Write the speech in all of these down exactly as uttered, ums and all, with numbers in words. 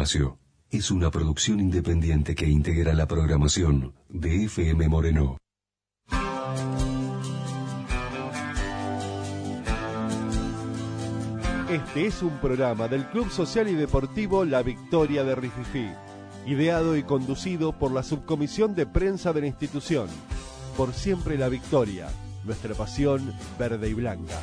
espacio es una producción independiente que integra la programación de F M Moreno. Este es un programa del Club Social y Deportivo La Victoria de Rififí, ideado y conducido por la Subcomisión de Prensa de la institución. Por siempre la victoria, nuestra pasión verde y blanca.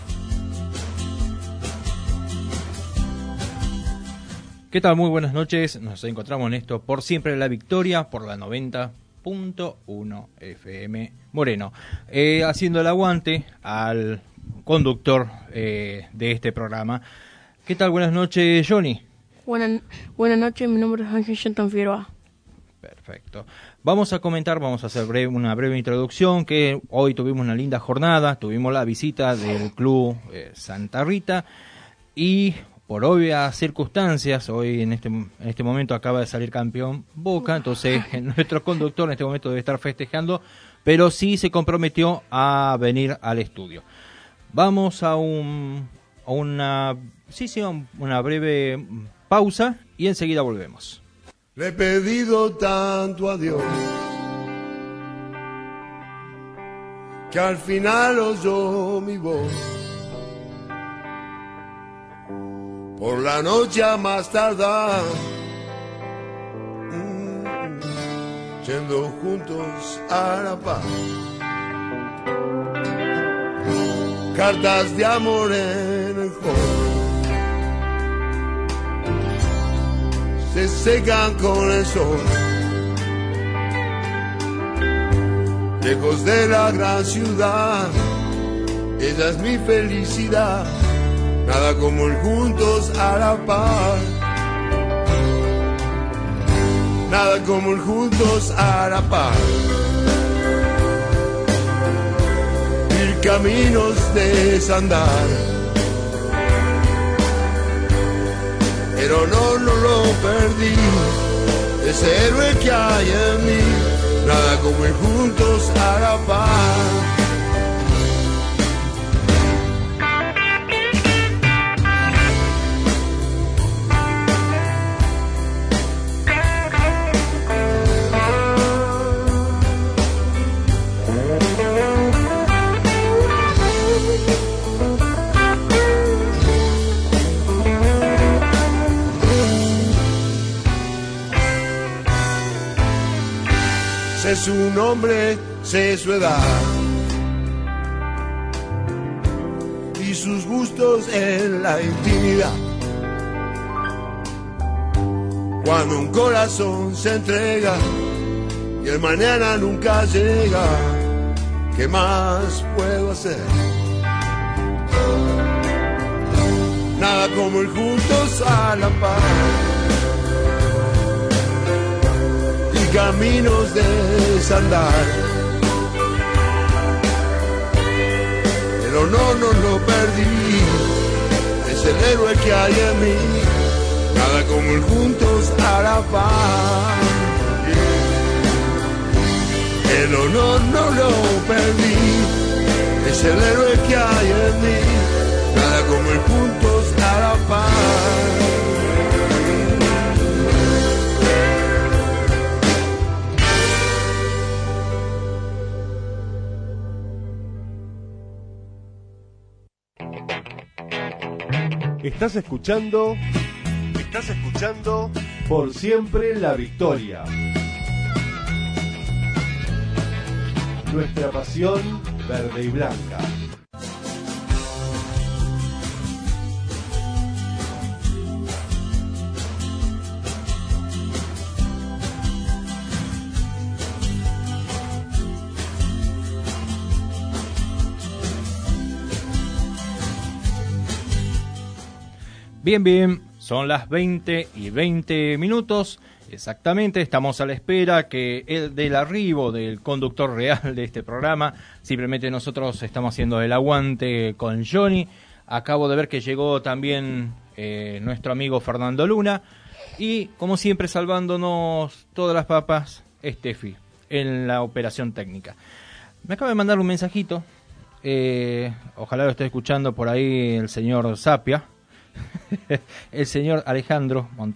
¿Qué tal? Muy buenas noches. Nos encontramos en esto Por Siempre la Victoria por la noventa punto uno F M Moreno. Eh, haciendo el aguante al conductor eh, de este programa. ¿Qué tal? Buenas noches, Johnny. Buenas, buenas noches, mi nombre es Ángel Shenton Figueroa. Perfecto. Vamos a comentar, vamos a hacer breve, una breve introducción, que hoy tuvimos una linda jornada, tuvimos la visita del Club eh, Santa Rita y por obvias circunstancias, hoy en este, en este momento acaba de salir campeón Boca, entonces nuestro conductor en este momento debe estar festejando, pero sí se comprometió a venir al estudio. Vamos a, un, a una, sí, sí, una breve pausa y enseguida volvemos. Le he pedido tanto a Dios que al final oyó mi voz. Por la noche a más tardar, mm, yendo juntos a la paz. Cartas de amor en el fondo se secan con el sol. Lejos de la gran ciudad, ella es mi felicidad. Nada como el juntos a la par. Nada como el juntos a la par. Mil caminos de desandar, pero no, no lo perdí. Ese héroe que hay en mí. Nada como el juntos a la par. Sé su nombre, sé su edad y sus gustos en la intimidad. Cuando un corazón se entrega y el mañana nunca llega, ¿qué más puedo hacer? Nada como el juntos a la par. Caminos de desandar, pero no, no lo perdí. Es el héroe que hay en mí. Nada como el juntos a la paz. El honor no lo perdí. Es el héroe que hay en mí. Nada como el juntos a la paz. Estás escuchando, estás escuchando Por Siempre la Victoria. Nuestra pasión verde y blanca. Bien, bien, son las veinte y veinte minutos, exactamente, estamos a la espera que el del arribo del conductor real de este programa. Simplemente nosotros estamos haciendo el aguante con Johnny. Acabo de ver que llegó también eh, nuestro amigo Fernando Luna y, como siempre, salvándonos todas las papas, Steffi, en la operación técnica. Me acaba de mandar un mensajito, eh, ojalá lo esté escuchando por ahí el señor Sapia, el señor Alejandro Montero,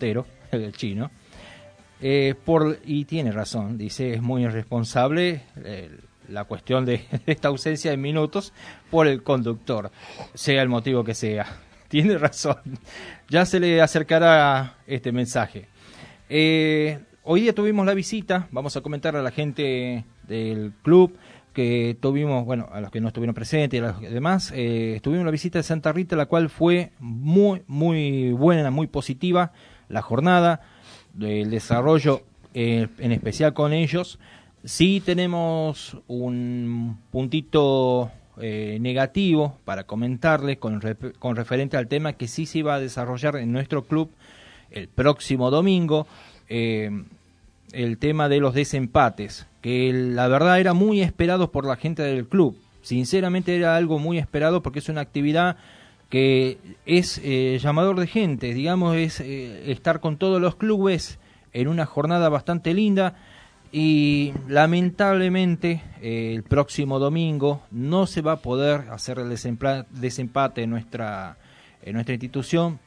el chino. Eh, por, y tiene razón, dice, es muy irresponsable eh, la cuestión de esta ausencia de minutos por el conductor, sea el motivo que sea. Tiene razón, ya se le acercará este mensaje. Eh, hoy día tuvimos la visita, vamos a comentar a la gente del club que tuvimos, bueno, a los que no estuvieron presentes y a los demás, eh, tuvimos la visita de Santa Rita, la cual fue muy, muy buena, muy positiva, la jornada, el desarrollo, eh, en especial con ellos. Sí tenemos un puntito eh, negativo para comentarles con, re- con referente al tema que sí se iba a desarrollar en nuestro club el próximo domingo, eh, el tema de los desempates, que la verdad era muy esperado por la gente del club. Sinceramente era algo muy esperado porque es una actividad que es eh, llamador de gente, digamos, es eh, estar con todos los clubes en una jornada bastante linda, y lamentablemente eh, el próximo domingo no se va a poder hacer el desempla- desempate en nuestra, en nuestra institución.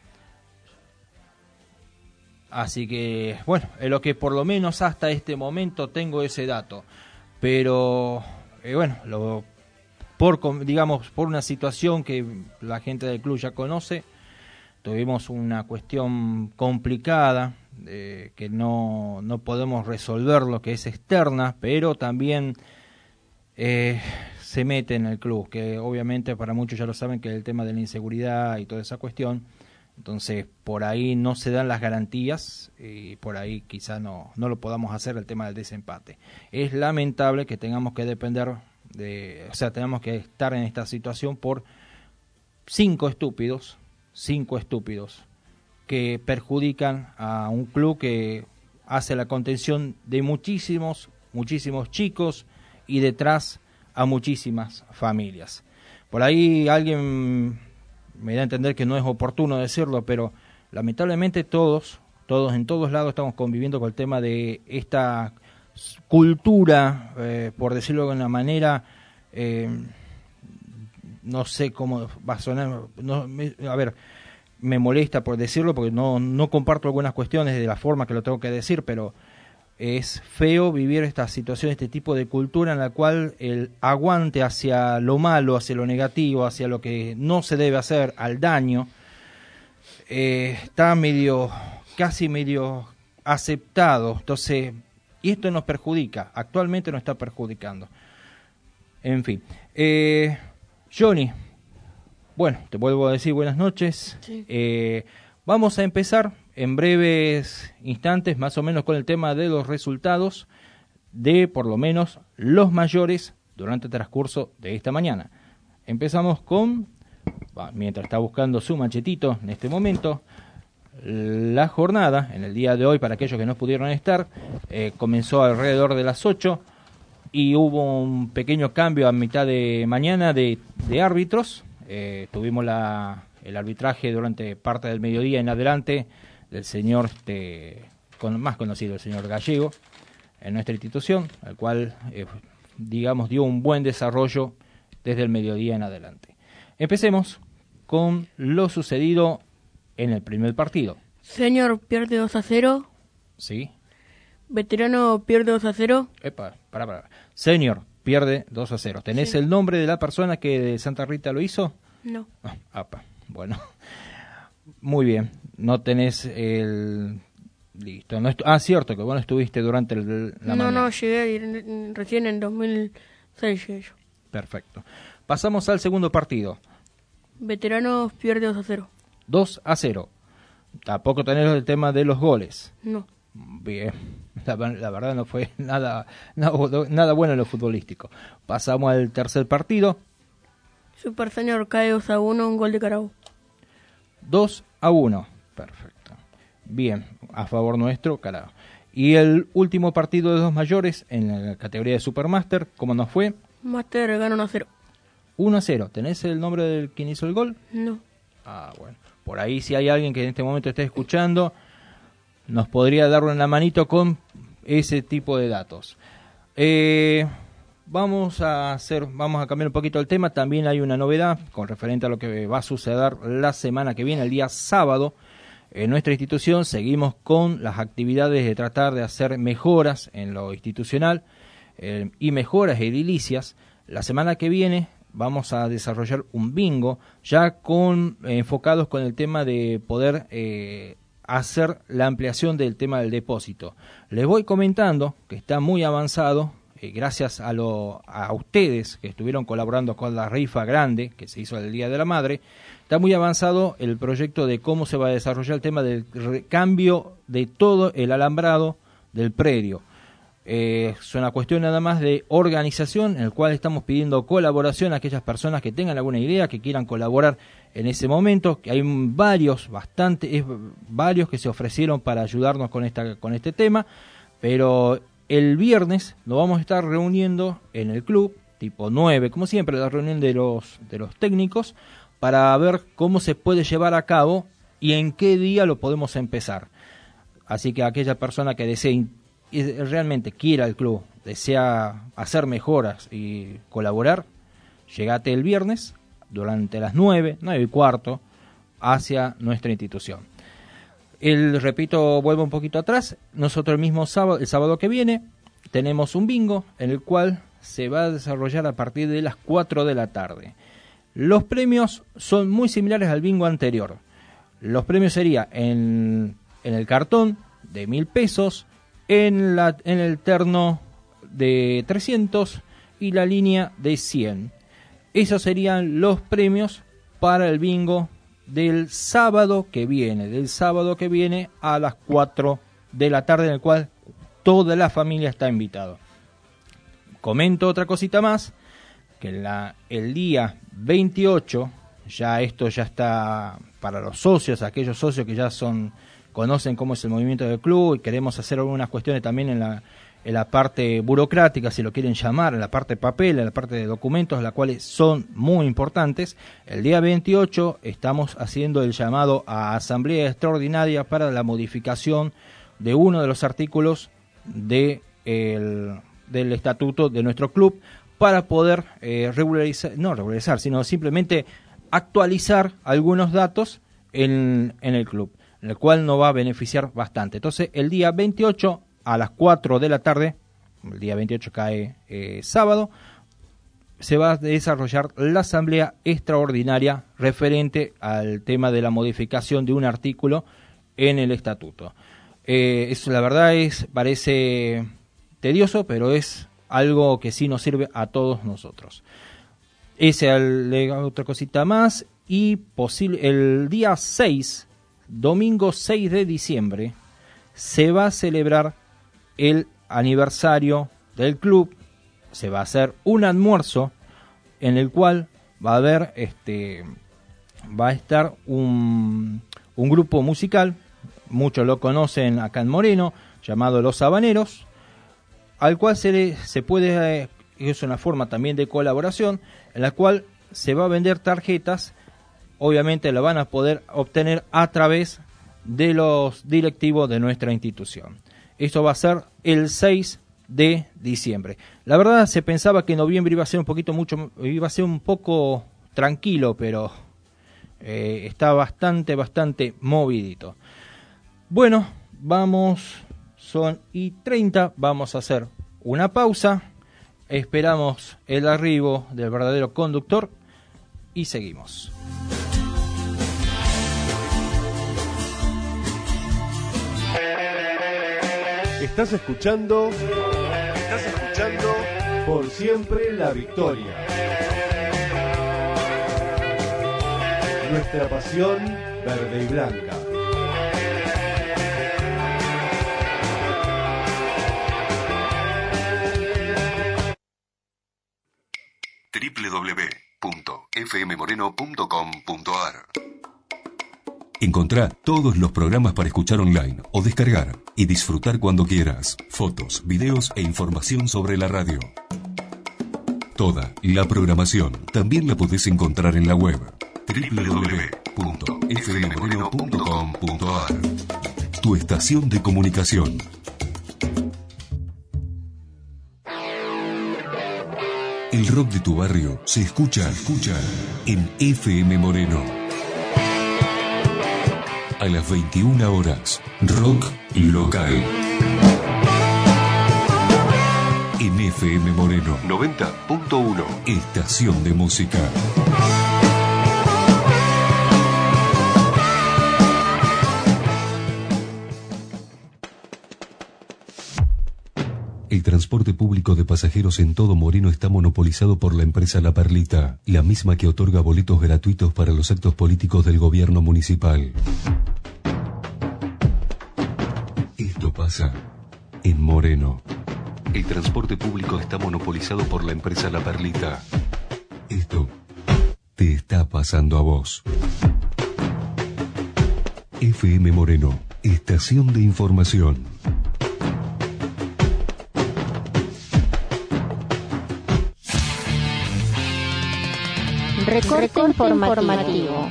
Así que, bueno, es lo que por lo menos hasta este momento tengo ese dato. Pero, eh, bueno, lo, por digamos, por una situación que la gente del club ya conoce, tuvimos una cuestión complicada, eh, que no, no podemos resolver, lo que es externa, pero también eh, se mete en el club, que obviamente para muchos ya lo saben, que es el tema de la inseguridad y toda esa cuestión. Entonces, por ahí no se dan las garantías y por ahí quizá no, no lo podamos hacer el tema del desempate. Es lamentable que tengamos que depender de, o sea, tenemos que estar en esta situación por cinco estúpidos, cinco estúpidos que perjudican a un club que hace la contención de muchísimos, muchísimos chicos y detrás a muchísimas familias. Por ahí alguien me da a entender que no es oportuno decirlo, pero lamentablemente todos, todos en todos lados estamos conviviendo con el tema de esta cultura, eh, por decirlo de una manera, eh, no sé cómo va a sonar, no, me, a ver, me molesta por decirlo porque no, no comparto algunas cuestiones de la forma que lo tengo que decir, pero es feo vivir esta situación, este tipo de cultura en la cual el aguante hacia lo malo, hacia lo negativo, hacia lo que no se debe hacer, al daño, eh, está medio, casi medio aceptado. Entonces, y esto nos perjudica, actualmente nos está perjudicando. En fin, eh, Johnny, bueno, te vuelvo a decir buenas noches. Sí. Eh, vamos a empezar en breves instantes, más o menos, con el tema de los resultados de, por lo menos, los mayores durante el transcurso de esta mañana. Empezamos con, mientras está buscando su machetito en este momento, la jornada, en el día de hoy, para aquellos que no pudieron estar, eh, comenzó alrededor de las ocho y hubo un pequeño cambio a mitad de mañana de, de árbitros. Eh, tuvimos la, el arbitraje durante parte del mediodía en adelante del señor, este, con, más conocido, el señor Gallego, en nuestra institución, al cual, eh, digamos, dio un buen desarrollo desde el mediodía en adelante. Empecemos con lo sucedido en el primer partido. Señor pierde dos a cero. ¿Sí? Veterano pierde dos a cero. Epa, para, para. Señor pierde dos a cero. ¿Tenés Sí. el nombre de la persona que de Santa Rita lo hizo? No. Ah, apa, bueno. Muy bien. No tenés el... Listo. No estu... Ah, cierto, que vos no estuviste durante el, la no, mañana. no, llegué en- recién en dos mil seis. Llegué yo. Perfecto. Pasamos al segundo partido. Veteranos pierde dos a cero. dos a cero. Tampoco tenés el tema de los goles. No. Bien. La, la verdad no fue nada, nada, nada bueno en lo futbolístico. Pasamos al tercer partido. Super Señor cae dos a uno, un gol de Carabobo. dos a uno. Perfecto. Bien. A favor nuestro, carajo. Y el último partido de dos mayores en la categoría de Supermaster, ¿cómo nos fue? Master gana uno a cero. uno a cero. ¿Tenés el nombre del quien hizo el gol? No. Ah, bueno. Por ahí, si hay alguien que en este momento esté escuchando, nos podría dar una manito con ese tipo de datos. Eh, vamos a hacer, vamos a cambiar un poquito el tema. También hay una novedad con referente a lo que va a suceder la semana que viene, el día sábado, En nuestra institución seguimos con las actividades de tratar de hacer mejoras en lo institucional eh, y mejoras edilicias. La semana que viene vamos a desarrollar un bingo ya con eh, enfocados con el tema de poder eh, hacer la ampliación del tema del depósito. Les voy comentando que está muy avanzado, eh, gracias a, lo, a ustedes que estuvieron colaborando con la rifa grande que se hizo el Día de la Madre. Está muy avanzado el proyecto de cómo se va a desarrollar el tema del cambio de todo el alambrado del predio. Eh, es una cuestión nada más de organización, en el cual estamos pidiendo colaboración a aquellas personas que tengan alguna idea, que quieran colaborar en ese momento. Que hay varios, bastante, es, varios que se ofrecieron para ayudarnos con esta, con este tema, pero el viernes nos vamos a estar reuniendo en el club, tipo nueve, como siempre, la reunión de los, de los técnicos, para ver cómo se puede llevar a cabo y en qué día lo podemos empezar. Así que aquella persona que desee realmente quiera el club, desea hacer mejoras y colaborar, llegate el viernes durante las nueve, nueve y cuarto, hacia nuestra institución. El, repito, vuelvo un poquito atrás, nosotros el mismo sábado, el sábado que viene, tenemos un bingo en el cual se va a desarrollar a partir de las cuatro de la tarde. Los premios son muy similares al bingo anterior. Los premios serían en, en el cartón de mil pesos, en, la, en el terno de trescientos y la línea de cien. Esos serían los premios para el bingo del sábado que viene, del sábado que viene a las cuatro de la tarde, en el cual toda la familia está invitada. Comento otra cosita más, que la, el día veintiocho, ya esto ya está para los socios, aquellos socios que ya son conocen cómo es el movimiento del club y queremos hacer algunas cuestiones también en la, en la parte burocrática, si lo quieren llamar, en la parte de papel, en la parte de documentos, las cuales son muy importantes. El día veintiocho estamos haciendo el llamado a asamblea extraordinaria para la modificación de uno de los artículos de el, del estatuto de nuestro club, para poder eh, regularizar, no regularizar, sino simplemente actualizar algunos datos en, en el club, en el cual nos va a beneficiar bastante. Entonces, el día veintiocho a las cuatro de la tarde, el día veintiocho cae eh, sábado, se va a desarrollar la asamblea extraordinaria referente al tema de la modificación de un artículo en el estatuto. Eh, eso, la verdad, es parece tedioso, pero es algo que sí nos sirve a todos nosotros. Ese es otra cosita más. Y posible, el día seis, domingo seis de diciembre, se va a celebrar el aniversario del club. Se va a hacer un almuerzo en el cual va a haber este va a estar un, un grupo musical, muchos lo conocen acá en Moreno, llamado Los Habaneros, al cual se, le, se puede, eh, es una forma también de colaboración, en la cual se va a vender tarjetas, obviamente la van a poder obtener a través de los directivos de nuestra institución. Esto va a ser el seis de diciembre. La verdad se pensaba que noviembre iba a ser un poquito mucho, iba a ser un poco tranquilo, pero eh, está bastante, bastante movidito. Bueno, vamos... Son y treinta, vamos a hacer una pausa, esperamos el arribo del verdadero conductor y seguimos. Estás escuchando, estás escuchando Por Siempre la Victoria. Nuestra pasión verde y blanca. doble u doble u doble u punto f m moreno punto com punto a r. Encontrá todos los programas para escuchar online o descargar y disfrutar cuando quieras. Fotos, videos e información sobre la radio. Toda la programación también la podés encontrar en la web doble u doble u doble u punto f m moreno punto com punto a r. Tu estación de comunicación. El rock de tu barrio se escucha, escucha en F M Moreno. a las veintiuna horas. Rock local. En F M Moreno noventa punto uno. Estación de música. El transporte público de pasajeros en todo Moreno está monopolizado por la empresa La Perlita, la misma que otorga boletos gratuitos para los actos políticos del gobierno municipal. Esto pasa en Moreno. El transporte público está monopolizado por la empresa La Perlita. Esto te está pasando a vos. F M Moreno, estación de información. Recorte informativo.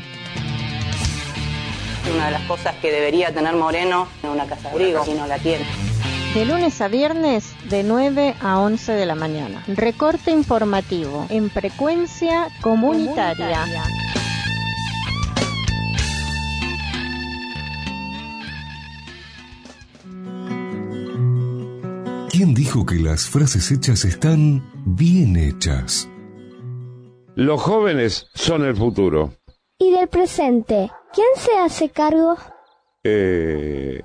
Una de las cosas que debería tener Moreno en una casa de abrigo, y no la tiene. De lunes a viernes, de nueve a once de la mañana. Recorte informativo en frecuencia comunitaria. comunitaria. ¿Quién dijo que las frases hechas están bien hechas? Los jóvenes son el futuro. ¿Y del presente? ¿Quién se hace cargo? Eh...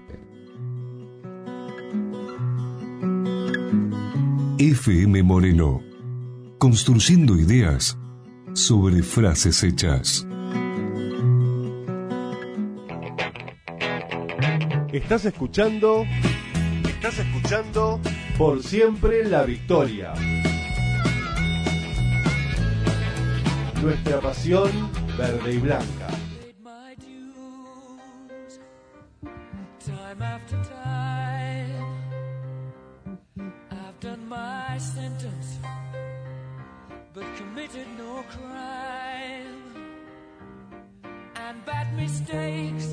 F M Moreno, construyendo ideas sobre frases hechas. Estás escuchando, estás escuchando Por Siempre la Victoria. Nuestra pasión verde y blanca. My sentence, but committed no crime, and bad mistakes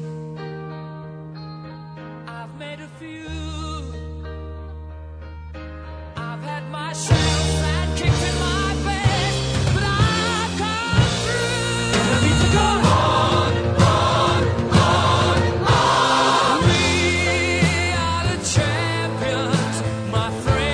I've made a few. I've had my shells and kicked in my bed, but I've come through. And I need to go on, on, on, on. We are the champions, my friend.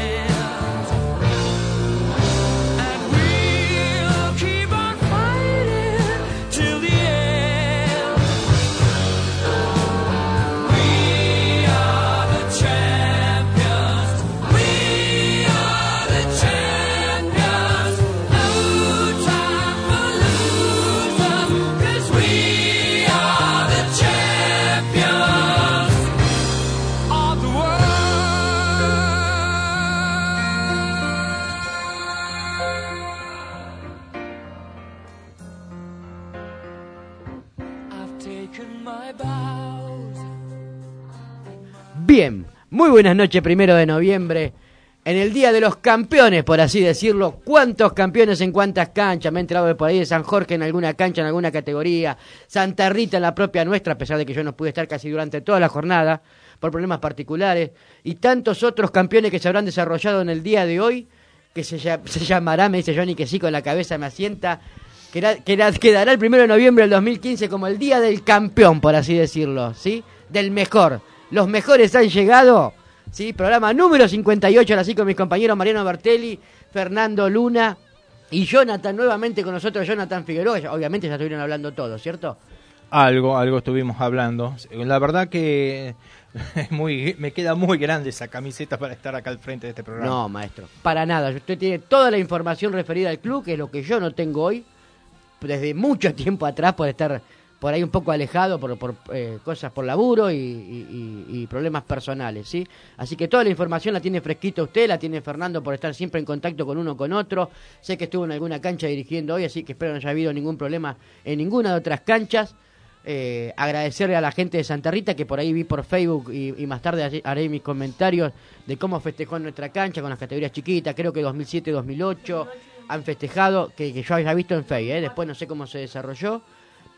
Bien, muy buenas noches, primero de noviembre, en el Día de los Campeones, por así decirlo. ¿Cuántos campeones en cuántas canchas? Me he enterado de por ahí de San Jorge en alguna cancha, en alguna categoría, Santa Rita en la propia nuestra, a pesar de que yo no pude estar casi durante toda la jornada, por problemas particulares, y tantos otros campeones que se habrán desarrollado en el día de hoy, que se, se llamará, me dice Johnny que sí, con la cabeza me asienta, que, era, que era, quedará el primero de noviembre del dos mil quince como el Día del Campeón, por así decirlo, ¿sí? Del mejor. Los mejores han llegado, ¿sí? Programa número cincuenta y ocho, ahora sí con mis compañeros Mariano Bertelli, Fernando Luna y Jonathan, nuevamente con nosotros Jonathan Figueroa. Obviamente ya estuvieron hablando todos, ¿cierto? Algo, algo estuvimos hablando. La verdad que es muy, me queda muy grande esa camiseta para estar acá al frente de este programa. No, maestro, para nada. Usted tiene toda la información referida al club, que es lo que yo no tengo hoy, desde mucho tiempo atrás, por estar por ahí un poco alejado por, por eh, cosas por laburo y, y, y problemas personales, ¿sí? Así que toda la información la tiene fresquita usted, la tiene Fernando por estar siempre en contacto con uno con otro. Sé que estuvo en alguna cancha dirigiendo hoy, así que espero no haya habido ningún problema en ninguna de otras canchas. Eh, agradecerle a la gente de Santa Rita, que por ahí vi por Facebook y, y más tarde haré mis comentarios de cómo festejó en nuestra cancha con las categorías chiquitas. Creo que dos mil siete, dos mil ocho han festejado, que, que yo había visto en Facebook, ¿eh? Después no sé cómo se desarrolló.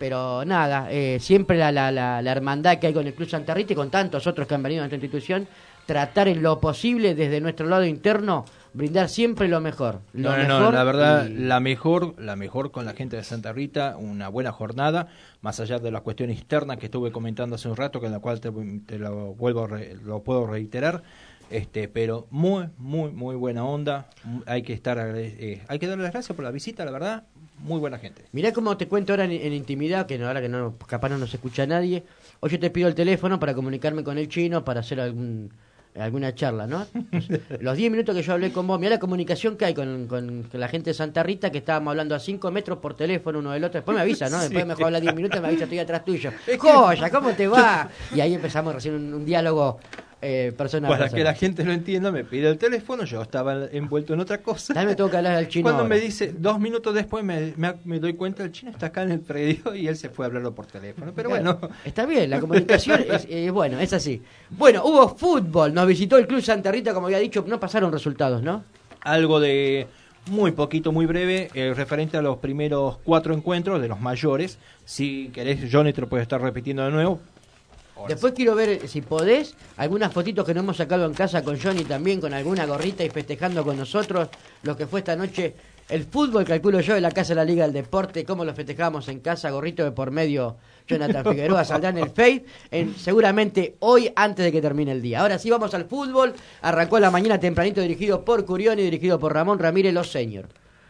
Pero nada, eh, siempre la, la, la, la hermandad que hay con el Club Santa Rita y con tantos otros que han venido a nuestra institución, tratar en lo posible desde nuestro lado interno, brindar siempre lo mejor. Lo No, no, mejor no, la verdad, y- la mejor, la mejor con la gente de Santa Rita, una buena jornada, más allá de las cuestiones externas que estuve comentando hace un rato, que en la cual te, te lo vuelvo, a re- lo puedo reiterar, este, pero muy, muy, muy buena onda, mu- hay que estar, agrade- eh, hay que darle las gracias por la visita, la verdad, muy buena gente. Mirá cómo te cuento ahora en, en intimidad, que no, ahora que no, capaz no nos escucha nadie. Hoy yo te pido el teléfono para comunicarme con el chino, para hacer algún alguna charla, ¿no? Entonces, los diez minutos que yo hablé con vos, mirá la comunicación que hay con, con, con la gente de Santa Rita, que estábamos hablando a cinco metros por teléfono uno del otro. Después me avisa, ¿no? Después Sí. mejor hablar diez minutos, me avisa, estoy atrás tuyo. ¡Joya! ¿Cómo te va? Y ahí empezamos recién un, un diálogo eh, persona a Para persona. que la gente lo entienda, me pide el teléfono, yo estaba envuelto en otra cosa. También me tengo que hablar al chino Cuando ahora. me dice, dos minutos después me, me, me doy cuenta, el chino está acá en el predio y él se fue a hablarlo por teléfono. Pero Claro, bueno, está bien, la comunicación es, eh, bueno, es así. Bueno, hubo fútbol, nos visitó el Club Santa Rita, como había dicho, no pasaron resultados, ¿no? algo de muy poquito, muy breve, eh, referente a los primeros cuatro encuentros de los mayores. Si querés, Johnny, te lo puedes estar repitiendo de nuevo. Después quiero ver, si podés, algunas fotitos que nos hemos sacado en casa con Johnny también, con alguna gorrita y festejando con nosotros lo que fue esta noche el fútbol, calculo yo, en la Casa de la Liga del Deporte, cómo lo festejamos en casa, gorrito de por medio, Jonathan Figueroa saldrá en el Face, en, seguramente hoy antes de que termine el día. Ahora sí, vamos al fútbol, arrancó la mañana tempranito, dirigido por Curioni y dirigido por Ramón Ramírez, los señor.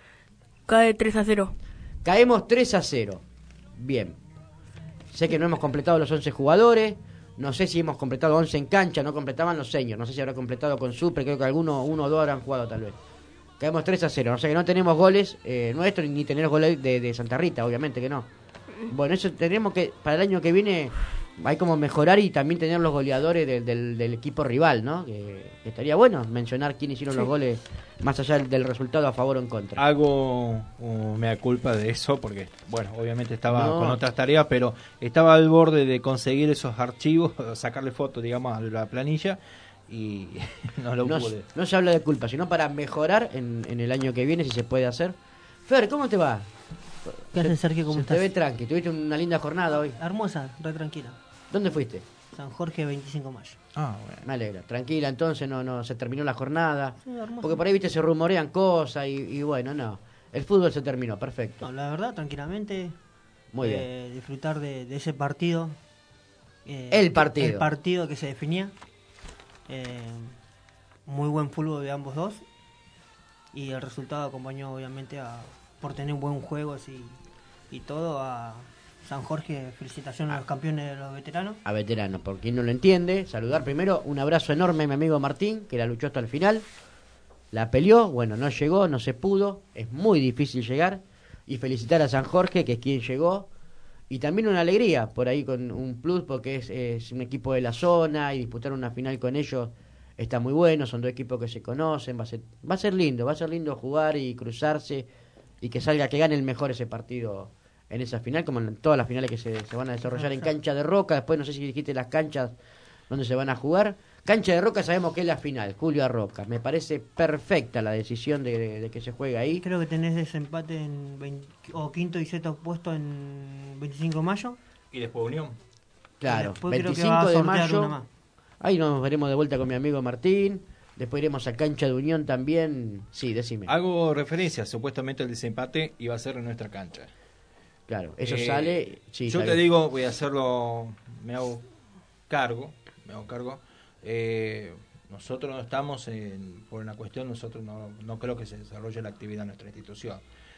Cae tres a cero. Caemos tres a cero. Bien. Sé que no hemos completado los once jugadores. No sé si hemos completado once en cancha. No completaban los señores. No sé si habrá completado con Supre. Creo que alguno, uno o dos habrán jugado tal vez. Caemos tres a cero. O sea que no tenemos goles eh, nuestros ni tenemos goles de, de Santa Rita. Obviamente que no. Bueno, eso tenemos que, para el año que viene, hay como mejorar y también tener los goleadores del, del, del equipo rival, ¿no? Que, que estaría bueno mencionar quién hicieron Sí. los goles, más allá del, del resultado a favor o en contra. Hago uh, mea culpa de eso porque, bueno, obviamente estaba No. con otras tareas, pero estaba al borde de conseguir esos archivos, sacarle fotos, digamos, a la planilla y no lo no, pude. no se habla de culpa, sino para mejorar en, en el año que viene, si se puede hacer. Fer, ¿cómo te va? ¿Qué haces, Sergio? ¿Cómo Se estás? te ve tranqui, tuviste una linda jornada hoy. Hermosa, re tranquila. ¿Dónde fuiste? San Jorge, veinticinco de mayo. Ah, bueno. Me alegra, tranquila, entonces no no se terminó la jornada. Sí, hermoso. Porque por ahí, viste, se rumorean cosas y, y bueno, no. El fútbol se terminó, perfecto. No, la verdad, tranquilamente. Muy eh, Disfrutar de, de ese partido. eh, El partido. El partido que se definía. Eh, muy buen fútbol de ambos dos. Y el resultado acompañó, obviamente, a, por tener un buen juego así y todo, a San Jorge. Felicitaciones a los campeones de los veteranos. A veteranos, por quien no lo entiende, saludar primero, un abrazo enorme a mi amigo Martín, que la luchó hasta el final. La peleó, bueno, no llegó, no se pudo, es muy difícil llegar. Y felicitar a San Jorge, que es quien llegó. Y también una alegría, por ahí con un plus, porque es, es un equipo de la zona y disputar una final con ellos está muy bueno. Son dos equipos que se conocen, va a ser, va a ser lindo, va a ser lindo jugar y cruzarse y que salga, que gane el mejor ese partido en esa final, como en todas las finales que se, se van a desarrollar en cancha de roca. Después no sé si dijiste las canchas donde se van a jugar. Cancha de roca sabemos que es la final, Julio Arroca. Me parece perfecta la decisión de, de- de que se juegue ahí. Creo que tenés desempate en veinte o quinto y sexto puesto en veinticinco de mayo. Y después Unión. Claro, Después creo que va a veinticinco de sortear una mayo. más. Ahí nos veremos de vuelta con mi amigo Martín. Después iremos a cancha de Unión también. Sí, decime. Hago referencia, supuestamente el desempate iba a ser en nuestra cancha. Claro, eso Eh, sale. Sí, yo sale. te digo, voy a hacerlo, me hago cargo, me hago cargo. Eh, nosotros no estamos en, por una cuestión, nosotros no, no creo que se desarrolle la actividad en nuestra institución.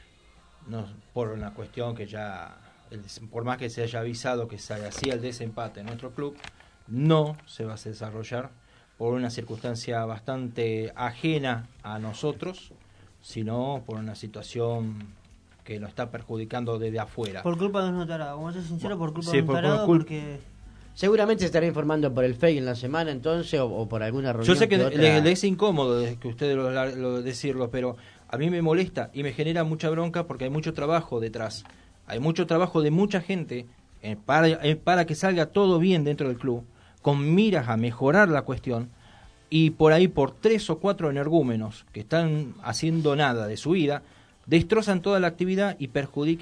No, por una cuestión que ya, el, por más que se haya avisado que se hacía el desempate en nuestro club, no se va a desarrollar por una circunstancia bastante ajena a nosotros, sino por una situación que nos está perjudicando desde afuera. Por culpa de un tarado, vamos a ser sinceros, por culpa Sí, de un por- por tarado, cul- porque Seguramente se estará informando por el F E I en la semana entonces o, o por alguna reunión. Yo sé que otra. le, le es incómodo de- que ustedes lo, lo decirlo, pero a mí me molesta y me genera mucha bronca porque hay mucho trabajo detrás. Hay mucho trabajo de mucha gente eh, para, eh, para que salga todo bien dentro del club, con miras a mejorar la cuestión, y por ahí por tres o cuatro energúmenos que están haciendo nada de su vida, destrozan toda la actividad y perjudican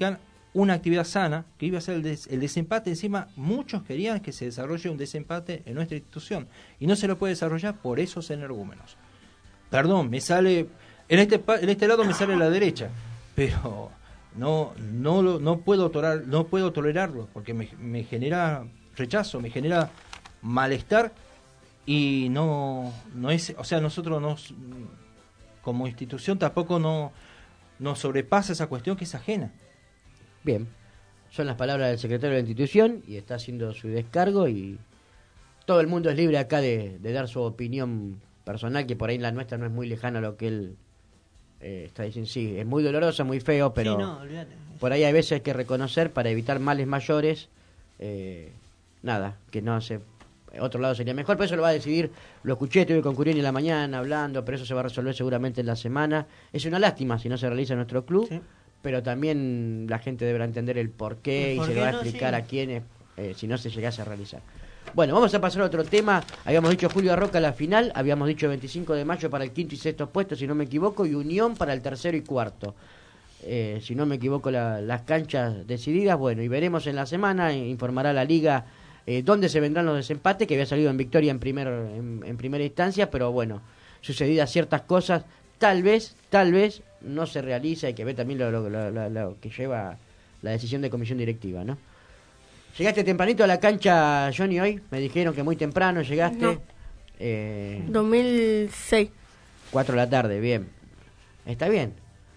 una actividad sana, que iba a ser el, des, el desempate. Encima, muchos querían que se desarrolle un desempate en nuestra institución, y no se lo puede desarrollar por esos energúmenos. Perdón, me sale, en este, en este lado me sale a la derecha, pero no, no, lo, no, puedo, tolerar, no puedo tolerarlo, porque me, me genera rechazo, me genera malestar, y no, no es, o sea, nosotros nos, como institución tampoco no, nos sobrepasa esa cuestión que es ajena. Bien, son las palabras del secretario de la institución y está haciendo su descargo, y todo el mundo es libre acá de, de dar su opinión personal, que por ahí la nuestra no es muy lejana a lo que él eh, está diciendo. Sí, es muy doloroso, muy feo, pero Sí, no, olvídate. por ahí hay veces hay que reconocer para evitar males mayores, eh, nada, que no se... Otro lado sería mejor, pero eso lo va a decidir. Lo escuché, estuve con Curieni en la mañana hablando, pero eso se va a resolver seguramente en la semana. Es una lástima si no se realiza en nuestro club, sí, pero también la gente deberá entender el porqué, el por y se lo va a explicar no, sí. a quiénes eh, si no se llegase a realizar. Bueno, vamos a pasar a otro tema. Habíamos dicho Julio Arroca la final, habíamos dicho veinticinco de mayo para el quinto y sexto puesto, si no me equivoco, y Unión para el tercero y cuarto. Eh, si no me equivoco, la, las canchas decididas. Bueno, y veremos en la semana, informará la liga eh, dónde se vendrán los desempates, que había salido en victoria en, primer, en, en primera instancia, pero bueno, sucedidas ciertas cosas, tal vez, tal vez no se realiza. Hay que ver también lo, lo, lo, lo, lo que lleva la decisión de comisión directiva, ¿no? ¿Llegaste tempranito a la cancha, Johnny, hoy? Me dijeron que muy temprano llegaste. No. Eh, dos mil seis. cuatro de la tarde, bien. Está bien.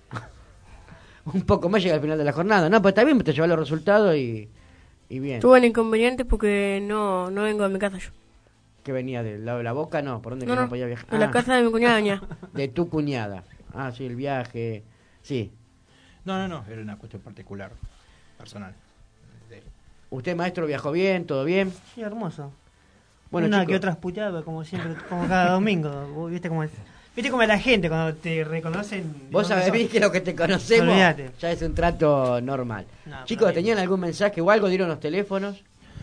Un poco más llega al final de la jornada, ¿no? Pues está bien, te lleva los resultados y, y bien. Tuve un inconveniente porque no, no vengo a mi casa yo. ¿Qué venía? ¿Del lado de la Boca? No, ¿por dónde no, que no, no podía viajar? De ah. la casa de mi cuñada, doña. De tu cuñada. Ah, sí, el viaje. Sí. No, no, no, era una cuestión particular, personal. ¿Usted, maestro, viajó bien? ¿Todo bien? Sí, hermoso. Bueno, una chicos, que otra puteada, como siempre, como cada domingo. ¿Viste cómo es? ¿Viste cómo es la gente cuando te reconocen? Vos sabés que lo que te conocemos Olvídate. Ya es un trato normal. No, chicos, ¿tenían algún mensaje o algo? ¿Dieron los teléfonos?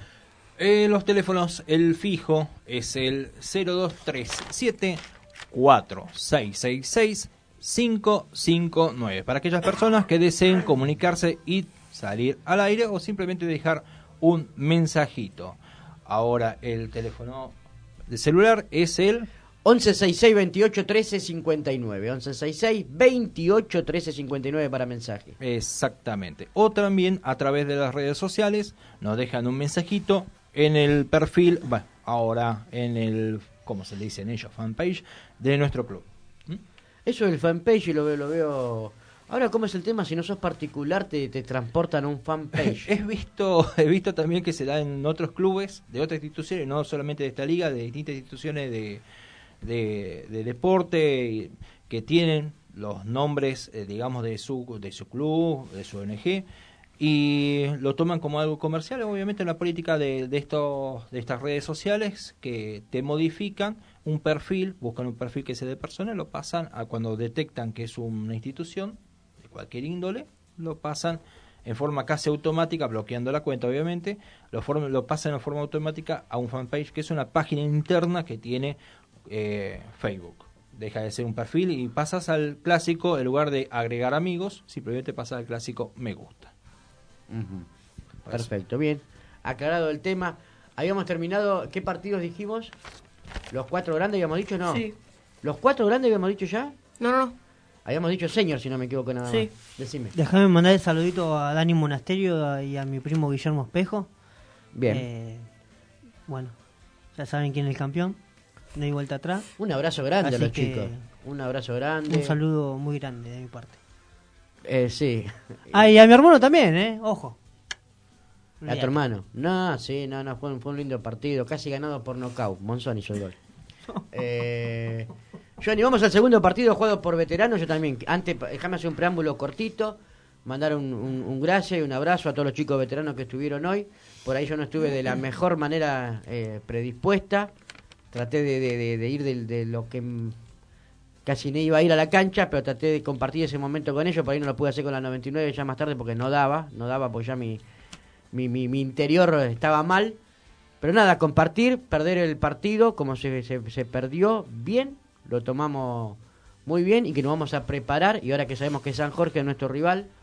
Eh, los teléfonos, el fijo es el cero dos tres siete cuatro seis seis seis cinco cinco nueve para aquellas personas que deseen comunicarse y salir al aire o simplemente dejar un mensajito. Ahora el teléfono de celular es el once sesenta y seis veintiocho trece cincuenta y nueve. once sesenta y seis veintiocho trece cincuenta y nueve para mensaje. Exactamente. O también a través de las redes sociales nos dejan un mensajito en el perfil, bueno, ahora en el, ¿cómo se le dice en ellos? Fanpage de nuestro club. ¿Mm? Eso del fanpage lo veo, lo veo. Ahora, ¿cómo es el tema? Si no sos particular, te, te transportan a un fanpage. He visto, he visto también que se da en otros clubes de otras instituciones, no solamente de esta liga, de distintas instituciones de, de, de deporte que tienen los nombres, eh, digamos, de su, de su club, de su O N G, y lo toman como algo comercial. Obviamente la política de, de, estos, de estas redes sociales que te modifican un perfil, buscan un perfil que sea de persona, lo pasan a cuando detectan que es una institución de cualquier índole, lo pasan en forma casi automática, bloqueando la cuenta obviamente, lo, form, lo pasan en forma automática a un fanpage, que es una página interna que tiene eh, Facebook. Deja de ser un perfil y pasas al clásico, en lugar de agregar amigos, simplemente pasas al clásico me gusta. Uh-huh. Perfecto, bien. Aclarado el tema. Habíamos terminado, ¿qué partidos dijimos? ¿Los cuatro grandes habíamos dicho? No. Sí. ¿Los cuatro grandes habíamos dicho ya? No, no. Habíamos dicho senior, si no me equivoco nada sí. más. Decime. Déjame mandar el saludito a Dani Monasterio y a mi primo Guillermo Espejo. Bien. Eh, bueno, ya saben quién es el campeón. No hay vuelta atrás. Un abrazo grande Así a los que chicos. Un abrazo grande. Un saludo muy grande de mi parte. Eh, sí. Ah, y a mi hermano también, ¿eh? Ojo. A tu hermano. No, sí, no, no, fue un, fue un lindo partido. Casi ganado por nocaut. Monzón hizo el gol. eh, Johnny, vamos al segundo partido jugado por veteranos. Yo también, antes, déjame hacer un preámbulo cortito. Mandar un, un, un gracias y un abrazo a todos los chicos veteranos que estuvieron hoy. Por ahí yo no estuve de la mejor manera eh, predispuesta. Traté de, de, de, de ir de, de lo que casi no iba a ir a la cancha, pero traté de compartir ese momento con ellos. Por ahí no lo pude hacer con la noventa y nueve ya más tarde porque no daba, no daba porque ya mi, mi, mi, mi interior estaba mal. Pero nada, compartir, perder el partido como se, se, se perdió bien, lo tomamos muy bien y que nos vamos a preparar. Y ahora que sabemos que San Jorge es nuestro rival,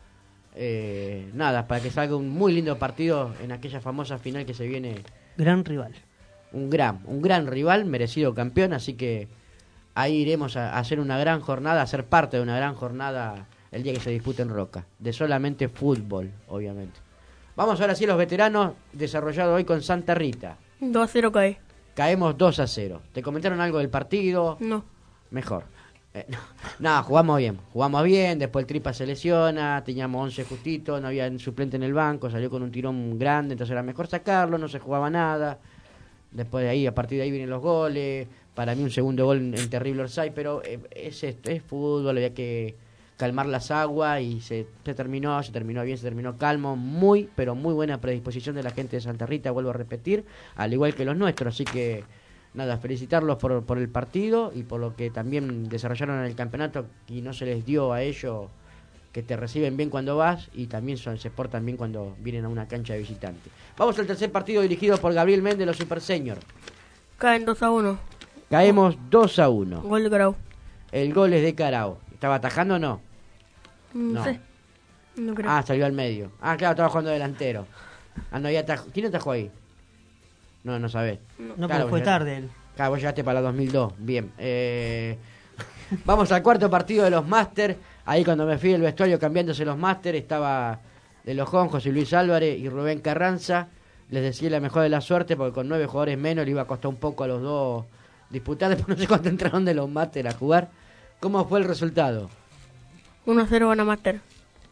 Eh, nada, para que salga un muy lindo partido en aquella famosa final que se viene. Gran rival. Un gran, un gran rival, merecido campeón, así que ahí iremos a, a hacer una gran jornada, a ser parte de una gran jornada el día que se dispute en Roca, de solamente fútbol, obviamente. Vamos ahora sí a los veteranos, desarrollado hoy con Santa Rita. dos a cero cae. Caemos dos a cero. ¿Te comentaron algo del partido? No. Mejor. Eh, no, no, jugamos bien, jugamos bien, después el Tripa se lesiona, teníamos once justito, no había suplente en el banco, salió con un tirón grande, entonces era mejor sacarlo, no se jugaba nada. Después de ahí, a partir de ahí vienen los goles, para mí un segundo gol en, en terrible offside, pero eh, es, es, es fútbol, había que calmar las aguas y se, se terminó, se terminó bien, se terminó calmo, muy, pero muy buena predisposición de la gente de Santa Rita, vuelvo a repetir, al igual que los nuestros, así que nada, felicitarlos por, por el partido y por lo que también desarrollaron en el campeonato y no se les dio a ellos, que te reciben bien cuando vas y también son, se portan bien cuando vienen a una cancha de visitante. Vamos al tercer partido dirigido por Gabriel Méndez, los Super Senior. Caen dos a uno. Caemos dos a uno. Gol de Carao. El gol es de Carao. ¿Estaba atajando o no? No, No. sé. No creo. Ah, salió al medio. Ah, claro, estaba jugando delantero. Ah, no había atajado. ¿Quién atajó ahí? No, no sabés. No, Claro, pero fue ya- tarde él. Claro, vos llegaste para la dos mil dos. Bien. Eh, vamos al cuarto partido de los Masters. Ahí cuando me fui del vestuario cambiándose los Masters, estaba de los Jon, José Luis Álvarez y Rubén Carranza. Les decía la mejor de la suerte porque con nueve jugadores menos le iba a costar un poco a los dos disputar. Después no sé cuánto entraron de los Masters a jugar. ¿Cómo fue el resultado? uno a cero gana Master.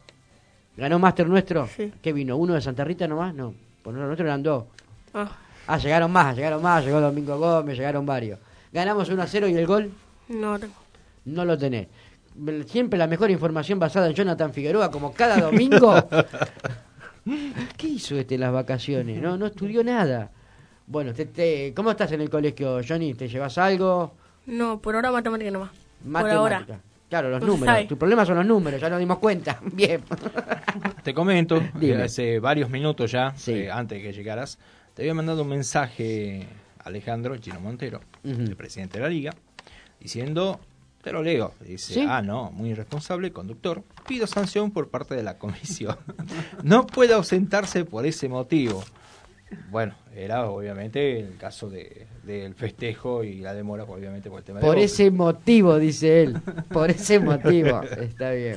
¿Ganó Master nuestro? Sí. ¿Qué vino? ¿Uno de Santa Rita nomás? No. Por los nuestros eran dos. Ah, Ah, llegaron más, llegaron más. Llegó Domingo Gómez, llegaron varios. Ganamos uno a cero y el gol no tengo. no lo tenés. Siempre la mejor información basada en Jonathan Figueroa, como cada domingo. ¿Qué hizo este en las vacaciones? No, no estudió nada. Bueno, te, te, ¿cómo estás en el colegio, Johnny? ¿Te llevas algo? No, por ahora matemática nomás. Por Matemática. ahora. Claro, los No se números. sabe. Tu problema son los números, ya nos dimos cuenta. Bien. Te comento, Dime. que hace varios minutos ya, Sí. eh, antes de que llegaras, te había mandado un mensaje Alejandro Chino Montero, Ujú. el presidente de la liga, diciendo, te lo leo, dice, ¿Sí? ah, no, muy irresponsable, conductor, pido sanción por parte de la comisión. No puede ausentarse por ese motivo. Bueno, era obviamente el caso de del festejo y la demora, obviamente, por el tema de Por Boca. ese motivo, dice él. Por ese motivo. Está bien.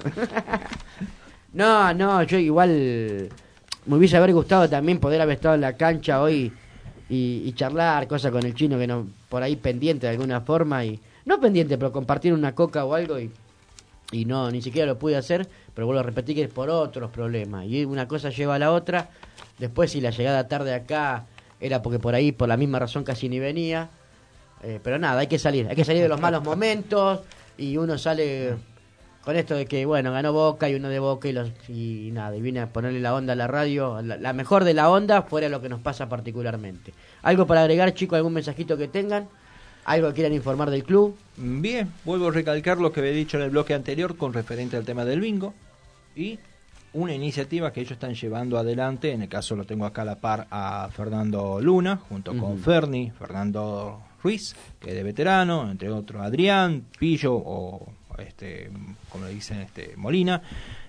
No, no, yo igual me hubiese haber gustado también poder haber estado en la cancha hoy y, y charlar cosas con el chino que no por ahí pendiente de alguna forma y no pendiente, pero compartir una coca o algo y y no, ni siquiera lo pude hacer, pero vuelvo a repetir que es por otros problemas y una cosa lleva a la otra. Después si la llegada tarde acá era porque por ahí por la misma razón casi ni venía. Eh, pero nada, hay que salir, hay que salir de los malos momentos y uno sale con esto de que, bueno, ganó Boca y uno de Boca y, los, y nada, y vine a ponerle la onda a la radio, la, la mejor de la onda fuera lo que nos pasa particularmente. ¿Algo para agregar, chicos? ¿Algún mensajito que tengan? ¿Algo que quieran informar del club? Bien, vuelvo a recalcar lo que había dicho en el bloque anterior con referente al tema del bingo y una iniciativa que ellos están llevando adelante, en el caso lo tengo acá a la par a Fernando Luna, junto con Ujú. Ferni, Fernando Ruiz, que es de veterano, entre otros Adrián, Pillo o este, como le dicen, este Molina.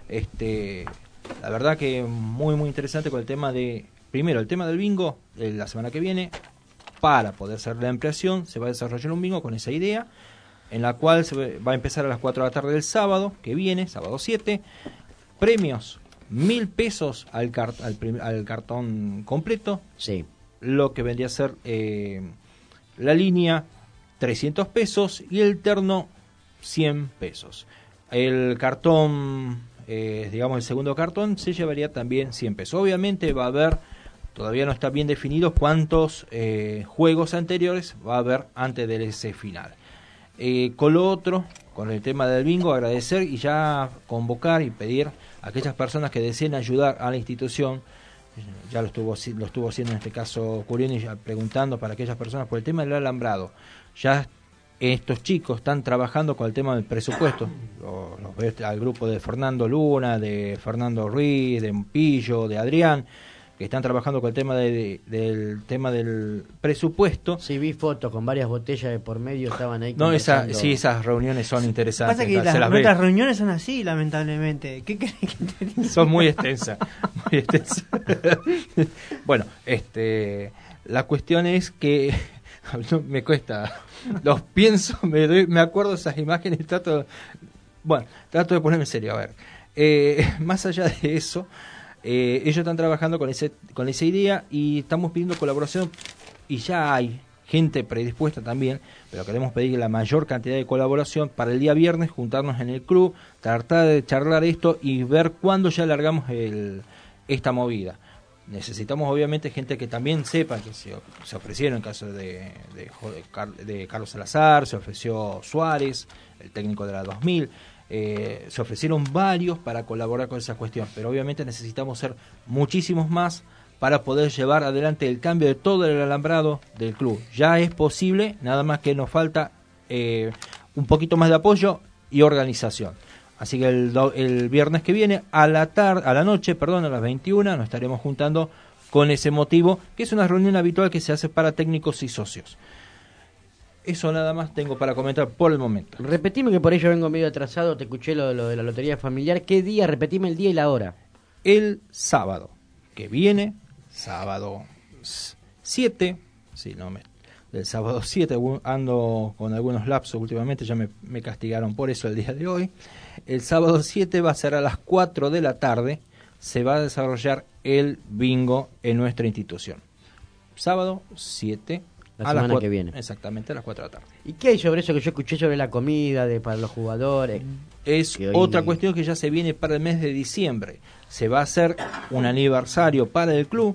Este, la verdad que muy muy interesante con el tema de, primero el tema del bingo, de la semana que viene, para poder hacer la ampliación, se va a desarrollar un bingo con esa idea, en la cual se va a empezar a las cuatro de la tarde del sábado, que viene, sábado siete, premios, mil pesos al, car- al, prim- al cartón completo, Sí. lo que vendría a ser eh, la línea trescientos pesos y el terno cien pesos. El cartón, eh, digamos el segundo cartón, se llevaría también cien pesos. Obviamente va a haber, todavía no está bien definido cuántos eh, juegos anteriores va a haber antes de ese final. Eh, con lo otro, con el tema del bingo, agradecer y ya convocar y pedir a aquellas personas que deseen ayudar a la institución. Ya lo estuvo lo estuvo haciendo en este caso Curioni, ya preguntando para aquellas personas por el tema del alambrado. Ya estos chicos están trabajando con el tema del presupuesto. Los, los ves al grupo de Fernando Luna, de Fernando Ruiz, de Pillo, de Adrián, que están trabajando con el tema de, de- del tema del presupuesto. Sí, vi fotos con varias botellas de por medio, estaban ahí. No, esa, conversando. sí, esas reuniones son interesantes. Pasa que se las, las ve. nuestras reuniones son así, lamentablemente. ¿Qué querés que te diga? Son muy extensas, muy extensas. Bueno, este, la cuestión es que no, me cuesta, los pienso, me, doy- me acuerdo de esas imágenes y trato, bueno, trato de ponerme en serio. A ver, eh, más allá de eso, eh, ellos están trabajando con ese, con esa idea y estamos pidiendo colaboración y ya hay gente predispuesta también, pero queremos pedir la mayor cantidad de colaboración para el día viernes, juntarnos en el club, tratar de charlar esto y ver cuándo ya largamos el, esta movida. Necesitamos obviamente gente que también sepa que se, se ofrecieron en caso de, de, Jo- de Car- de Carlos Salazar, se ofreció Suárez, el técnico de la dos mil, eh, se ofrecieron varios para colaborar con esa cuestión, pero obviamente necesitamos ser muchísimos más para poder llevar adelante el cambio de todo el alambrado del club. Ya es posible, nada más que nos falta eh, un poquito más de apoyo y organización. Así que el, do- el viernes que viene, a la tarde, a la noche, perdón, a las veintiuna, nos estaremos juntando con ese motivo, que es una reunión habitual que se hace para técnicos y socios. Eso nada más tengo para comentar por el momento. Repetime que por ello vengo medio atrasado, te escuché lo, lo de la lotería familiar. ¿Qué día? Repetime el día y la hora. El sábado que viene, sábado siete, sí, no me, del sábado siete, ando con algunos lapsos últimamente, ya me, me castigaron por eso el día de hoy. El sábado siete va a ser a las cuatro de la tarde, se va a desarrollar el bingo en nuestra institución. Sábado siete, La a semana las cuatro, que viene. Exactamente, a las cuatro de la tarde. ¿Y qué hay sobre eso que yo escuché sobre la comida de para los jugadores? Es Que hoy- otra cuestión que ya se viene para el mes de diciembre. Se va a hacer un aniversario para el club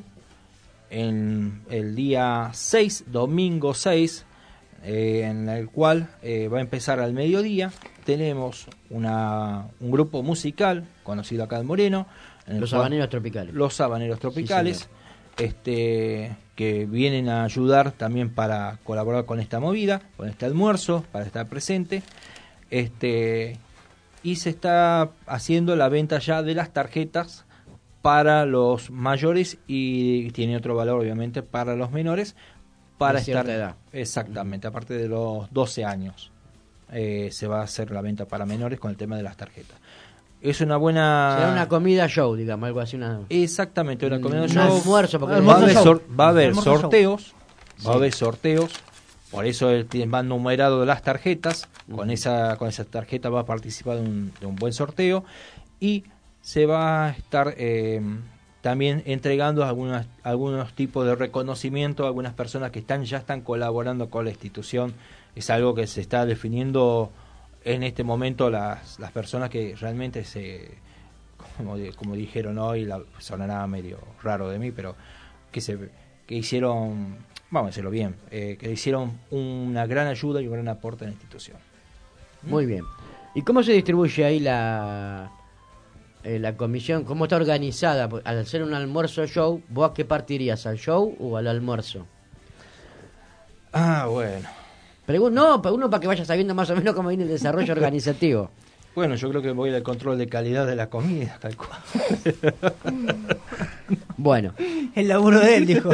en el día seis, domingo seis, eh, en el cual eh, va a empezar al mediodía. Tenemos una, un grupo musical conocido acá en Moreno. en el Los cual- habaneros tropicales. Los habaneros tropicales. señor. este que vienen a ayudar también para colaborar con esta movida, con este almuerzo, para estar presente. Este y se está haciendo la venta ya de las tarjetas para los mayores y tiene otro valor obviamente para los menores para De cierta estar edad. exactamente a partir de los doce años eh, se va a hacer la venta para menores con el tema de las tarjetas. Es una buena Será una comida show, digamos, algo así. Una... exactamente una comida Un show. almuerzo, porque va a haber, show. sor- va a haber Almuerzo show. sorteos va Sí. a haber sorteos, por eso el- tiene- van numerado las tarjetas, con esa con esa tarjeta va a participar de un, de un buen sorteo y se va a estar eh, también entregando algunas, algunos tipos de reconocimiento a algunas personas que están ya están colaborando con la institución. Es algo que se está definiendo en este momento las, las personas que realmente se, como, di- como dijeron hoy, la, sonará medio raro de mí, pero que se que hicieron, vamos a decirlo bien, eh, que hicieron una gran ayuda y un gran aporte a la institución. Muy bien. ¿Y cómo se distribuye ahí la eh, la comisión? ¿Cómo está organizada? Pues, al hacer un almuerzo show, ¿vos a qué partirías? ¿Al show o al almuerzo? Ah, bueno. Pregun- no, pa- uno para que vaya sabiendo más o menos cómo viene el desarrollo organizativo. Bueno, yo creo que voy al control de calidad de la comida, tal cual. Bueno. El laburo de él, dijo.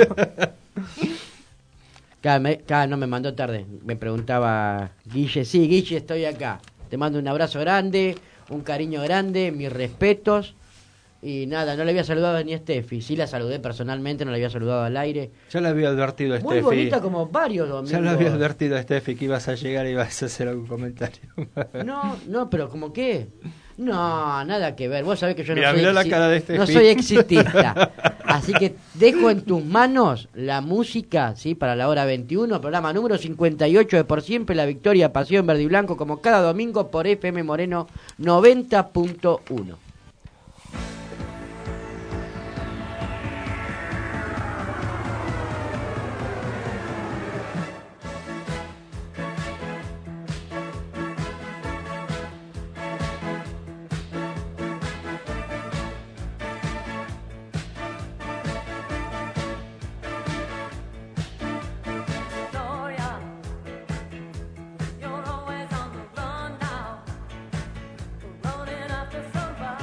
Cada, me- cada no me mandó tarde. Me preguntaba Guille, sí, Guille, estoy acá. Te mando un abrazo grande, un cariño grande, mis respetos. Y nada, no le había saludado ni a Steffi. Sí la saludé personalmente, no la había saludado al aire. Ya le había advertido a Muy Steffi. bonita como varios domingos. Ya le había advertido a Steffi que ibas a llegar y ibas a hacer algún comentario. No, no, pero como qué. No, nada que ver. Vos sabés que yo Mirá, no soy mirá la exi- cara de Steffi. no soy exitista. Así que dejo en tus manos la música, ¿sí? Para la hora veintiuno, programa número cincuenta y ocho de Por Siempre la Victoria, Pasión Verde y Blanco, como cada domingo por F M Moreno noventa punto uno. Gloria, you're always on the run now, running after somebody.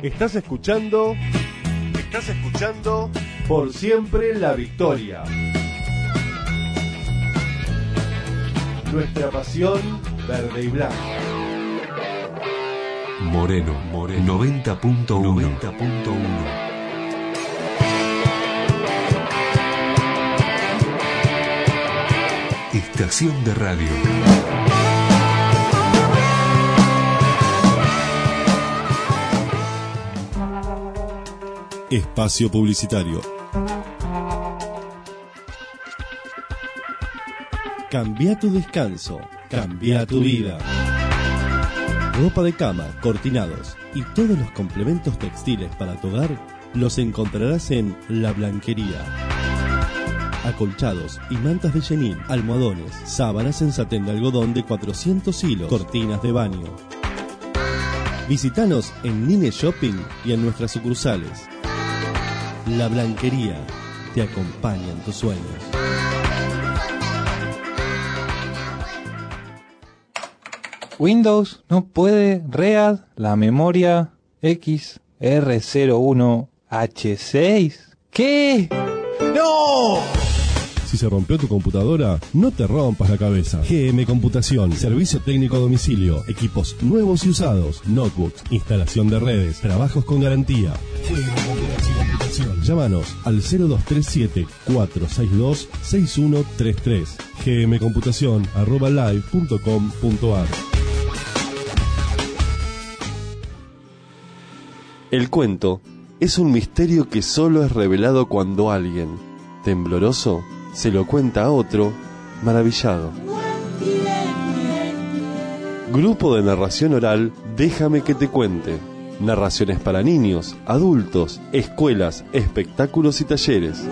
Estás escuchando, estás escuchando Por Siempre la Victoria. Nuestra pasión verde y blanca. Moreno, Moreno, noventa punto uno. Estación de radio. Espacio publicitario. Cambia tu descanso, cambia tu vida. Ropa de cama, cortinados y todos los complementos textiles para tu hogar los encontrarás en La Blanquería. Acolchados y mantas de chenil, almohadones, sábanas en satén de algodón de cuatrocientos hilos, cortinas de baño. Visítanos en Nine Shopping y en nuestras sucursales. La Blanquería te acompaña en tus sueños. Windows no puede read la memoria X R cero uno H seis. ¿Qué? ¡No! Si se rompió tu computadora, no te rompas la cabeza. G M Computación, servicio técnico a domicilio, equipos nuevos y usados, notebooks, instalación de redes, trabajos con garantía. G M Computación. Llámanos al cero dos tres siete, cuatro seis dos, seis uno tres tres. gmcomputación arroba live punto com punto ar. El cuento es un misterio que solo es revelado cuando alguien, tembloroso, se lo cuenta a otro, maravillado. Grupo de narración oral, Déjame que te cuente. Narraciones para niños, adultos, escuelas, espectáculos y talleres.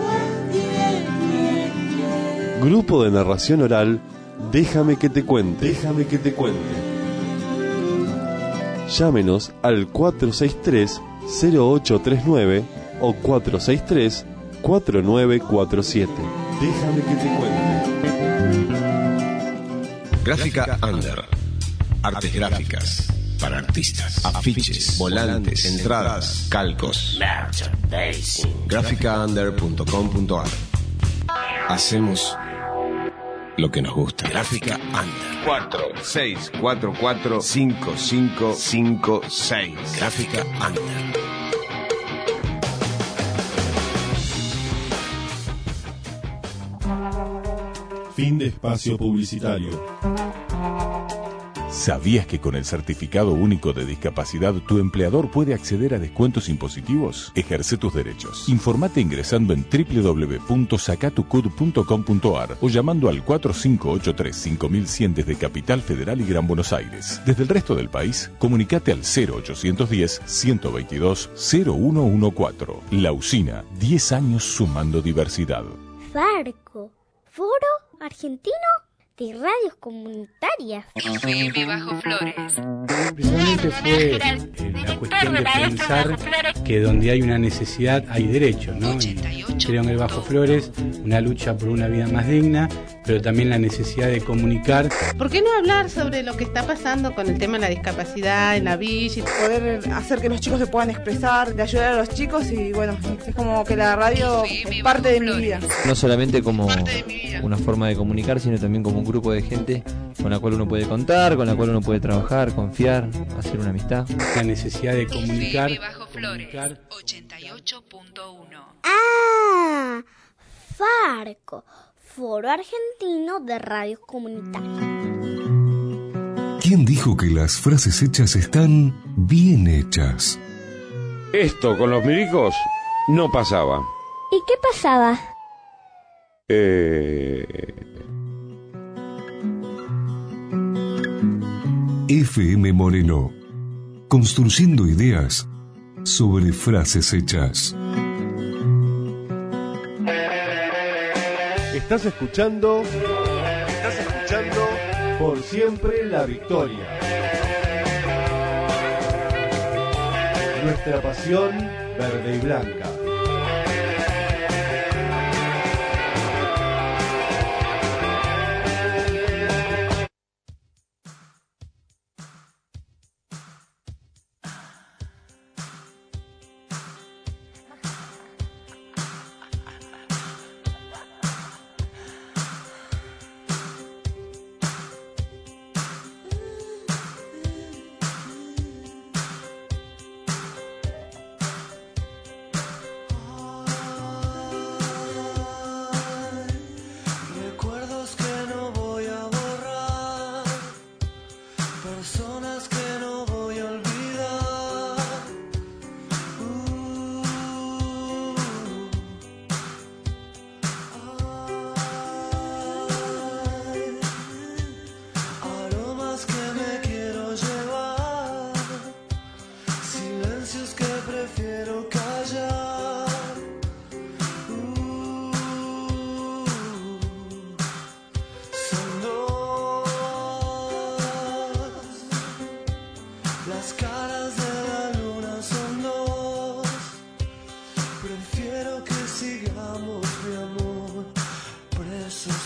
Grupo de narración oral, Déjame que te cuente. Déjame que te cuente. Llámenos al cuatro seis tres, cero ocho tres nueve o cuatro seis tres, cuatro nueve cuatro siete. Déjame que te cuente. Gráfica Under. Artes gráficas para artistas. Afiches, volantes, entradas, calcos. gráfica under punto com punto ar. Hacemos lo que nos gusta. Gráfica Under. cuatro seis cuatro cuatro cinco cinco cinco seis. Gráfica Under. Fin de espacio publicitario. ¿Sabías que con el Certificado Único de Discapacidad tu empleador puede acceder a descuentos impositivos? Ejerce tus derechos. Informate ingresando en doble u doble u doble u punto sacatucud punto com punto ar o llamando al cuatro cinco ocho tres, cinco mil cien desde Capital Federal y Gran Buenos Aires. Desde el resto del país, comunicate al cero ochocientos diez, ciento veintidós, cero uno catorce. La Usina, diez años sumando diversidad. Farco, Foro Argentino de Radios Comunitarias. F M Bajo Flores. Realmente fue eh, la cuestión de pensar que donde hay una necesidad hay derecho, ¿no? Y creo en el Bajo Flores una lucha por una vida más digna, pero también la necesidad de comunicar. ¿Por qué no hablar sobre lo que está pasando con el tema de la discapacidad en la villa? Poder hacer que los chicos se puedan expresar, de ayudar a los chicos y bueno, es como que la radio es parte de mi vida. No solamente como una forma de comunicar, sino también como un grupo de gente con la cual uno puede contar, con la cual uno puede trabajar, confiar, hacer una amistad. La necesidad de comunicar. Bajo Flores, ochenta y ocho punto uno. Ah, Farco, Foro Argentino de Radios Comunitarias. ¿Quién dijo que las frases hechas están bien hechas? Esto con los milicos no pasaba. ¿Y qué pasaba? Eh... F M Moreno, construyendo ideas sobre frases hechas. Estás escuchando, estás escuchando Por Siempre la Victoria. Nuestra pasión verde y blanca.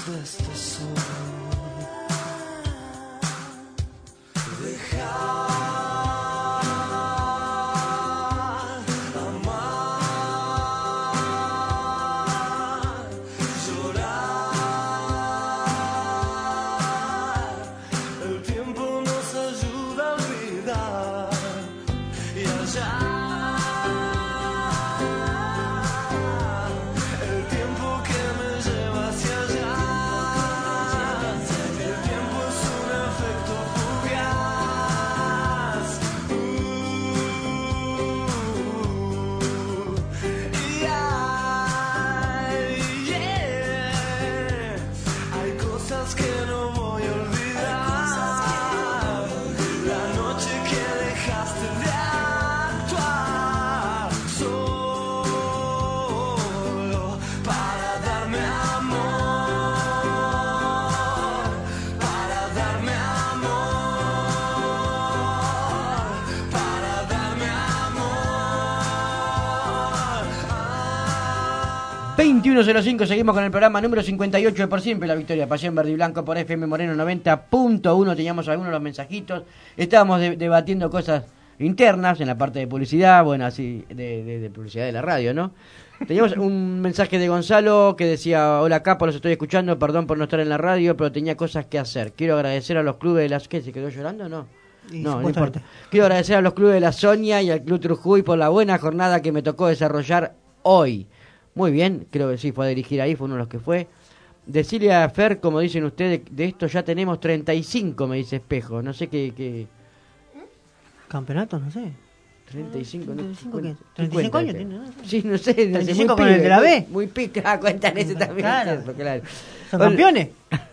de este sol. Dejar amar, llorar. El tiempo nos ayuda a olvidar y allá. El tiempo que me lleva hacia allá. El tiempo es un efecto fugaz. Uh, y ay, yeah. Hay cosas que no voy a olvidar. La noche que dejaste de actuar solo para darme amor, para darme amor, para darme amor. veintiuno cero cinco, seguimos con el programa número cincuenta y ocho de Por Siempre la Victoria, Pasión Verde y Blanco por F M Moreno noventa punto uno. Teníamos algunos de los mensajitos, estábamos de- debatiendo cosas internas en la parte de publicidad, bueno, así, de, de- de publicidad de la radio, ¿no? Teníamos un mensaje de Gonzalo que decía: hola Capo, los estoy escuchando, perdón por no estar en la radio, pero tenía cosas que hacer. Quiero agradecer a los clubes de las... ¿Qué? ¿Se quedó llorando o no? Y No, no supuestamente. importa. Quiero agradecer a los clubes de la Sonia y al Club Trujuy por la buena jornada que me tocó desarrollar hoy. Muy bien, creo que sí, fue a dirigir ahí, fue uno de los que fue. Decirle a Fer, como dicen ustedes, de esto ya tenemos treinta y cinco, me dice Espejo. No sé qué... qué... Campeonato, no sé. treinta y cinco, no, ¿treinta y cinco qué? cincuenta, ¿treinta y cinco años creo. tiene, no? Sí, no sé. ¿treinta y muy cinco con pibe, el de la muy- B? Muy pica, ah, cuentan ese también. Claro. es cierto, claro. ¿Son Hola. campeones?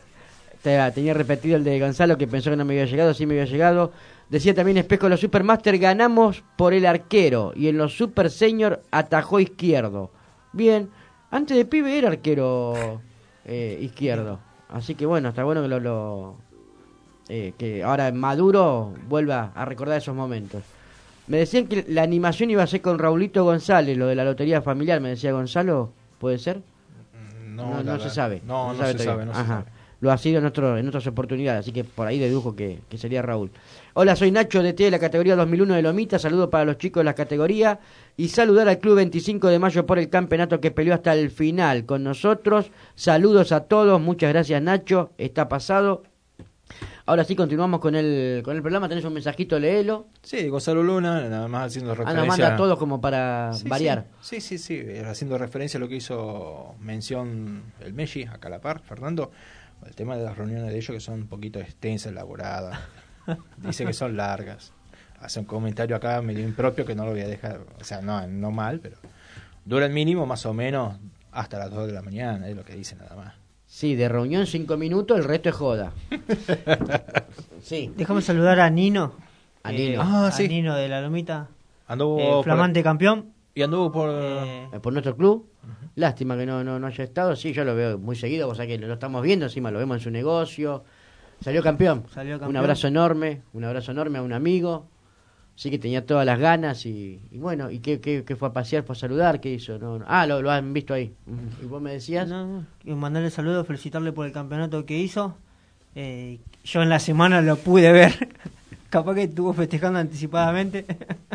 Te- Tenía repetido el de Gonzalo que pensó que no me había llegado, sí me había llegado. Decía también Espejo, los Supermaster ganamos por el arquero y en los Super Senior atajó izquierdo. Bien, antes de pibe era arquero eh, izquierdo. Así que bueno, está bueno que lo, lo eh, que ahora en Maduro vuelva a recordar esos momentos. Me decían que la animación iba a ser con Raulito González, lo de la lotería familiar, me decía Gonzalo, ¿puede ser? No, no, la no se verdad. sabe. No, no se todavía. sabe, no se Ajá. sabe. Lo ha sido en, otro, en otras oportunidades, así que por ahí dedujo que, que sería Raúl. Hola, soy Nacho de T de la categoría dos mil uno de Lomita, saludo para los chicos de la categoría y saludar al Club veinticinco de Mayo por el campeonato que peleó hasta el final con nosotros. Saludos a todos, muchas gracias Nacho, está pasado. Ahora sí, continuamos con el con el programa, tenés un mensajito, léelo. Sí, Gonzalo Luna, nada más haciendo Ah, referencia... nos manda a todos como para Sí, variar. Sí, sí, sí, sí, haciendo referencia a lo que hizo mención el Messi, acá a la par, Fernando, el tema de las reuniones de ellos que son un poquito extensas, elaboradas, dice que son largas. Hace un comentario acá medio impropio que no lo voy a dejar, o sea, no, no mal, pero dura el mínimo más o menos hasta las dos de la mañana, es lo que dice nada más. Sí, de reunión cinco minutos, el resto es joda. Sí. Déjame saludar a Nino. A eh, Nino. Ah, a sí. Nino de la Lomita. Anduvo eh, por- flamante campeón. Y anduvo por... Eh, Eh, por nuestro club. Lástima que no, no, no haya estado. Sí, yo lo veo muy seguido, o sea que lo estamos viendo, encima lo vemos en su negocio. Salió campeón. Salió campeón. Un abrazo enorme, un abrazo enorme a un amigo. Sí que tenía todas las ganas y, y bueno, ¿y qué, qué, qué fue a pasear, fue a saludar? ¿Qué hizo? No, no. Ah, lo, lo han visto ahí. Ujú. ¿Y vos me decías? No, y mandarle saludos, felicitarle por el campeonato que hizo. Eh, yo en la semana lo pude ver. Capaz que estuvo festejando anticipadamente.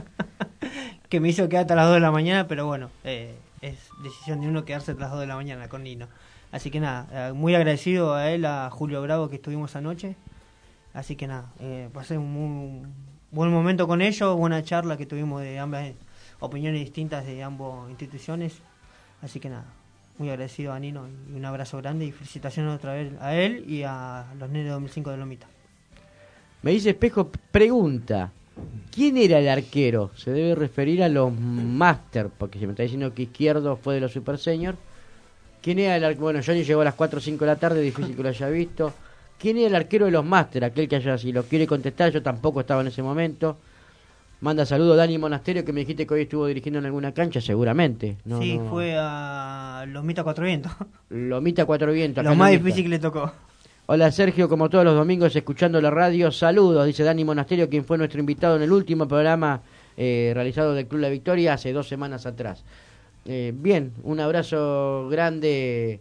Que me hizo quedar hasta las dos de la mañana, pero bueno, eh, es decisión de uno quedarse hasta las dos de la mañana con Nino. Así que nada, eh, muy agradecido a él, a Julio Bravo que estuvimos anoche. Así que nada, eh, pasé un muy buen momento con ellos, buena charla que tuvimos de ambas opiniones distintas de ambas instituciones. Así que nada, muy agradecido a Nino y un abrazo grande y felicitaciones otra vez a él y a los nenes de dos mil cinco de Lomita. Me dice Espejo, pregunta, ¿quién era el arquero? Se debe referir a los Master, porque se me está diciendo que Izquierdo fue de los Super Senior. ¿Quién era el arquero? Bueno, Johnny llegó a las cuatro o cinco de la tarde, difícil que lo haya visto. ¿Quién era el arquero de los Master? Aquel que haya, si lo quiere contestar, yo tampoco estaba en ese momento. Manda saludos Dani Monasterio, que me dijiste que hoy estuvo dirigiendo en alguna cancha, seguramente. No, sí, no. fue a Lomita Cuatro Vientos. Lomita Cuatro Vientos. acá Lo en más Lomita. difícil que le tocó. Hola Sergio, como todos los domingos escuchando la radio, saludos, dice Dani Monasterio, quien fue nuestro invitado en el último programa eh, realizado del Club La Victoria hace dos semanas atrás. Eh, bien, un abrazo grande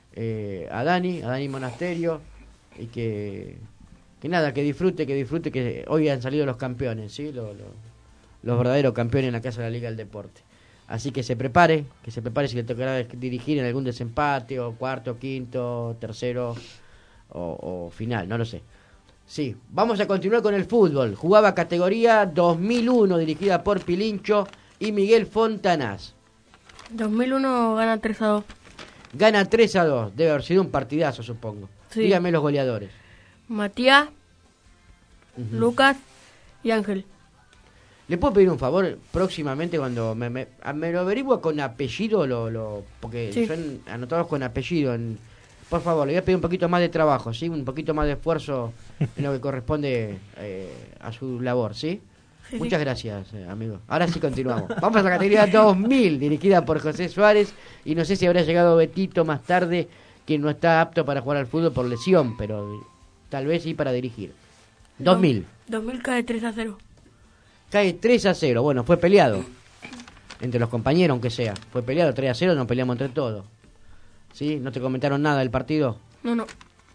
eh, a Dani, a Dani Monasterio, y que, que nada, que disfrute, que disfrute, que hoy han salido los campeones, ¿sí? Los, los, los verdaderos campeones en la Casa de la Liga del Deporte. Así que se prepare, que se prepare si le tocará dirigir en algún desempate, o cuarto, quinto, tercero, o, o final, no lo sé. Sí, vamos a continuar con el fútbol. Jugaba categoría dos mil uno, dirigida por Pilincho y Miguel Fontanás. dos mil uno gana tres a dos. Gana tres a dos, debe haber sido un partidazo, supongo. Sí. Dígame los goleadores. Matías, Uh-huh. Lucas y Ángel. ¿Le puedo pedir un favor próximamente cuando me, me, a- me lo averigua con apellido? Lo, lo porque Sí. son anotados con apellido. En, por favor, le voy a pedir un poquito más de trabajo, ¿sí? Un poquito más de esfuerzo en lo que corresponde eh, a su labor, ¿sí? Sí, Muchas sí. gracias, eh, amigo. Ahora sí continuamos. Vamos a la categoría dos mil, dirigida por José Suárez. Y no sé si habrá llegado Betito más tarde, quien no está apto para jugar al fútbol por lesión, pero tal vez sí para dirigir. dos mil. dos mil cae tres a cero. Cae tres a cero. Bueno, fue peleado. Entre los compañeros, aunque sea. Fue peleado tres a cero, nos peleamos entre todos. ¿Sí? ¿No te comentaron nada del partido? No, no.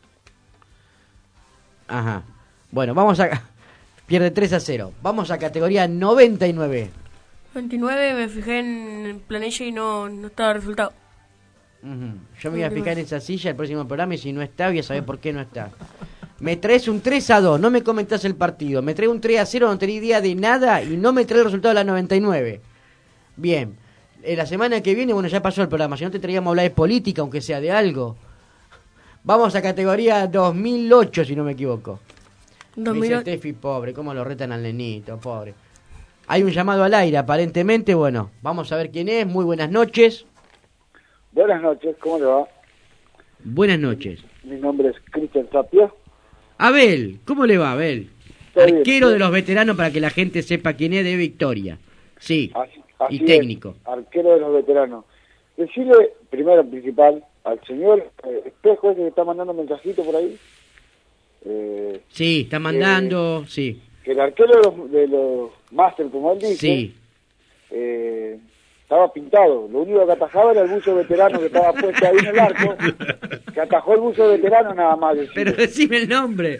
Ajá. Bueno, vamos a... Pierde tres a cero. Vamos a categoría noventa y nueve. veintinueve me fijé en planilla y no, no estaba el resultado. Ujú. Yo me voy a fijar en esa silla el próximo programa y si no está, voy a saber por qué no está. Me traes un tres a dos, no me comentás el partido. Me traes un tres a cero, no tenés idea de nada y no me traes el resultado de la noventa y nueve. Bien. Eh, la semana que viene, bueno, ya pasó el programa. Si no te traíamos a hablar de política, aunque sea de algo. Vamos a categoría dos mil ocho, si no me equivoco. dos Me mil dice ocho. Steffi, pobre, cómo lo retan al nenito, pobre. Hay un llamado al aire, aparentemente, bueno, vamos a ver quién es. Muy buenas noches. Buenas noches, ¿cómo le va? Buenas noches. Mi nombre es Cristian Tapia. Abel, ¿cómo le va, Abel? Todo bien, Arquero sí. de los veteranos para que la gente sepa quién es de Victoria. Sí, Así, así y es, técnico. arquero de los veteranos. Decirle, primero principal, al señor eh, Espejo ese que está mandando un mensajito por ahí, eh, Sí, está mandando, sí, que el arquero de los, de los Master, como él dice, sí. eh, estaba pintado. Lo único que atajaba era el buzo veterano que estaba puesto ahí en el arco, que atajó el buzo veterano nada más. decirle. Pero decime el nombre.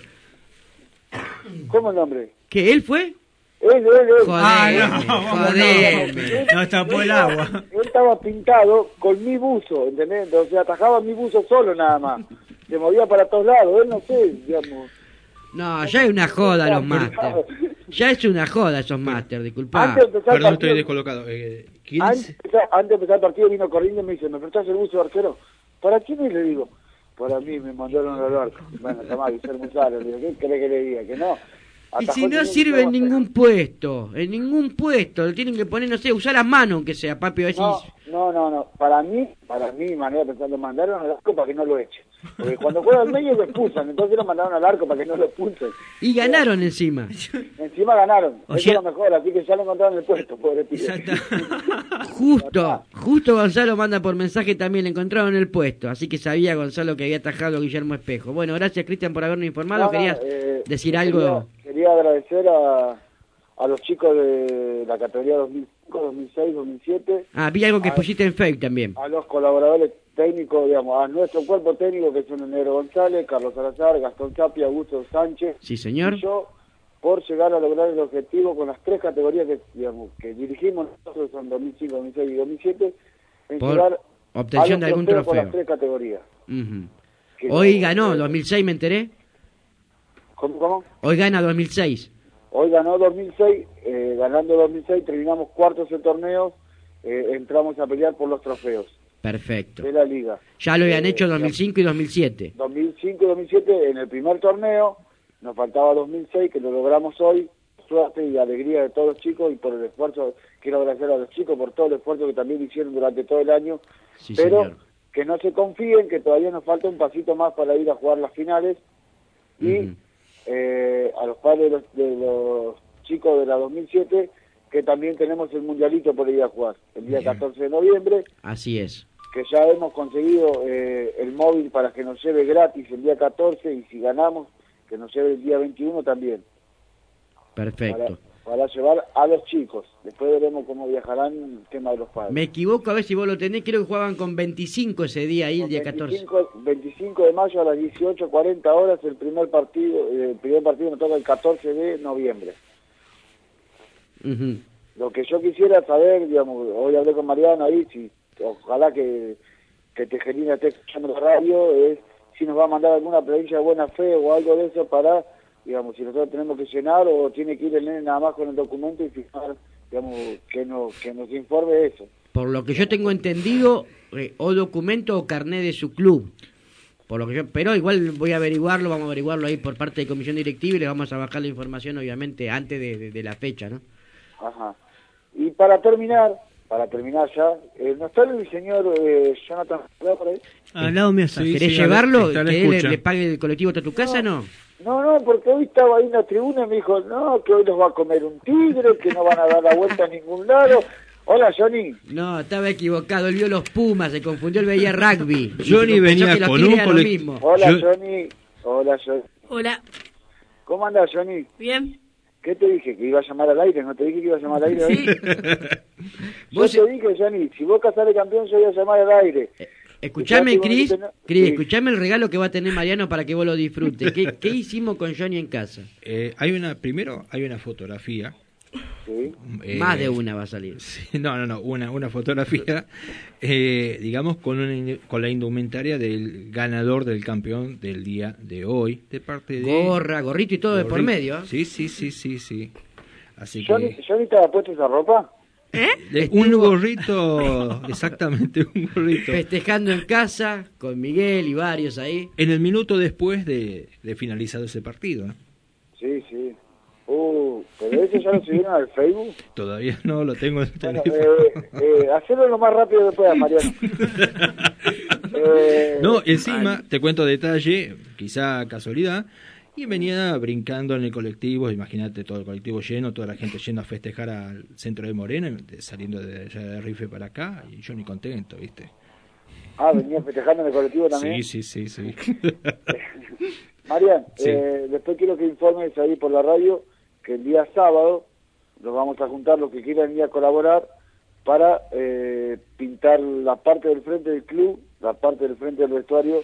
¿Cómo el nombre? ¿Que él fue? Él, él, él. Joder, joder. Nos tapó el agua. Él estaba pintado con mi buzo, ¿entendés? O sea, atajaba mi buzo solo nada más. Se movía para todos lados, él no sé, digamos. No, ya es una joda los máster. Ya es una joda esos máster, disculpa. Antes de empezar el Perdón, estoy partido- descolocado. Eh, Antes, de empezar- antes de empezar el partido vino corriendo y me dice, ¿me prestás el buzo de arquero? ¿Para quién? Y le digo, para mí, me mandaron al arco. Bueno, tomá, Guillermo González, le digo, ¿qué querés que le diga? Que no. Y Atajó si el no niño sirve en que ningún puesto, en ningún puesto, le tienen que poner, no sé, usar las manos aunque sea, papi, a ver si... No, no, no, no. Para mí, para mí, mi manera de pensar, lo mandaron al arco para que no lo echen. Porque cuando juega al medio lo expulsan, entonces lo mandaron al arco para que no lo expulsen. Y ganaron encima. Encima ganaron, O eso sea- es lo mejor, así que ya lo encontraron en el puesto, pobre pibe. Justo, justo Gonzalo manda por mensaje también, le encontraron en el puesto, así que sabía Gonzalo que había atajado a Guillermo Espejo. Bueno, gracias Cristian por habernos informado, No, no, querías eh, decir quería- algo... Quería agradecer a, a los chicos de la categoría dos mil cinco, dos mil seis, dos mil siete, Ah, vi algo que a- pusiste en Facebook también. a los colaboradores técnicos, digamos, a nuestro cuerpo técnico que son el Negro González, Carlos Salazar, Gastón Tapia, Augusto Sánchez Sí, señor. y yo, por llegar a lograr el objetivo con las tres categorías que, digamos, que dirigimos nosotros, son dos mil cinco, dos mil seis y dos mil siete, en Por llegar obtención a de los algún trofeos por trofeo. las tres categorías. Ujú. Que Hoy no- ganó, dos mil seis me enteré. ¿Cómo, cómo? Hoy gana dos mil seis. Hoy ganó dos mil seis, eh, ganando dos mil seis, terminamos cuartos en torneos, eh, entramos a pelear por los trofeos Perfecto. de la liga. Ya lo habían Eh, hecho dos mil cinco y dos mil siete. dos mil cinco y dos mil siete en el primer torneo, nos faltaba dos mil seis, que lo logramos hoy, suerte y alegría de todos los chicos y por el esfuerzo, quiero agradecer a los chicos por todo el esfuerzo que también hicieron durante todo el año, Sí, pero señor. que no se confíen, que todavía nos falta un pasito más para ir a jugar las finales y Ujú. eh, a los padres de los, de los chicos de la dos mil siete, que también tenemos el mundialito por ir a jugar, el día Bien. catorce de noviembre, Así es. que ya hemos conseguido eh, el móvil para que nos lleve gratis el día catorce y si ganamos, que nos lleve el día veintiuno también. Perfecto. para llevar a los chicos. Después veremos cómo viajarán el tema de los padres. Me equivoco, a ver si vos lo tenés, creo que jugaban con veinticinco ese día ahí, el día catorce. veinticinco de mayo a las dieciocho cuarenta horas, el primer partido, eh, el primer partido nos toca el catorce de noviembre. Uh-huh. Lo que yo quisiera saber, digamos, hoy hablé con Mariano ahí, si ojalá que, que Tejerina esté escuchando la radio, es si nos va a mandar alguna provincia de buena fe o algo de eso para, digamos, si nosotros tenemos que llenar o tiene que ir el nene nada más con el documento y firmar, digamos, que nos, que nos informe eso. Por lo que yo tengo entendido, eh, o documento o carné de su club. Por lo que yo, pero igual voy a averiguarlo, vamos a averiguarlo ahí por parte de comisión directiva y le vamos a bajar la información obviamente antes de, de, de la fecha, ¿no? Ajá. Y para terminar, para terminar ya, eh, ¿no está el señor eh, Jonathan por ahí? Al lado mío está. Sí, ¿Querés sí, llevarlo? está, está, ¿Que le él le, escucha. le pague el colectivo hasta tu casa, no? No, no, porque hoy estaba ahí en la tribuna y me dijo, no, que hoy los va a comer un tigre, que no van a dar la vuelta a ningún lado. Hola, Johnny. No, estaba equivocado, él vio los Pumas, se confundió, él veía rugby. Johnny Y pensó venía que los con Tigres un era lo colec- mismo. Hola, Yo- Johnny. Hola, Johnny. Hola. ¿Cómo andas, Johnny? Bien. ¿Qué te dije? ¿Que iba a llamar al aire? ¿No te dije que iba a llamar al aire hoy? Yo Vos- te dije, Johnny, si Boca sale campeón, yo voy a llamar al aire. Escuchame, Fíjate, Cris, vos no- Cris, Sí. escuchame el regalo que va a tener Mariano para que vos lo disfrutes. ¿Qué, qué hicimos con Johnny en casa? Eh, hay una, primero hay una fotografía. Sí. eh, Más de una va a salir. sí, no, no, no, una, una fotografía, eh, digamos, con, una, in- con la indumentaria del ganador del campeón del día de hoy, de parte de... Gorra, gorrito y todo de por Gorrito. medio. ¿eh? Sí, sí, sí, sí, sí. Así Johnny, que... ¿Johnny te ha puesto esa ropa? de- un gorrito, exactamente, un gorrito. Festejando en casa con Miguel y varios ahí. En el minuto después de, de finalizado ese partido, ¿no? Sí, sí. Uh, pero eso ya lo subieron al Facebook. Todavía no lo tengo en el Bueno, teléfono. eh, eh, hacerlo lo más rápido que puedas, Mariano. eh, No, encima, te cuento detalle, quizá casualidad, y venía brincando en el colectivo, imagínate todo el colectivo lleno, toda la gente yendo a festejar al centro de Moreno, de- saliendo de allá de Rife para acá, y yo ni contento, ¿viste? Ah, venía festejando en el colectivo también. Sí, sí, sí, sí. Marian, Sí. eh, después quiero que informes ahí por la radio que el día sábado nos vamos a juntar los que quieran ir a colaborar para eh, pintar la parte del frente del club, la parte del frente del vestuario.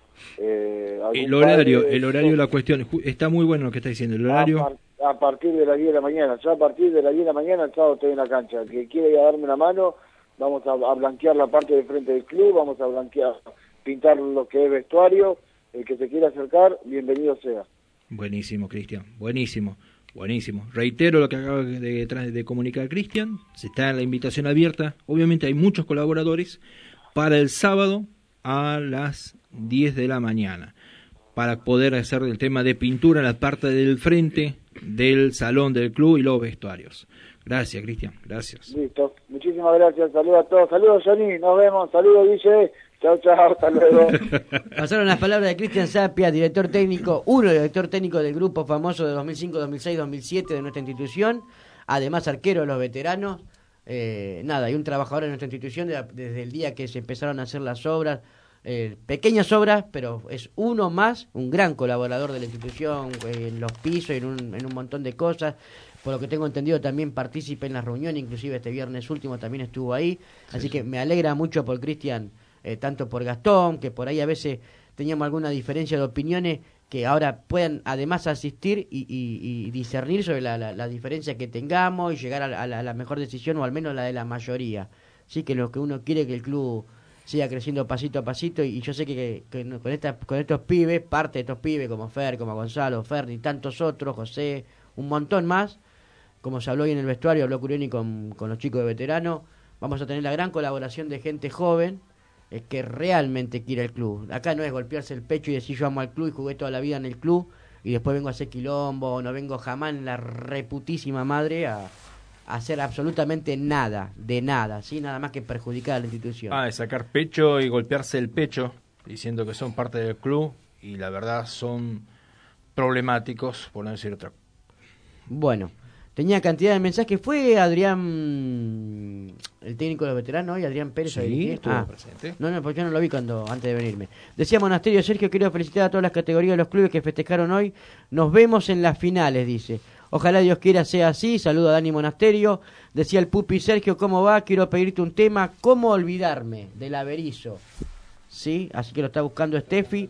Eh, algún El horario, padre, el horario de la cuestión, ju- está muy bueno lo que está diciendo, el a, horario... par- a partir de las diez de la mañana. Yo a partir de las diez de la mañana el sábado estoy en la cancha. El que quiera ir a darme una mano, vamos a, a blanquear la parte del frente del club, vamos a blanquear, pintar lo que es vestuario. El que se quiera acercar, bienvenido sea. Buenísimo, Cristian, buenísimo, buenísimo. Reitero lo que acaba de, tra- de comunicar Cristian, se está la invitación abierta, obviamente hay muchos colaboradores, para el sábado a las diez de la mañana, para poder hacer el tema de pintura en la parte del frente del salón del club y los vestuarios. Gracias, Cristian, gracias. Listo. Muchísimas gracias. Saludos a todos. Saludos, Johnny. Nos vemos. Saludos, Guille. Chao, chao. Hasta luego. Pasaron las palabras de Cristian Sapia, director técnico, uno director técnico del grupo famoso de dos mil cinco, dos mil seis, dos mil siete de nuestra institución, además arquero de los veteranos. Eh, nada, y un trabajador de nuestra institución de- desde el día que se empezaron a hacer las obras, eh, pequeñas obras, pero es uno más, un gran colaborador de la institución, eh, en los pisos, en un, en un montón de cosas. Por lo que tengo entendido también participa en las reuniones, inclusive este viernes último también estuvo ahí, así que me alegra mucho por Cristian, eh, tanto por Gastón, que por ahí a veces teníamos alguna diferencia de opiniones, que ahora puedan además asistir y, y- y discernir sobre la, la- la diferencia que tengamos y llegar a la, a la- a la mejor decisión, o al menos la de la mayoría. Sí, que lo que uno quiere que el club siga creciendo pasito a pasito, y, y yo sé que, que- que no- con, esta, con estos pibes, parte de estos pibes como Fer, como Gonzalo, Fer y tantos otros, José, un montón más, como se habló hoy en el vestuario, habló Curioni con, con los chicos de veteranos, vamos a tener la gran colaboración de gente joven eh, que realmente quiere el club. Acá no es golpearse el pecho y decir yo amo al club y jugué toda la vida en el club y después vengo a hacer quilombo, no vengo jamás en la reputísima madre a, a hacer absolutamente nada, de nada, ¿sí? Nada más que perjudicar a la institución. Ah, de sacar pecho y golpearse el pecho, diciendo que son parte del club, y la verdad son problemáticos, por no decir otra. Bueno, tenía cantidad de mensajes. ¿Fue Adrián, el técnico de los veteranos hoy, Adrián Pérez? Sí, a dirigir? estuvo Ah, presente. No, no, porque yo no lo vi cuando antes de venirme. Decía Monasterio, Sergio, quiero felicitar a todas las categorías de los clubes que festejaron hoy. Nos vemos en las finales, dice. Ojalá Dios quiera sea así. Saludo a Dani Monasterio. Decía el Pupi Sergio, ¿cómo va? Quiero pedirte un tema. ¿Cómo olvidarme del Averizo? Sí, así que lo está buscando Steffi.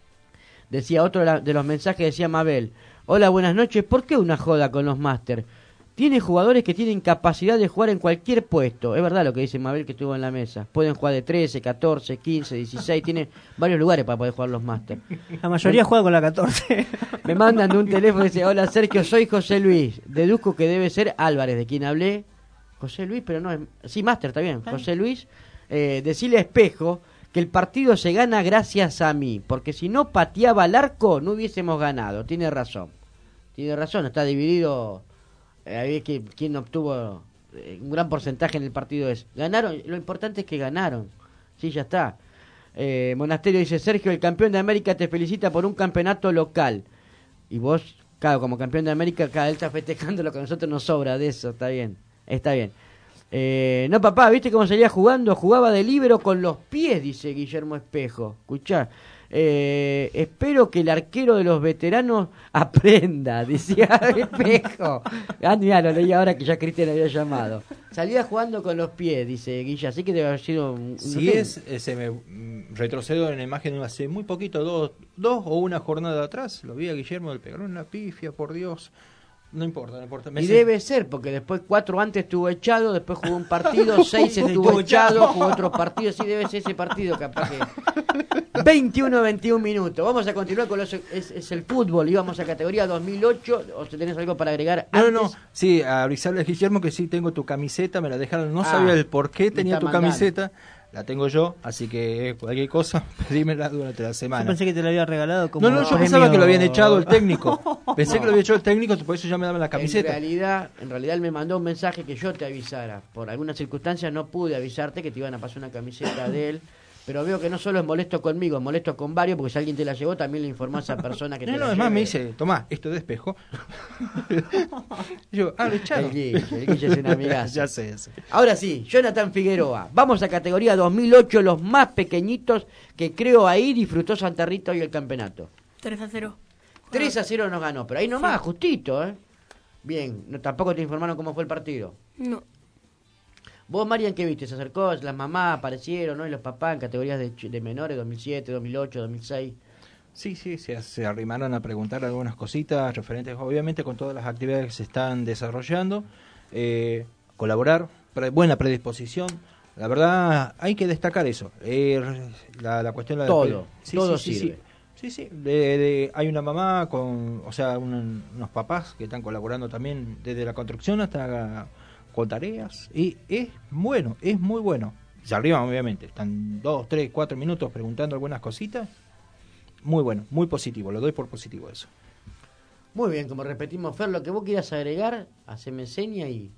Decía otro de, la, de los mensajes, decía Mabel. Hola, buenas noches. ¿Por qué una joda con los Masters? Tiene jugadores que tienen capacidad de jugar en cualquier puesto. Es verdad lo que dice Mabel que estuvo en la mesa. Pueden jugar de trece, catorce, quince, dieciséis. Tienen varios lugares para poder jugar los Masters. La mayoría juega con la catorce. Me mandan de un teléfono y dice, hola Sergio, soy José Luis. Deduzco que debe ser Álvarez, de quien hablé. José Luis, pero no es... Sí, Master, está bien. José Luis, eh, decirle a Espejo que el partido se gana gracias a mí. Porque si no pateaba al arco, no hubiésemos ganado. Tiene razón. Tiene razón, está dividido... Eh, que quien obtuvo eh, un gran porcentaje en el partido es. Ganaron, lo importante es que ganaron. Sí, ya está. Eh, Monasterio dice, Sergio, el campeón de América te felicita por un campeonato local. Y vos, claro, como campeón de América, cada él está festejando lo que a nosotros nos sobra de eso. Está bien, está bien. Eh, no, papá, ¿viste cómo salía jugando? Jugaba de líbero con los pies, dice Guillermo Espejo. Escuchá. Eh, espero que el arquero de los veteranos aprenda, decía Espejo. Ah, mira, lo leí ahora que ya Cristian había llamado. Salía jugando con los pies, dice Guilla, así que debe haber sido un... Si es, eh, se me mm, retrocedo en la imagen hace muy poquito, dos, dos o una jornada atrás, lo vi a Guillermo del pegar una pifia, por Dios. No importa, no importa. Me y sé... debe ser, porque después cuatro antes estuvo echado, después jugó un partido, seis estuvo echado, jugó otro partido, sí debe ser ese partido, capaz que... veintiuno, veintiún minutos. Vamos a continuar con los... Es, es el fútbol, íbamos a categoría dos mil ocho, o si tenés algo para agregar no, antes. No, no, sí, avisarle a Guillermo que sí tengo tu camiseta, me la dejaron, no Ah, sabía el por qué tenía tu mandando. camiseta. La tengo yo, así que cualquier cosa, pedímela durante la semana. Yo pensé que te la había regalado como No, no, yo premio. pensaba que lo habían echado el técnico. Pensé No. que lo había echado el técnico, por eso ya me daban la camiseta. En realidad, en realidad él me mandó un mensaje que yo te avisara. Por algunas circunstancias no pude avisarte que te iban a pasar una camiseta de él. Pero veo que no solo es molesto conmigo, es molesto con varios, porque si alguien te la llevó, también le informó a esa persona que te No, la no, además lleve. me dice, tomá, esto de Espejo. Yo, ah, lo echaron. El Guille, el Guille es un amigazo. Ya sé, ya sé. Ahora sí, Jonathan Figueroa. Vamos a categoría dos mil ocho, los más pequeñitos que creo ahí disfrutó Santa Rita hoy el campeonato. tres a cero. tres a cero nos ganó, pero ahí nomás, justito, ¿eh? Bien, no, tampoco te informaron cómo fue el partido. No. Vos, Marian, ¿qué viste? ¿Se acercó? ¿Las mamás aparecieron, no? Y los papás en categorías de, ch- de menores, dos mil siete, dos mil ocho, dos mil seis. Sí, sí, se, se arrimaron a preguntar algunas cositas referentes, obviamente, con todas las actividades que se están desarrollando. Eh, colaborar, pre- buena predisposición. La verdad, hay que destacar eso. Eh, la, la cuestión... La de- Todo, sí, todo sí, sí, sirve. Sí, sí. De, de- hay una mamá con, o sea, un- unos papás que están colaborando también desde la construcción hasta con tareas. Y es bueno, es muy bueno. Se arriban, obviamente. Están dos, tres, cuatro minutos preguntando algunas cositas. Muy bueno, muy positivo, lo doy por positivo eso. Muy bien, como repetimos, Fer, lo que vos quieras agregar, haceme seña y,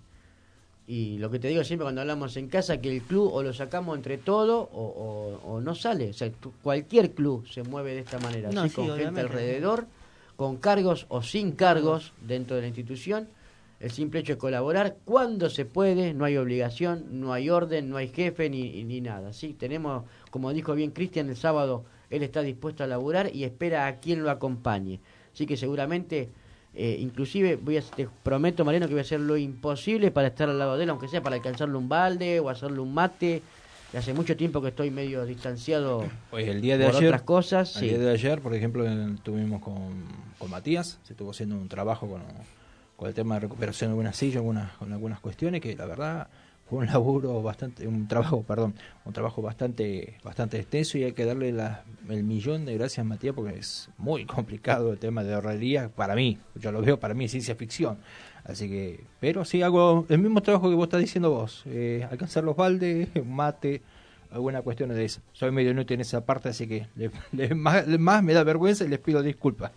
y lo que te digo siempre cuando hablamos en casa, que el club o lo sacamos entre todos o, o, o no sale. O sea, tu- cualquier club se mueve de esta manera, No, ¿sí? sí, Con gente obviamente. alrededor, con cargos o sin cargos dentro de la institución. El simple hecho de colaborar cuando se puede, no hay obligación, no hay orden, no hay jefe ni, ni nada. ¿Sí? Tenemos, como dijo bien Cristian, el sábado él está dispuesto a laburar y espera a quien lo acompañe. Así que seguramente, eh, inclusive, voy a, te prometo, Mariano, que voy a hacer lo imposible para estar al lado de él, aunque sea para alcanzarle un balde o hacerle un mate. Y hace mucho tiempo que estoy medio distanciado Pues el día de por ayer, otras cosas. el Sí. día de ayer, por ejemplo, eh, estuvimos con, con Matías, se estuvo haciendo un trabajo con, con el tema de recuperación de algunas sillas, algunas, con algunas cuestiones que la verdad fue un laburo bastante, un trabajo, perdón, un trabajo bastante, bastante extenso y hay que darle la, el millón de gracias a Matías porque es muy complicado el tema de herrería para mí, yo lo veo para mí es ciencia ficción, así que, pero sí hago el mismo trabajo que vos estás diciendo vos, eh, alcanzar los baldes, mate, alguna cuestión de eso. Soy medio inútil en esa parte, así que le, le- más, le- más me da vergüenza y les pido disculpas.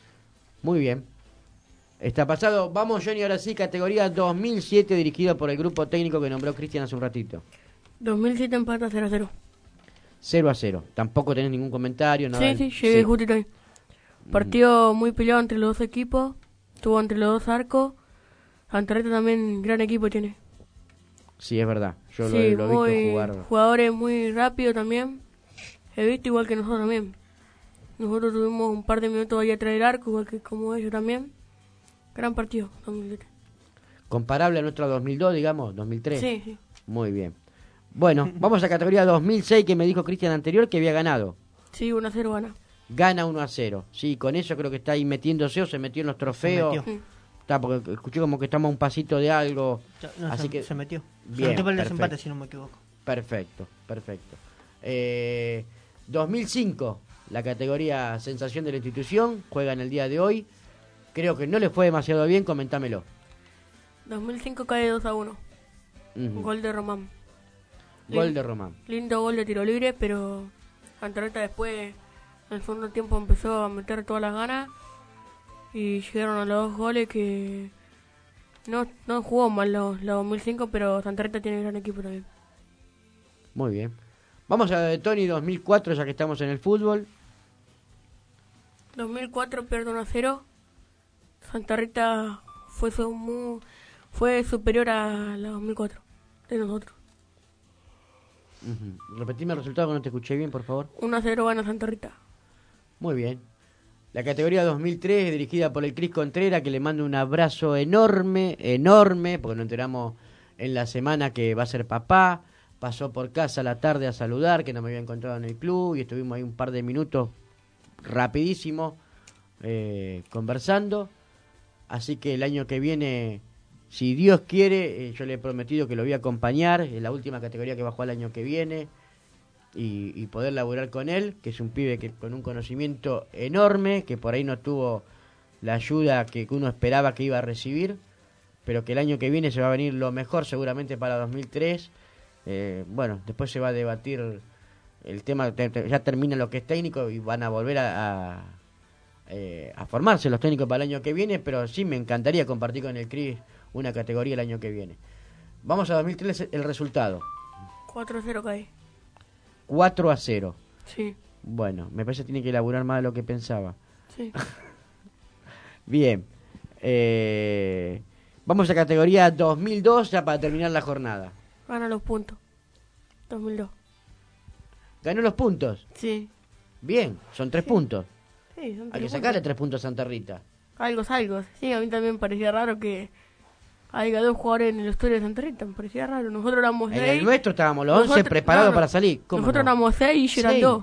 Muy bien. Está pasado. Vamos, Johnny, ahora sí, categoría dos mil siete, dirigido por el grupo técnico que nombró Cristian hace un ratito. dos mil siete empata cero a cero. cero a cero. Tampoco tenés ningún comentario, nada. Sí, sí, llegué justito ahí. Partido muy peleado entre los dos equipos. Estuvo entre los dos arcos. Santa Rita también gran equipo tiene. Sí, es verdad. Yo lo, Sí, he- lo he muy- visto jugar. Jugadores muy rápidos también. He visto igual que nosotros también. Nosotros tuvimos un par de minutos ahí atrás del arco, igual que como ellos también. Gran partido, dos mil tres. Comparable a nuestro dos mil dos, digamos, dos mil tres. Sí, sí. Muy bien. Bueno, vamos a categoría dos mil seis, que me dijo Cristian anterior que había ganado. Sí, uno a cero gana. Gana uno a cero. Sí, con eso creo que está ahí metiéndose o se metió en los trofeos. Se metió. Está, porque escuché como que estamos a un pasito de algo. No, así se, que se metió. Bien, se metió para el perfecto. desempate, si no me equivoco. Perfecto, perfecto. Eh, dos mil cinco, la categoría sensación de la institución, juega en el día de hoy. Creo que no le fue demasiado bien, comentámelo. dos mil cinco cae dos a uno. Ujú. Gol de Román. Gol Lin- de Román. Lindo gol de tiro libre, pero Antarreta después, en el segundo tiempo, empezó a meter todas las ganas y llegaron a los dos goles que no, no jugó mal los, los dos mil cinco, pero Santarreta tiene gran equipo también. Muy bien. Vamos a la de Tony dos mil cuatro, ya que estamos en el fútbol. dos mil cuatro pierde uno a cero. Santarreta fue, su, mu- fue superior a la dos mil cuatro de nosotros. Ujú. Repetime el resultado que no te escuché bien, por favor. uno a cero gana Santarreta. Muy bien. La categoría dos mil tres, dirigida por el Cris Contreras, que le mando un abrazo enorme, enorme, porque nos enteramos en la semana que va a ser papá. Pasó por casa a la tarde a saludar, que no me había encontrado en el club, y estuvimos ahí un par de minutos rapidísimo eh, conversando. Así que el año que viene, si Dios quiere, eh, yo le he prometido que lo voy a acompañar en la última categoría que va a jugar el año que viene y, y poder laburar con él, que es un pibe que con un conocimiento enorme, que por ahí no tuvo la ayuda que uno esperaba que iba a recibir, pero que el año que viene se va a venir lo mejor seguramente para dos mil tres. Eh, bueno, después se va a debatir el tema, te- te- ya termina lo que es técnico y van a volver a, a, eh, a formarse los técnicos para el año que viene, pero sí me encantaría compartir con el Cris una categoría el año que viene. Vamos a dos mil tres, el resultado. cuatro a cero cae. cuatro a cero. Sí, Bueno, me parece que tiene que elaborar más de lo que pensaba. sí. Bien. Eh, vamos a categoría dos mil dos ya para terminar la jornada. Gana los puntos. dos mil dos. ¿Ganó los puntos? Sí. Bien, son tres puntos. Sí, son Hay tres que sacarle puntos. tres puntos a Santa Rita. Algo es algo. Sí, a mí también me parecía raro que haya dos jugadores en la historia de Santa Rita. Me parecía raro. Nosotros éramos En seis. el nuestro estábamos los once Nosotros- preparados no, no. para salir. ¿Cómo Nosotros no? éramos seis y ellos eran Seis. dos.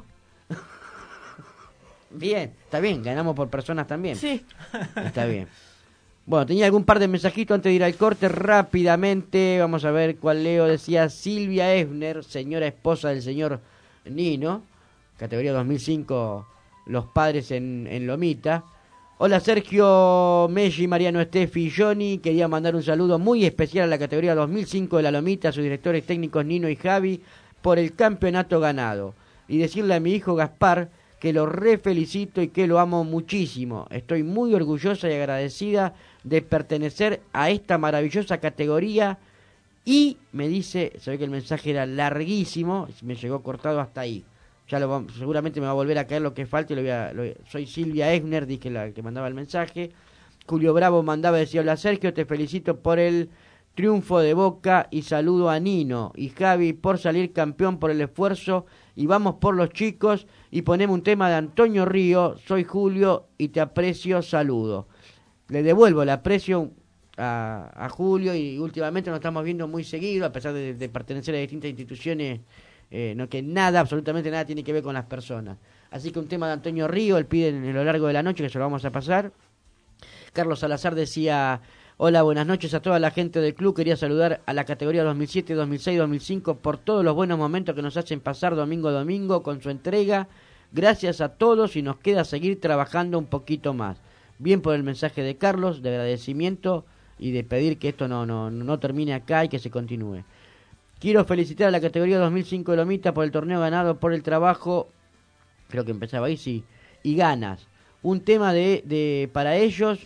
Bien, está bien, ganamos por personas también. Sí. Está bien. Bueno, tenía algún par de mensajitos antes de ir al corte rápidamente. Vamos a ver cuál leo. Decía Silvia Esner, señora esposa del señor Nino, categoría dos mil cinco, los padres en, en Lomita. Hola Sergio, Messi, Mariano, Estefi y Johnny. Quería mandar un saludo muy especial a la categoría dos mil cinco de la Lomita, a sus directores técnicos Nino y Javi, por el campeonato ganado. Y decirle a mi hijo Gaspar que lo re felicito y que lo amo muchísimo. Estoy muy orgullosa y agradecida de pertenecer a esta maravillosa categoría. Y me dice, se ve que el mensaje era larguísimo, me llegó cortado hasta ahí. Ya lo vamos- seguramente me va a volver a caer lo que falta y lo voy a, lo- soy Silvia Esner, dije la que mandaba el mensaje. Julio Bravo mandaba, decía, hola Sergio, te felicito por el triunfo de Boca y saludo a Nino y Javi por salir campeón, por el esfuerzo y vamos por los chicos y ponemos un tema de Antonio Río, soy Julio y te aprecio, saludo. Le devuelvo el aprecio a, a Julio y últimamente nos estamos viendo muy seguido, a pesar de, de pertenecer a distintas instituciones, eh, no que nada, absolutamente nada tiene que ver con las personas. Así que un tema de Antonio Río, él pide en lo largo de la noche que se lo vamos a pasar. Carlos Salazar decía, hola, buenas noches a toda la gente del club, quería saludar a la categoría dos mil siete, dos mil seis, dos mil cinco por todos los buenos momentos que nos hacen pasar domingo a domingo con su entrega. Gracias a todos y nos queda seguir trabajando un poquito más. Bien por el mensaje de Carlos, de agradecimiento y de pedir que esto no, no, no termine acá y que se continúe. Quiero felicitar a la categoría dos mil cinco de Lomita por el torneo ganado, por el trabajo, creo que empezaba ahí, sí, y ganas. Un tema de, de para ellos,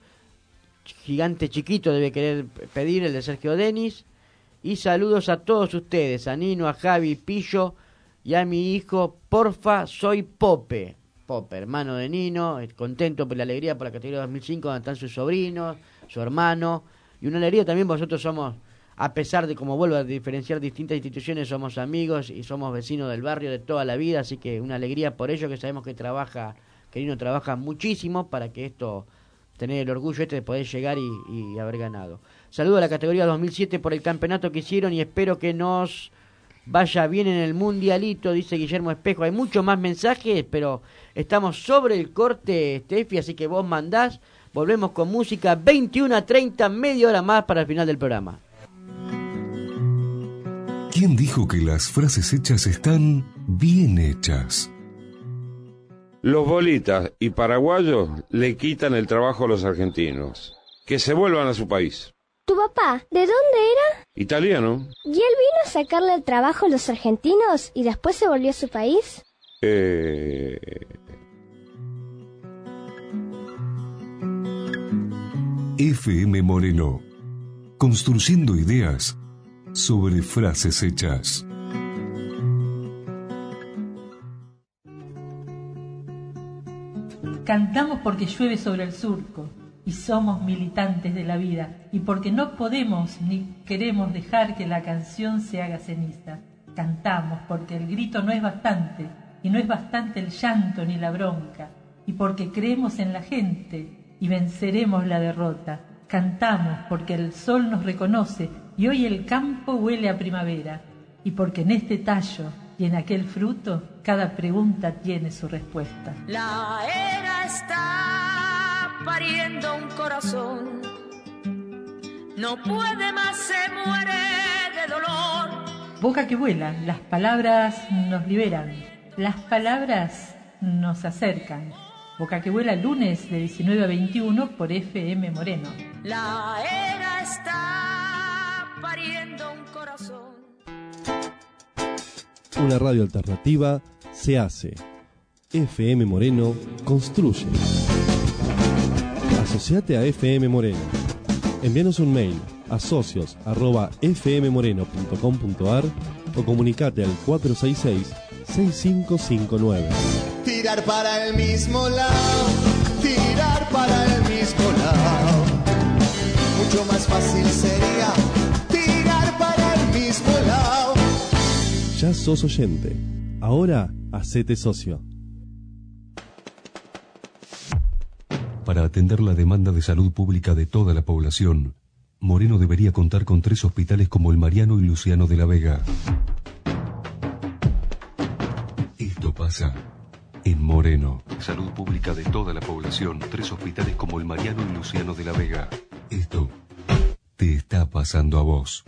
gigante chiquito debe querer pedir, el de Sergio Denis. Y saludos a todos ustedes, a Nino, a Javi, Pillo y a mi hijo, porfa, soy Pope. Pope, hermano de Nino, eh, contento por la alegría por la categoría dos mil cinco, donde están sus sobrinos, su hermano. Y una alegría también, vosotros somos, a pesar de, como vuelvo a diferenciar distintas instituciones, somos amigos y somos vecinos del barrio de toda la vida, así que una alegría por ello, que sabemos que trabaja, que Nino trabaja muchísimo para que esto tener el orgullo este de poder llegar y, y haber ganado. Saludo a la categoría dos mil siete por el campeonato que hicieron y espero que nos vaya bien en el mundialito, dice Guillermo Espejo. Hay muchos más mensajes, pero estamos sobre el corte, Steffi, así que vos mandás. Volvemos con música, veintiuno a treinta, media hora más para el final del programa. ¿Quién dijo que las frases hechas están bien hechas? Los bolitas y paraguayos le quitan el trabajo a los argentinos. Que se vuelvan a su país. ¿Tu papá, de dónde era? Italiano. ¿Y él vino a sacarle el trabajo a los argentinos y después se volvió a su país? Eh... F M Moreno, construyendo ideas sobre frases hechas. Cantamos porque llueve sobre el surco y somos militantes de la vida y porque no podemos ni queremos dejar que la canción se haga ceniza. Cantamos porque el grito no es bastante y no es bastante el llanto ni la bronca y porque creemos en la gente y venceremos la derrota. Cantamos porque el sol nos reconoce y hoy el campo huele a primavera y porque en este tallo y en aquel fruto cada pregunta tiene su respuesta. La era está pariendo un corazón, no puede más, se muere de dolor. Boca que vuela, las palabras nos liberan, las palabras nos acercan. Boca que vuela, lunes de diecinueve a veintiuno por F M Moreno. La era está pariendo un corazón. Una radio alternativa se hace. F M Moreno construye. Asociate a F M Moreno. Envíanos un mail a socios arroba f m moreno punto com punto a r o comunicate al cuatro seis seis, seis cinco cinco nueve. Tirar para el mismo lado, tirar para el mismo lado. Mucho más fácil sería tirar para el mismo lado. Ya sos oyente. Ahora hacete socio. Para atender la demanda de salud pública de toda la población, Moreno debería contar con tres hospitales como el Mariano y Luciano de la Vega. Esto pasa en Moreno. Salud pública de toda la población, tres hospitales como el Mariano y Luciano de la Vega. Esto te está pasando a vos.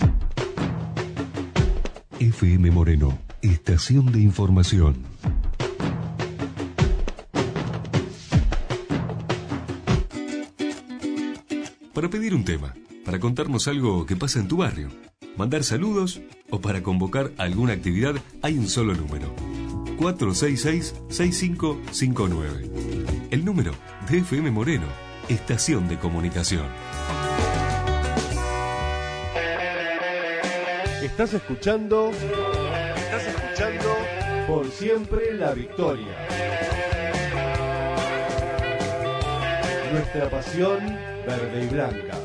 F M Moreno, estación de información. Para pedir un tema, para contarnos algo que pasa en tu barrio, mandar saludos o para convocar alguna actividad, hay un solo número. cuatro seis seis, seis cinco cinco nueve. El número de F M Moreno, estación de comunicación. Estás escuchando. Estás escuchando Por Siempre la Victoria. Nuestra pasión verde y blanca.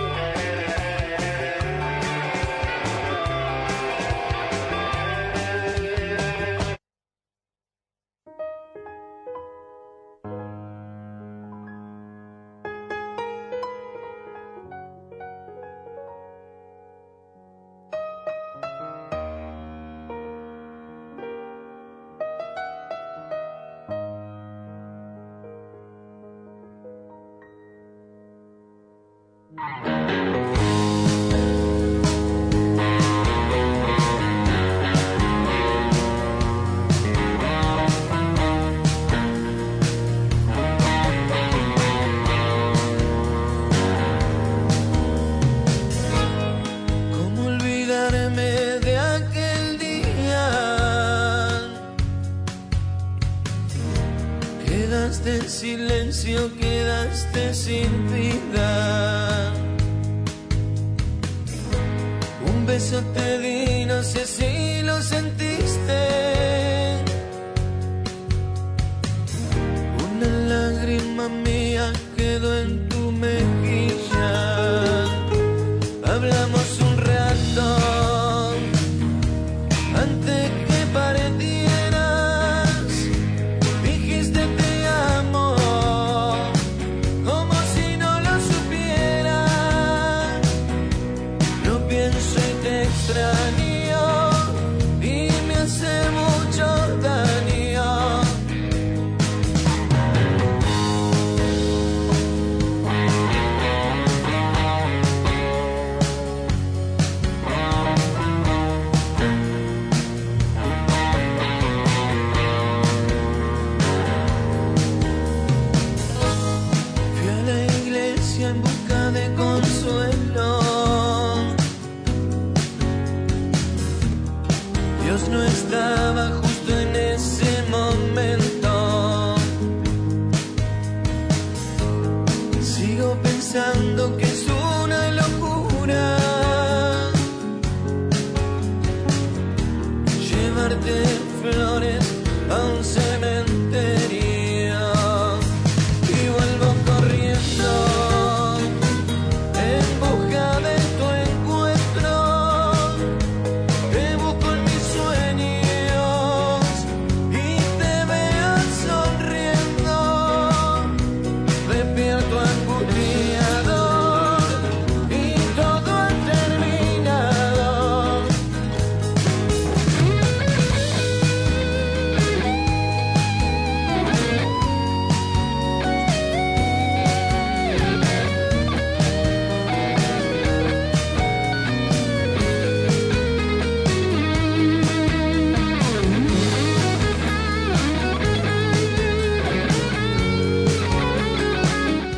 Quedaste en silencio, quedaste sin vida. Un beso te di, no sé si lo sentiste. Una lágrima mía quedó en tu mejilla. Hablamos un rato antes que partieras. Dijiste te amo como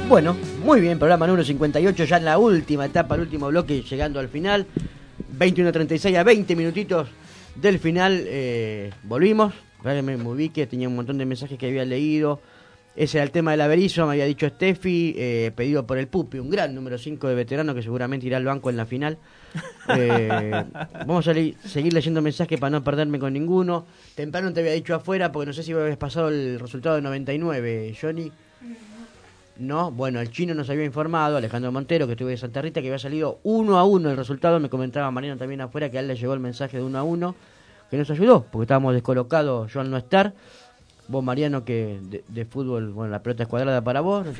Bueno, muy bien, programa número cincuenta y ocho, ya en la última etapa, el último bloque, llegando al final. veintiuno treinta y seis, a veinte minutitos del final, eh, volvimos. Me, me ubiqué, tenía un montón de mensajes que había leído. Ese era el tema del Averizo, me había dicho Steffi, eh, pedido por el Pupi, un gran número cinco de veterano que seguramente irá al banco en la final. Eh, vamos a le- seguir leyendo mensajes para no perderme con ninguno. Temprano te había dicho afuera, porque no sé si habías pasado el resultado de noventa y nueve, Johnny. No, bueno, el chino nos había informado, Alejandro Montero, que estuve de Santa Rita, que había salido uno a uno el resultado. Me comentaba Mariano también afuera que a él le llegó el mensaje de uno a uno, que nos ayudó, porque estábamos descolocados yo al no estar. Vos, Mariano, que de, de fútbol, bueno, la pelota es cuadrada para vos. No te...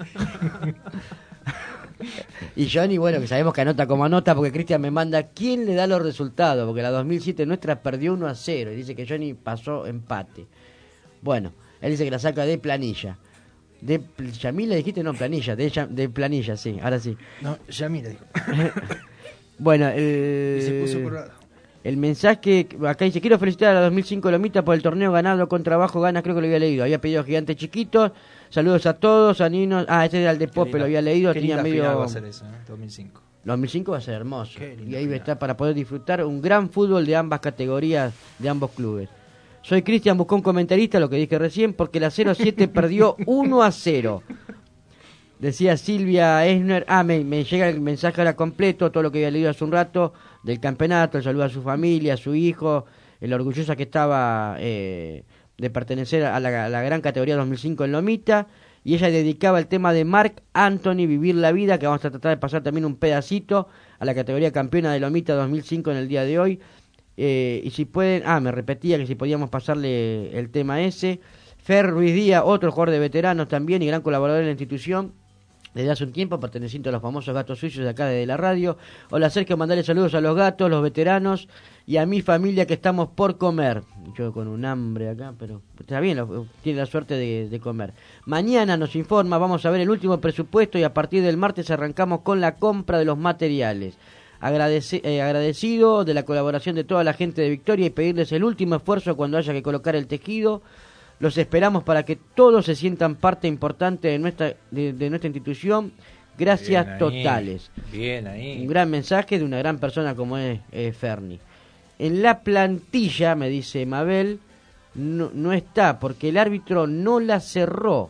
Y Johnny, bueno, que sabemos que anota como anota, porque Cristian me manda quién le da los resultados, porque la dos mil siete nuestra perdió uno a cero, y dice que Johnny pasó empate. Bueno, él dice que la saca de planilla. De Yamila dijiste, no, planilla, de, de planilla, sí, ahora sí. No, Yamila dijo. Bueno, el... Y se puso colorado. El mensaje, acá dice, quiero felicitar a la dos mil cinco Lomita por el torneo ganado con trabajo, ganas, creo que lo había leído. Había pedido Gigantes Chiquitos, saludos a todos, a Ninos. Ah, este era el de Pope, lo había leído, Qué tenía linda medio... final va a ser esa, ¿eh? dos mil cinco. dos mil cinco va a ser hermoso. Y ahí está para poder disfrutar un gran fútbol de ambas categorías, de ambos clubes. Soy Cristian, buscó un comentarista, lo que dije recién, porque la cero siete perdió uno a cero. Decía Silvia Esner, ah, me, me llega el mensaje ahora completo, todo lo que había leído hace un rato del campeonato, el saludo a su familia, a su hijo, el orgullosa que estaba eh, de pertenecer a la, a la gran categoría dos mil cinco en Lomita, y ella dedicaba el tema de Marc Anthony, Vivir la Vida, que vamos a tratar de pasar también un pedacito a la categoría campeona de Lomita dos mil cinco en el día de hoy. Eh, y si pueden, ah, me repetía que si podíamos pasarle el tema ese. Fer Ruiz Díaz, otro jugador de veteranos también y gran colaborador de la institución desde hace un tiempo, perteneciente a los famosos Gatos Suizos de acá de la radio. Hola Sergio, mandarle saludos a los gatos, los veteranos y a mi familia que estamos por comer. Yo con un hambre acá, pero está bien, lo, tiene la suerte de, de comer. Mañana nos informa, vamos a ver el último presupuesto y a partir del martes arrancamos con la compra de los materiales. Agradece, eh, agradecido de la colaboración de toda la gente de Victoria y pedirles el último esfuerzo cuando haya que colocar el tejido. Los esperamos para que todos se sientan parte importante de nuestra, de, de nuestra institución. Gracias Bien ahí, totales. Bien ahí. Un gran mensaje de una gran persona como es eh, Ferni. En la plantilla, me dice Mabel, no, no está porque el árbitro no la cerró.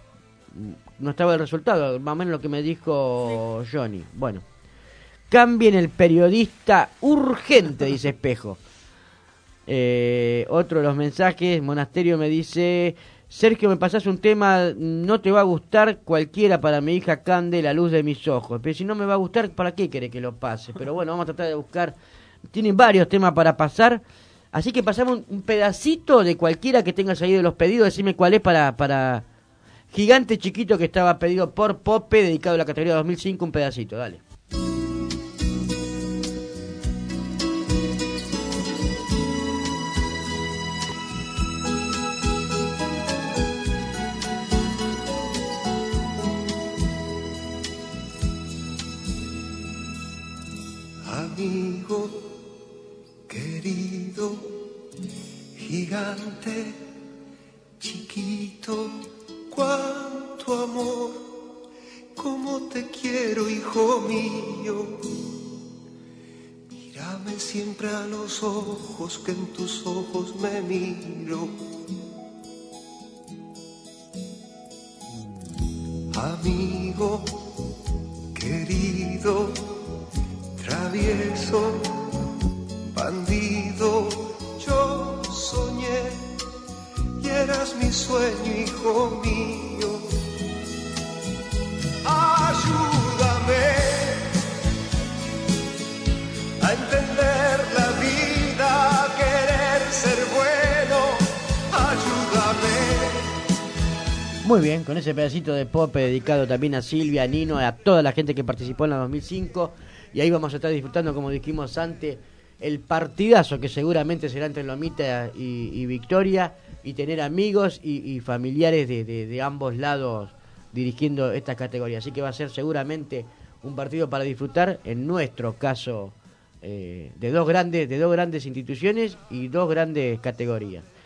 No estaba el resultado, más o menos lo que me dijo Johnny. Bueno. Cambien el periodista urgente, dice Espejo. Eh, otro de los mensajes, Monasterio me dice, Sergio, me pasás un tema, no te va a gustar cualquiera para mi hija Cande, la luz de mis ojos. Pero si no me va a gustar, ¿para qué querés que lo pase? Pero bueno, vamos a tratar de buscar, tienen varios temas para pasar, así que pasamos un, un pedacito de cualquiera que tengas ahí de los pedidos, decime cuál es para, para Gigante Chiquito que estaba pedido por Pope, dedicado a la categoría dos mil cinco, un pedacito, dale. Amigo querido, gigante, chiquito, cuánto amor, cómo te quiero, hijo mío. Mírame siempre a los ojos, que en tus ojos me miro. Amigo querido, travieso, bandido, yo soñé y eras mi sueño, hijo mío. Ayúdame a entender la vida, a querer ser bueno, ayúdame. Muy bien, con ese pedacito de pop dedicado también a Silvia, a Nino, a toda la gente que participó en la dos mil cinco. Y ahí vamos a estar disfrutando, como dijimos antes, el partidazo que seguramente será entre Lomita y, y Victoria, y tener amigos y, y familiares de, de, de ambos lados dirigiendo esta categoría. Así que va a ser seguramente un partido para disfrutar, en nuestro caso, eh, de dos grandes, de dos grandes instituciones y dos grandes categorías.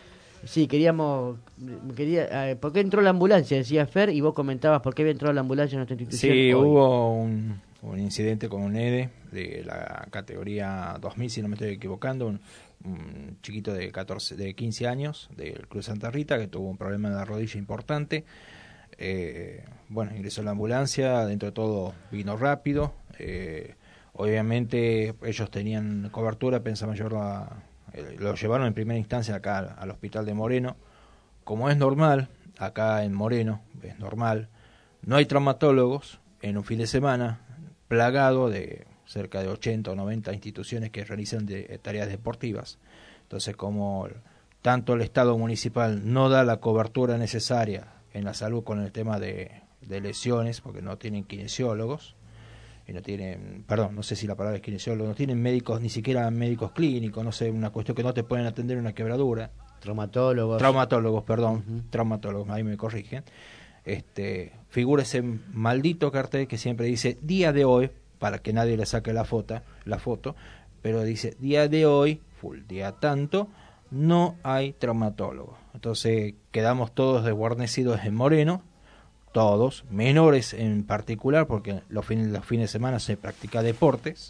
Sí, queríamos... quería eh, ¿Por qué entró la ambulancia? Decía Fer, y vos comentabas por qué había entrado la ambulancia en nuestra institución. Sí, hoy. hubo un, un incidente con un E D E de la categoría dos mil, si no me estoy equivocando, un, un chiquito de catorce, de quince años del Club Santa Rita que tuvo un problema de la rodilla importante. Eh, bueno, ingresó a la ambulancia, dentro de todo vino rápido. Eh, obviamente ellos tenían cobertura, pensaban llevarlo a... Lo llevaron en primera instancia acá al, al hospital de Moreno. Como es normal, acá en Moreno, es normal, no hay traumatólogos en un fin de semana plagado de cerca de ochenta o noventa instituciones que realizan de, tareas deportivas. Entonces, como tanto el Estado municipal no da la cobertura necesaria en la salud con el tema de, de lesiones, porque no tienen kinesiólogos, y no tienen, perdón, no sé si la palabra es kinesiólogo, no tienen médicos, ni siquiera médicos clínicos, no sé, una cuestión que no te pueden atender una quebradura. Traumatólogos. Traumatólogos, perdón, uh-huh. traumatólogos, ahí me corrigen. Este, figura ese maldito cartel que siempre dice día de hoy, para que nadie le saque la foto, la foto, pero dice día de hoy, full día tanto, no hay traumatólogo. Entonces quedamos todos desguarnecidos en Moreno, todos, menores en particular, porque los fines, los fines de semana se practica deportes,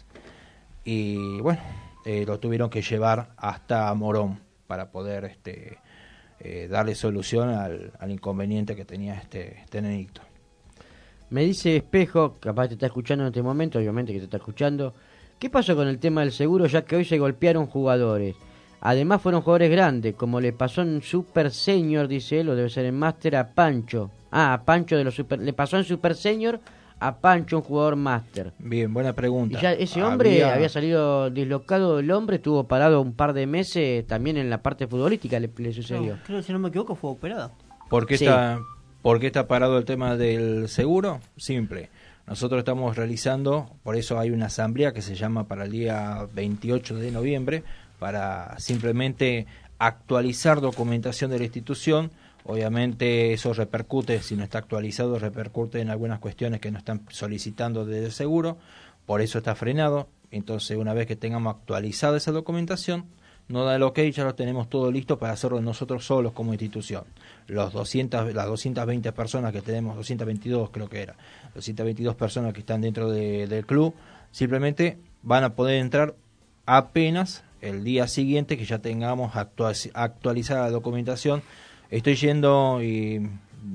y bueno, eh, lo tuvieron que llevar hasta Morón para poder este eh, darle solución al, al inconveniente que tenía este, este nenito. Me dice Espejo, capaz te está escuchando en este momento, obviamente que te está escuchando, ¿qué pasó con el tema del seguro, ya que hoy se golpearon jugadores? Además fueron jugadores grandes, como le pasó en Super Senior, dice él, o debe ser en Master a Pancho. Ah, a Pancho de los Super... Le pasó en Super Senior a Pancho, un jugador Master. Bien, buena pregunta. Y ya ese hombre había, había salido dislocado el hombre, estuvo parado un par de meses, también en la parte futbolística le, le sucedió. No, creo que si no me equivoco fue operado. ¿Por qué, Sí. está, ¿Por qué está parado el tema del seguro? Simple. Nosotros estamos realizando, por eso hay una asamblea que se llama para el día veintiocho de noviembre, para simplemente actualizar documentación de la institución. Obviamente eso repercute, si no está actualizado, repercute en algunas cuestiones que nos están solicitando desde el seguro, por eso está frenado. Entonces, una vez que tengamos actualizada esa documentación, nos da el ok, ya lo tenemos todo listo para hacerlo nosotros solos como institución. Los doscientas, las doscientas veinte personas que tenemos, doscientas veintidós creo que era, doscientas veintidós personas que están dentro de, del club, simplemente van a poder entrar apenas el día siguiente que ya tengamos actualizada la documentación. Estoy yendo y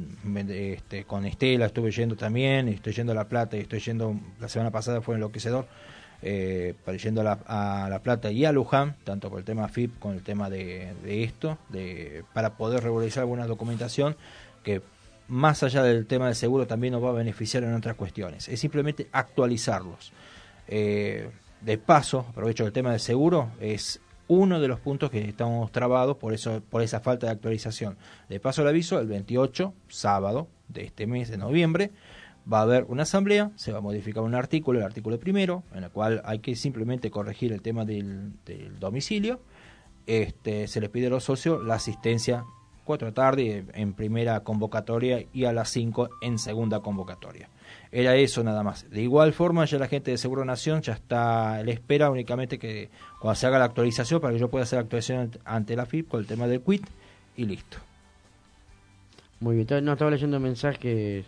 este, con Estela estuve yendo también, estoy yendo a La Plata y estoy yendo, la semana pasada fue enloquecedor, eh, para yendo a la, a La Plata y a Luján, tanto por el tema F I P con el tema de, de esto, de, para poder regularizar alguna documentación que más allá del tema del seguro también nos va a beneficiar en otras cuestiones. Es simplemente actualizarlos. Eh, de paso, aprovecho el tema del seguro, es uno de los puntos que estamos trabados por eso, por esa falta de actualización. De paso, el aviso, el veintiocho, sábado de este mes de noviembre, va a haber una asamblea, se va a modificar un artículo, el artículo primero, en el cual hay que simplemente corregir el tema del, del domicilio. Este, se les pide a los socios la asistencia cuatro de la tarde en primera convocatoria y a las cinco en segunda convocatoria. Era eso nada más. De igual forma, ya la gente de Seguro Nación ya está, le espera únicamente que cuando se haga la actualización para que yo pueda hacer la actualización ante la F I P con el tema del quit y listo. Muy bien, entonces, no estaba leyendo mensajes.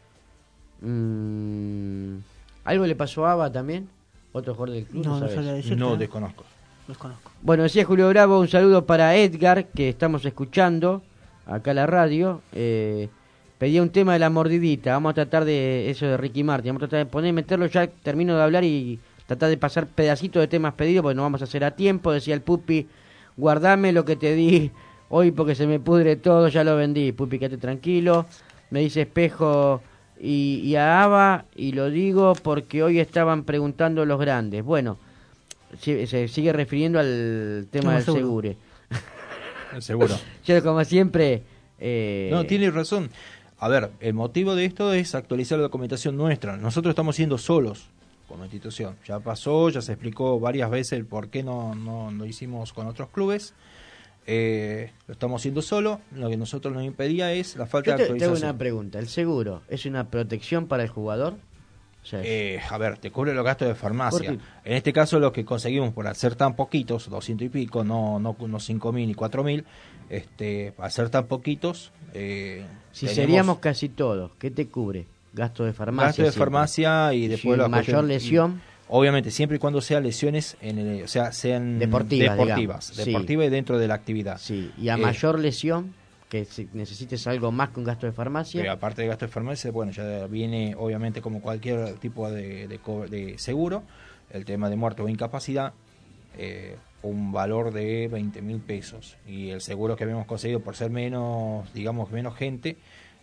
Mm, ¿Algo le pasó a Aba también? ¿Otro jugador del club? No, no sabes? sabría decirte, No, ¿eh? desconozco. Desconozco. Bueno, decía Julio Bravo, un saludo para Edgar, que estamos escuchando acá en la radio. Eh, pedía un tema de la mordidita. Vamos a tratar de eso de Ricky Martin. Vamos a tratar de poner, meterlo ya, termino de hablar y tratar de pasar pedacitos de temas pedidos porque no vamos a hacer a tiempo. Decía el Pupi, guardame lo que te di hoy porque se me pudre todo, ya lo vendí. Pupi, quédate tranquilo. Me dice Espejo y, y a Aba, y lo digo porque hoy estaban preguntando los grandes. Bueno, se, se sigue refiriendo al tema del seguro. El seguro. Yo, como siempre... Eh... No, tiene razón. A ver, el motivo de esto es actualizar la documentación nuestra. Nosotros estamos siendo solos como institución. Ya pasó, ya se explicó varias veces el por qué no, no, no hicimos con otros clubes. Eh, lo estamos haciendo solo. Lo que nosotros nos impedía es la falta Yo te, de actualización. tengo una pregunta. ¿El seguro es una protección para el jugador? O sea, Eh, a ver, te cubre los gastos de farmacia. Corti. En este caso, lo que conseguimos por hacer tan poquitos, doscientos y pico, no no, no cinco mil ni cuatro mil, Este, al ser tan poquitos, eh, si tenemos seríamos casi todos, ¿qué te cubre? Gasto de farmacia. gasto de siempre. farmacia y después Si la mayor cuestión- lesión. Obviamente, siempre y cuando sean lesiones, en el, o sea, sean Deportivas, deportivas, digamos. deportivas y dentro de la actividad. Sí, y a Eh, mayor lesión, que si necesites algo más que un gasto de farmacia. Pero aparte de gasto de farmacia, bueno, ya viene obviamente como cualquier tipo de, de, co- de seguro, el tema de muerte o incapacidad, eh, un valor de veinte mil pesos. Y el seguro que habíamos conseguido por ser menos, digamos, menos gente,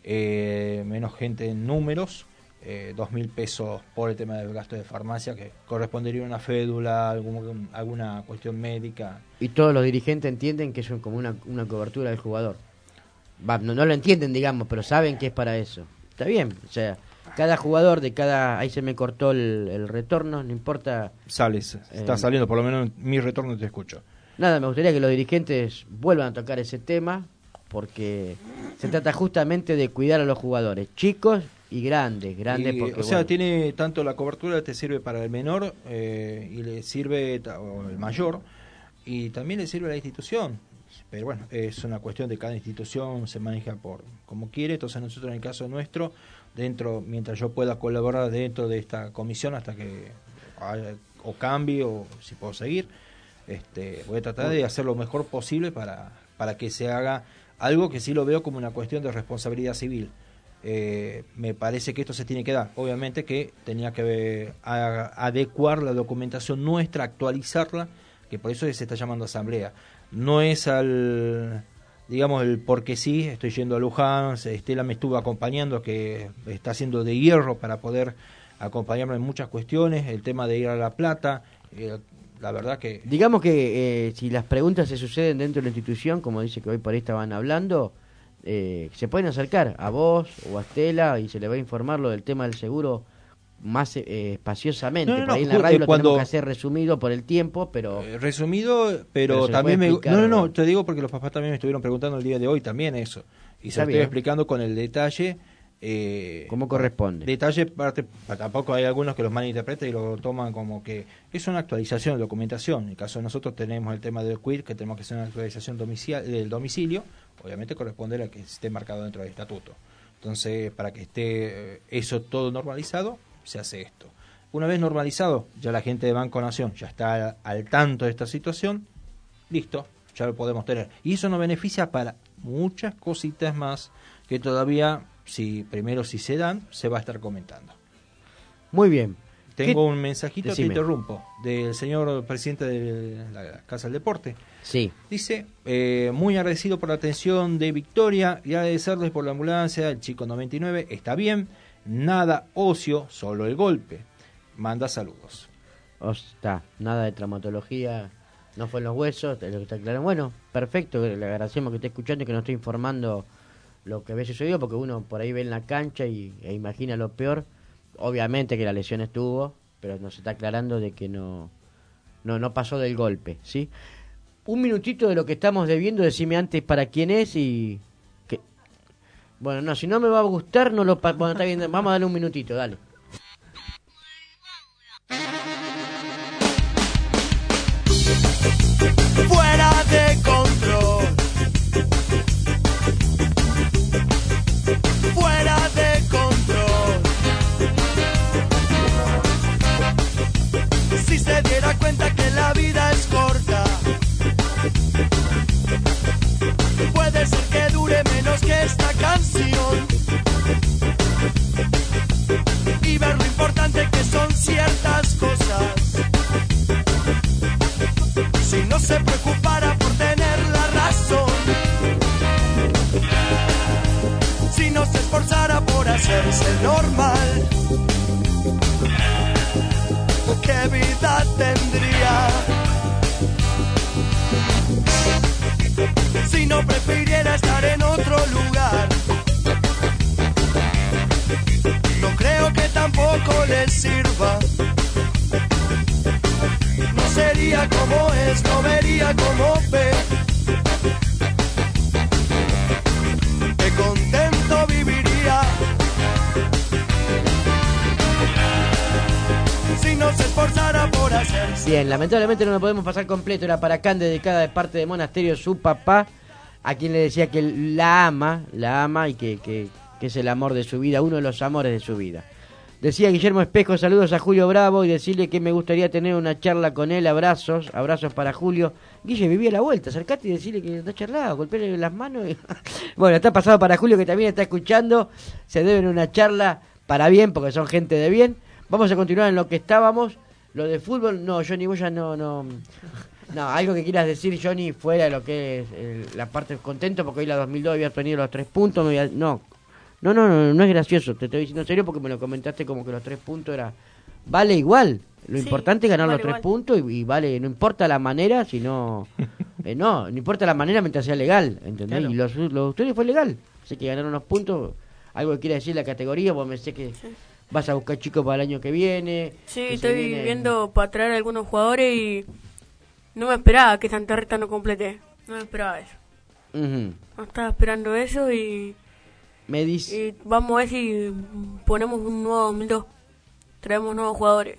eh, menos gente en números, eh, dos mil pesos por el tema del gasto de farmacia, que correspondería a una fédula, algún- alguna cuestión médica. Y todos los dirigentes entienden que es un- como una, una cobertura del jugador. Va, no, no lo entienden, digamos, pero saben que es para eso. Está bien, o sea, cada jugador de cada... Ahí se me cortó el, el retorno, no importa... Sales, está Eh, saliendo, por lo menos en mi retorno te escucho. Nada, me gustaría que los dirigentes vuelvan a tocar ese tema, porque se trata justamente de cuidar a los jugadores, chicos y grandes, grandes Y, porque... o sea, bueno, tiene tanto la cobertura te sirve para el menor eh, y le sirve ta- o el mayor y también le sirve a la institución. Pero bueno, es una cuestión de cada institución, se maneja por como quiere. Entonces nosotros en el caso nuestro, dentro mientras yo pueda colaborar dentro de esta comisión hasta que haya, o cambie o si puedo seguir, este, voy a tratar de hacer lo mejor posible para, para que se haga algo que sí lo veo como una cuestión de responsabilidad civil. Eh, me parece que esto se tiene que dar. Obviamente que tenía que eh, a- adecuar la documentación nuestra, actualizarla, que por eso se está llamando asamblea. No es al, digamos, el porque sí, estoy yendo a Luján, Estela me estuvo acompañando, que está haciendo de hierro para poder acompañarme en muchas cuestiones, el tema de ir a La Plata, eh, la verdad que... digamos que eh, si las preguntas se suceden dentro de la institución, como dice que hoy por ahí estaban hablando, eh, se pueden acercar a vos o a Estela y se le va a informar lo del tema del seguro más eh, espaciosamente. No, no, por ahí no, en la radio eh, lo cuando- tenemos que hacer resumido por el tiempo, pero... Eh, resumido, pero, Pero se también puede me... explicar, No, no, no, ¿no? te digo porque los papás también me estuvieron preguntando el día de hoy también eso. Y se Está lo estoy bien. explicando con el detalle... Eh, Como corresponde. Detalle, parte, tampoco hay algunos que los malinterpretan y lo toman como que es una actualización de documentación. En el caso de nosotros tenemos el tema del Q I R, que tenemos que hacer una actualización domicial, del domicilio, obviamente corresponde a que esté marcado dentro del estatuto. Entonces, para que esté eh, eso todo normalizado, se hace esto. Una vez normalizado, ya la gente de Banco Nación ya está al, al tanto de esta situación, listo, ya lo podemos tener. Y eso nos beneficia para muchas cositas más que todavía, si primero si se dan, se va a estar comentando. Muy bien. Tengo ¿Qué? un mensajito, Decime. te interrumpo, del señor presidente de la Casa del Deporte. Sí. Dice, eh, muy agradecido por la atención de Victoria y agradecerles por la ambulancia, el chico noventa y nueve, está bien, nada ocio, solo el golpe. Manda saludos. Está, nada de traumatología, no fue en los huesos, es lo que está claro. Bueno, perfecto, le agradecemos que esté escuchando y que nos esté informando lo que había sucedido, porque uno por ahí ve en la cancha y, e imagina lo peor. Obviamente que la lesión estuvo, pero nos está aclarando de que no, no, no pasó del golpe, ¿sí? Un minutito de lo que estamos debiendo, decime antes para quién es y... que Bueno, no, si no me va a gustar, no lo... pa- Bueno, está bien, vamos a darle un minutito, dale. Fuera de control. Fuera de control. Si se diera cuenta que la vida es corta, puede ser que dure menos que esta canción. Y ver lo importante que son ciertas cosas. Si no se preocupara por tener la razón, si no se esforzara por hacerse normal, ¿qué vida tendría? Si no prefiriera estar en otro lugar, no creo que tampoco le sirva. No sería como es, no vería como ve. Qué contento viviría si no se esforzara por hacerse. Bien, lamentablemente no lo podemos pasar completo. Era para Can, dedicada de parte de Monasterio, su papá. a quien le decía que la ama, la ama y que, que, que es el amor de su vida, uno de los amores de su vida. Decía Guillermo Espejo, saludos a Julio Bravo y decirle que me gustaría tener una charla con él, abrazos, abrazos para Julio. Guille, vivía a la vuelta, acercate y decirle que está charlado, golpearle las manos. Y... bueno, está pasado para Julio que también está escuchando, se deben una charla para bien, porque son gente de bien. Vamos a continuar en lo que estábamos, lo de fútbol, no, Johnny, vos ya no, no, no, algo que quieras decir, Johnny, fuera de lo que es eh, la parte contento, porque hoy la dos mil dos había obtenido los tres puntos, me había, no, no, no, no, no es gracioso, te estoy diciendo en serio porque me lo comentaste como que los tres puntos era, vale igual, lo sí, importante es ganar vale los tres igual. puntos y, y vale, no importa la manera, sino, eh, no, no importa la manera mientras sea legal, ¿entendés? Claro. Y los, los ustedes fue legal, así que ganaron los puntos, algo que quiera decir la categoría, vos me sé que sí. vas a buscar chicos para el año que viene. Sí, estoy viene... viendo para traer a algunos jugadores y no me esperaba que Santa Rita no complete, no me esperaba eso. Uh-huh. No estaba esperando eso y... Me dice... Y vamos a ver si ponemos un nuevo dos mil dos. Traemos nuevos jugadores.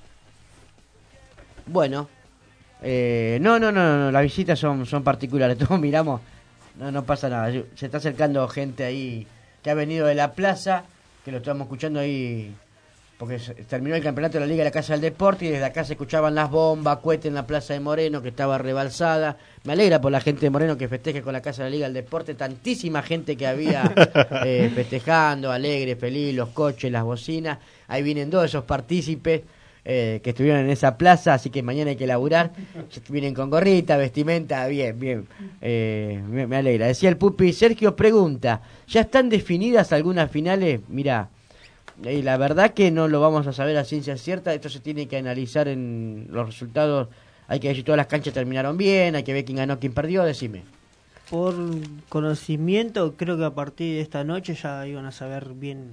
Bueno. Eh, no, no, no, no. Las visitas son, son particulares. Todos miramos. No, no pasa nada. Se está acercando gente ahí que ha venido de la plaza. Que lo estamos escuchando ahí. Porque terminó el campeonato de la Liga de la Casa del Deporte y desde acá se escuchaban las bombas, cohetes en la Plaza de Moreno que estaba rebalsada. Me alegra por la gente de Moreno que festeje con la Casa de la Liga del Deporte. Tantísima gente que había eh, festejando, alegre, feliz, los coches, las bocinas. Ahí vienen todos esos partícipes eh, que estuvieron en esa plaza, así que mañana hay que laburar. Vienen con gorrita, vestimenta, bien, bien. Eh, me, me alegra. Decía el Pupi, Sergio pregunta, ¿ya están definidas algunas finales? Mirá. Y la verdad que no lo vamos a saber a ciencia cierta, esto se tiene que analizar en los resultados, hay que ver si todas las canchas terminaron bien, hay que ver quién ganó, quién perdió, decime. Por conocimiento, creo que a partir de esta noche ya iban a saber bien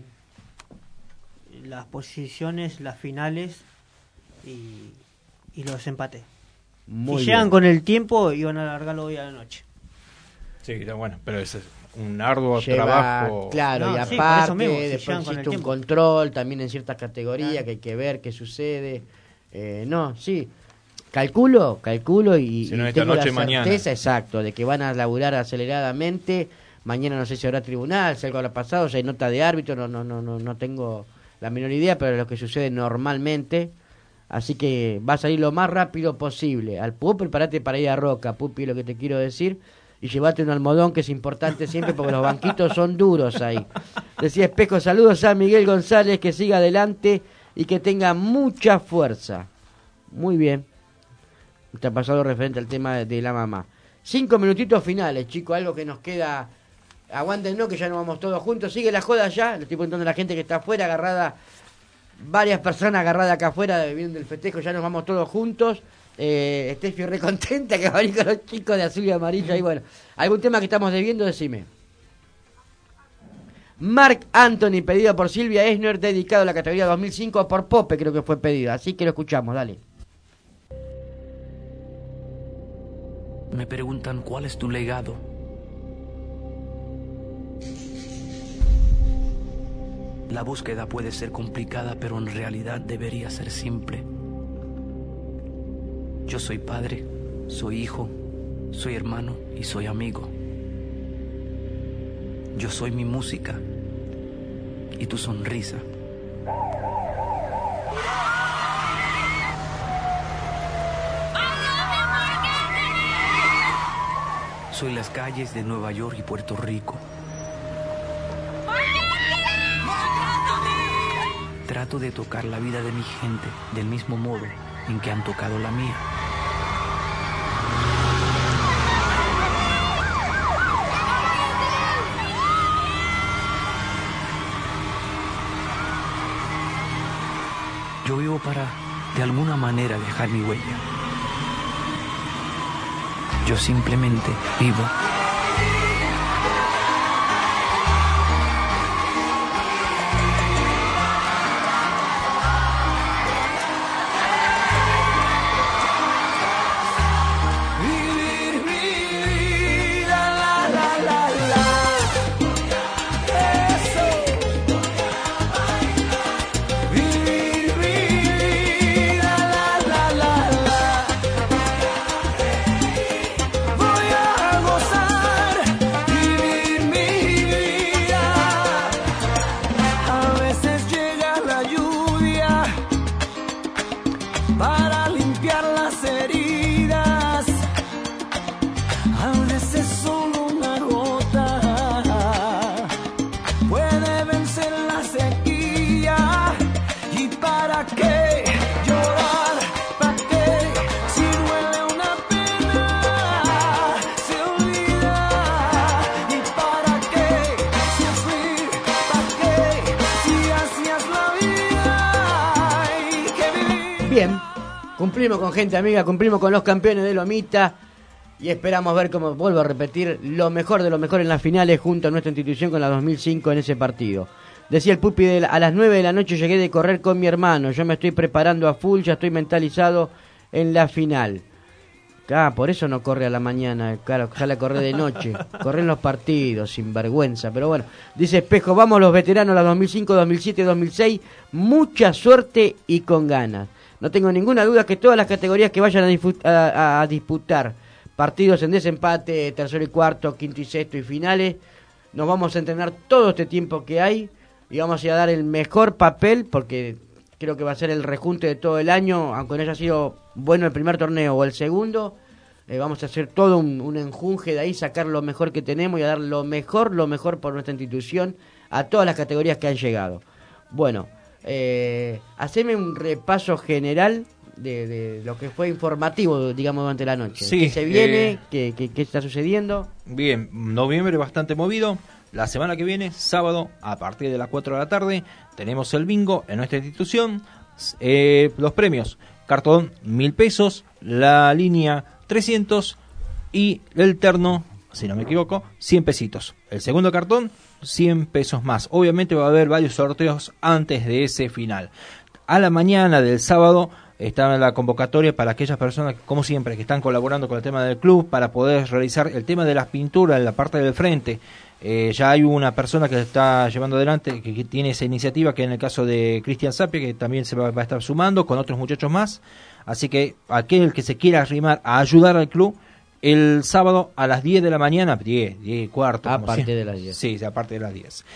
las posiciones, las finales y, y los empates. Muy si bien. Llegan con el tiempo, iban a alargarlo hoy a la noche. Sí, bueno, pero ese es un arduo Lleva, trabajo. Claro, no, y sí, aparte, mismo, si después existe un tiempo. control también en ciertas categorías claro. que hay que ver qué sucede. Eh, no, sí, calculo, calculo y, si no, y esta tengo noche, la certeza, mañana. exacto, de que van a laburar aceleradamente. Mañana no sé si habrá tribunal, si algo habrá pasado, si hay nota de árbitro, no, no, no, no, no tengo la menor idea, pero es lo que sucede normalmente. Así que va a salir lo más rápido posible. Al Pupi, prepárate para ir a Roca, Pupi, lo que te quiero decir. Y llevate un almohadón, que es importante siempre, porque los banquitos son duros ahí. Decía Espejo, saludos a Miguel González, que siga adelante y que tenga mucha fuerza. Muy bien. Está pasado referente al tema de, de la mamá. Cinco minutitos finales, chicos, algo que nos queda. Aguántenos, que ya nos vamos todos juntos. Sigue la joda ya. Le estoy preguntando a la gente que está afuera, agarrada. Varias personas agarradas acá afuera, viendo el festejo. Ya nos vamos todos juntos. Eh, Estefi re contenta que va a venir con los chicos de azul y amarillo. Y bueno, algún tema que estamos debiendo, decime. Marc Anthony, pedido por Silvia Esner, dedicado a la categoría dos mil cinco por Pope, creo que fue pedido. Así que lo escuchamos, dale. Me preguntan cuál es tu legado. La búsqueda puede ser complicada, pero en realidad debería ser simple. Yo soy padre, soy hijo, soy hermano y soy amigo. Yo soy mi música y tu sonrisa. Soy las calles de Nueva York y Puerto Rico. Trato de tocar la vida de mi gente del mismo modo en que han tocado la mía. Yo vivo para, de alguna manera, dejar mi huella. Yo simplemente vivo. Voy a gozar. Bien, cumplimos con gente amiga, cumplimos con los campeones de Lomita y esperamos ver, como vuelvo a repetir, lo mejor de lo mejor en las finales junto a nuestra institución con la dos mil cinco en ese partido. Decía el Pupi, de la, a las nueve de la noche llegué de correr con mi hermano, yo me estoy preparando a full, ya estoy mentalizado en la final. Ah, por eso no corre a la mañana, claro, ojalá corre de noche, corre en los partidos, sin vergüenza, pero bueno, dice Espejo, vamos los veteranos, la dos mil cinco, dos mil siete, dos mil seis, mucha suerte y con ganas. No tengo ninguna duda que todas las categorías que vayan a, difu- a, a disputar partidos en desempate, tercero y cuarto, quinto y sexto y finales, nos vamos a entrenar todo este tiempo que hay y vamos a dar el mejor papel, porque creo que va a ser el rejunte de todo el año, aunque no haya sido bueno el primer torneo o el segundo, eh, vamos a hacer todo un, un enjunje de ahí, sacar lo mejor que tenemos y a dar lo mejor, lo mejor por nuestra institución a todas las categorías que han llegado. Bueno, eh, haceme un repaso general de, de lo que fue informativo, digamos, durante la noche. Sí, ¿Qué se viene? eh, ¿Qué, qué, ¿Qué está sucediendo? Bien, noviembre bastante movido. La semana que viene, sábado, a partir de las cuatro de la tarde, tenemos el bingo en nuestra institución. Eh, los premios, cartón mil pesos, la línea trescientos y el terno, si no me equivoco, cien pesitos. El segundo cartón, cien pesos más. Obviamente va a haber varios sorteos antes de ese final. A la mañana del sábado está la convocatoria para aquellas personas, como siempre, que están colaborando con el tema del club para poder realizar el tema de las pinturas en la parte del frente. Eh, ya hay una persona que está llevando adelante, que, que tiene esa iniciativa, que en el caso de Cristian Sapia, que también se va, va a estar sumando con otros muchachos más. Así que aquel que se quiera arrimar a ayudar al club, el sábado a las diez de la mañana, diez, diez y cuarto. A como partir siempre. de las diez. Sí, a partir de las diez.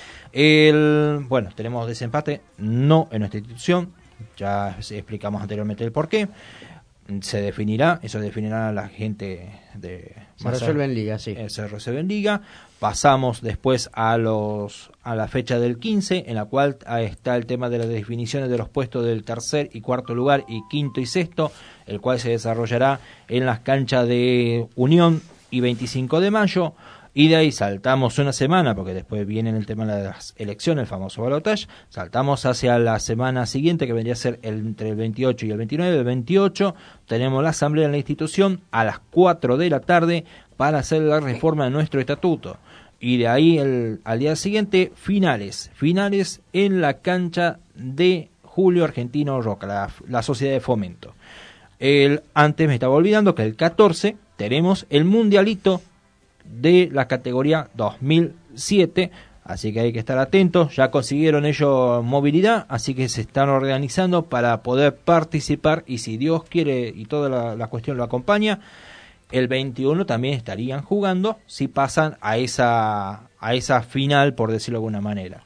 El, bueno, tenemos desempate, no en nuestra institución, ya explicamos anteriormente el porqué. Se definirá, eso definirá la gente de... Se resuelve en liga, sí. Eh, se resuelve en liga. Pasamos después a los a la fecha del quince, en la cual está el tema de las definiciones de los puestos del tercer y cuarto lugar y quinto y sexto, el cual se desarrollará en las canchas de Unión y veinticinco de mayo. Y de ahí saltamos una semana, porque después viene el tema de las elecciones, el famoso balotaje. Saltamos hacia la semana siguiente, que vendría a ser el, entre el veintiocho y el veintinueve. El veintiocho tenemos la asamblea en la institución a las cuatro de la tarde para hacer la reforma de nuestro estatuto. Y de ahí el, al día siguiente, finales. Finales en la cancha de Julio Argentino Roca, la, la sociedad de fomento. El, antes me estaba olvidando que el catorce tenemos el mundialito de la categoría dos mil siete, así que hay que estar atentos. Ya consiguieron ellos movilidad, así que se están organizando para poder participar, y si Dios quiere y toda la, la cuestión lo acompaña, el veintiuno también estarían jugando si pasan a esa a esa final, por decirlo de alguna manera.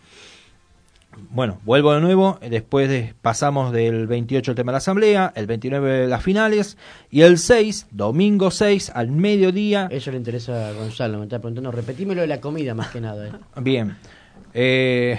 Bueno, vuelvo de nuevo, después de, pasamos del veintiocho el tema de la asamblea, el veintinueve las finales, y el seis, domingo seis, al mediodía... Eso le interesa a Gonzalo, me está preguntando, repetímelo de la comida más que nada. ¿eh? Bien, eh,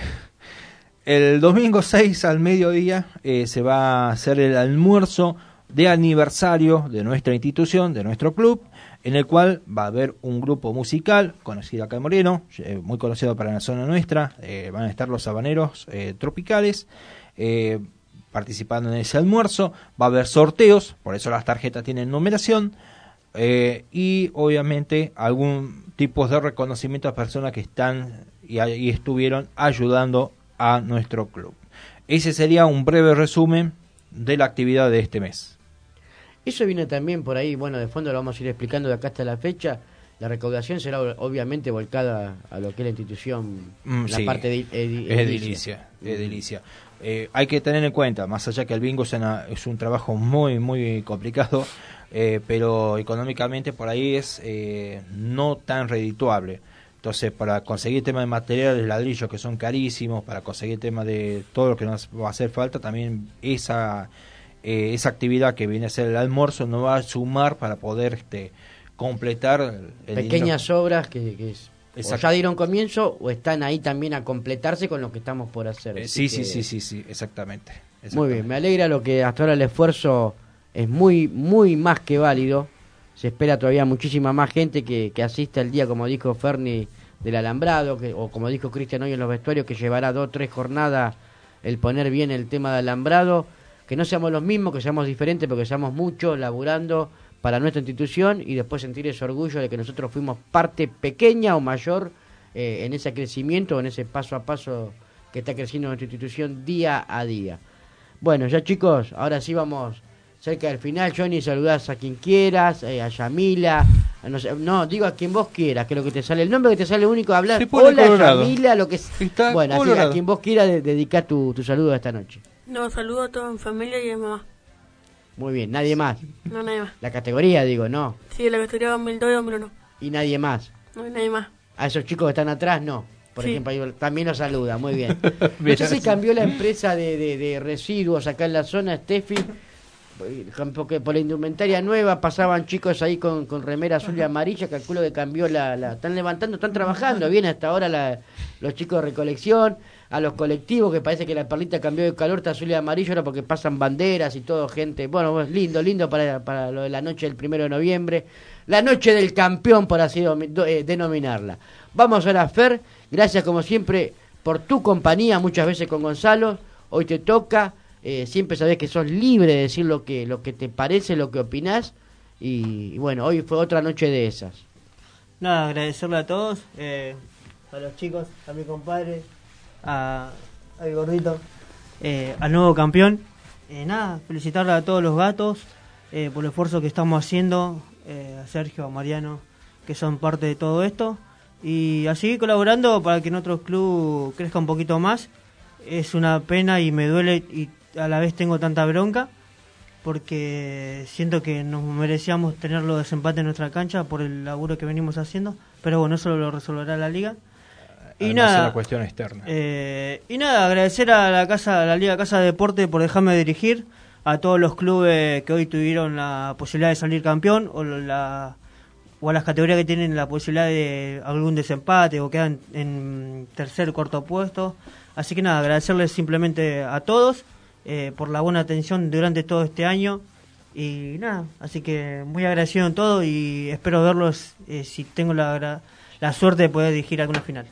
el domingo seis al mediodía eh, se va a hacer el almuerzo de aniversario de nuestra institución, de nuestro club, en el cual va a haber un grupo musical conocido acá en Moreno, eh, muy conocido para la zona nuestra. Eh, van a estar los habaneros eh, tropicales eh, participando en ese almuerzo. Va a haber sorteos, por eso las tarjetas tienen numeración, eh, y obviamente algún tipo de reconocimiento a personas que están y, y estuvieron ayudando a nuestro club. Ese sería un breve resumen de la actividad de este mes. Eso viene también por ahí, bueno, de fondo lo vamos a ir explicando de acá hasta la fecha. La recaudación será obviamente volcada a lo que es la institución, mm, la sí, parte de ed- edilicia. edilicia. Eh, hay que tener en cuenta, más allá que el bingo es, una, es un trabajo muy, muy complicado, eh, pero económicamente por ahí es eh, no tan redituable. Entonces, para conseguir tema de materiales, ladrillos que son carísimos, para conseguir tema de todo lo que nos va a hacer falta, también esa... Eh, esa actividad que viene a ser el almuerzo nos va a sumar para poder este, completar el, el pequeñas dinero. obras que, que es, o ya dieron comienzo o están ahí también a completarse con lo que estamos por hacer. Eh, sí, que... sí, sí, sí, sí, exactamente, exactamente. Muy bien, me alegra lo que hasta ahora el esfuerzo es muy, muy más que válido. Se espera todavía muchísima más gente que, que asista el día, como dijo Ferni, del alambrado, que, o como dijo Cristian hoy en los vestuarios, que llevará dos o tres jornadas el poner bien el tema de alambrado. que no seamos los mismos, que seamos diferentes, pero que seamos muchos laburando para nuestra institución y después sentir ese orgullo de que nosotros fuimos parte pequeña o mayor eh, en ese crecimiento, en ese paso a paso que está creciendo nuestra institución día a día. Bueno, ya chicos, ahora sí vamos cerca del final. Johnny, saludás a quien quieras, eh, a Yamila, a no, sé, no, digo a quien vos quieras, que lo que te sale, el nombre que te sale único a hablar, hola colorado. Yamila, lo que Está bueno, así, colorado. a quien vos quieras de, dedicar tu, tu saludo esta noche. No, saludo a toda mi familia y a mi mamá. Muy bien, nadie más. No, nadie más. La categoría, digo, no. Sí, la categoría dos mil dos y dos mil uno. Y nadie más. No hay nadie más. A esos chicos que están atrás, no. Por Sí. ejemplo, ahí también los saluda, muy bien. No Bien. sé si cambió la empresa de, de, de residuos acá en la zona, Steffi, porque por la indumentaria nueva pasaban chicos ahí con, con remera azul y amarilla, calculo que cambió la, la... Están levantando, están trabajando bien hasta ahora la, los chicos de recolección, a los colectivos, que parece que la perlita cambió de color, está azul y amarillo ahora porque pasan banderas y todo, gente. Bueno, pues, lindo, lindo para, para lo de la noche del primero de noviembre. La noche del campeón, por así domi- do- eh, denominarla. Vamos ahora, Fer, gracias como siempre por tu compañía, muchas veces con Gonzalo. Hoy te toca, eh, siempre sabés que sos libre de decir lo que, lo que te parece, lo que opinás. Y, y bueno, hoy fue otra noche de esas. Nada, agradecerle a todos, eh, a los chicos, a mi compadre, a, a mi gordito, eh, al nuevo campeón. Eh, nada, felicitarle a todos los gatos eh, por el esfuerzo que estamos haciendo, eh, a Sergio, a Mariano, que son parte de todo esto. Y a seguir colaborando para que nuestro club crezca un poquito más. Es una pena y me duele y a la vez tengo tanta bronca porque siento que nos merecíamos tener los desempates en nuestra cancha por el laburo que venimos haciendo, pero bueno, eso lo resolverá la liga. Y Además, nada, es una cuestión externa. eh, y nada, agradecer a la casa, a la Liga Casa de Deporte por dejarme dirigir, a todos los clubes que hoy tuvieron la posibilidad de salir campeón o la o a las categorías que tienen la posibilidad de algún desempate o quedan en tercer o cuarto puesto. Así que nada, agradecerles simplemente a todos eh, por la buena atención durante todo este año. Y nada, así que muy agradecido en todo y espero verlos eh, si tengo la, gra- la suerte de poder dirigir alguna final.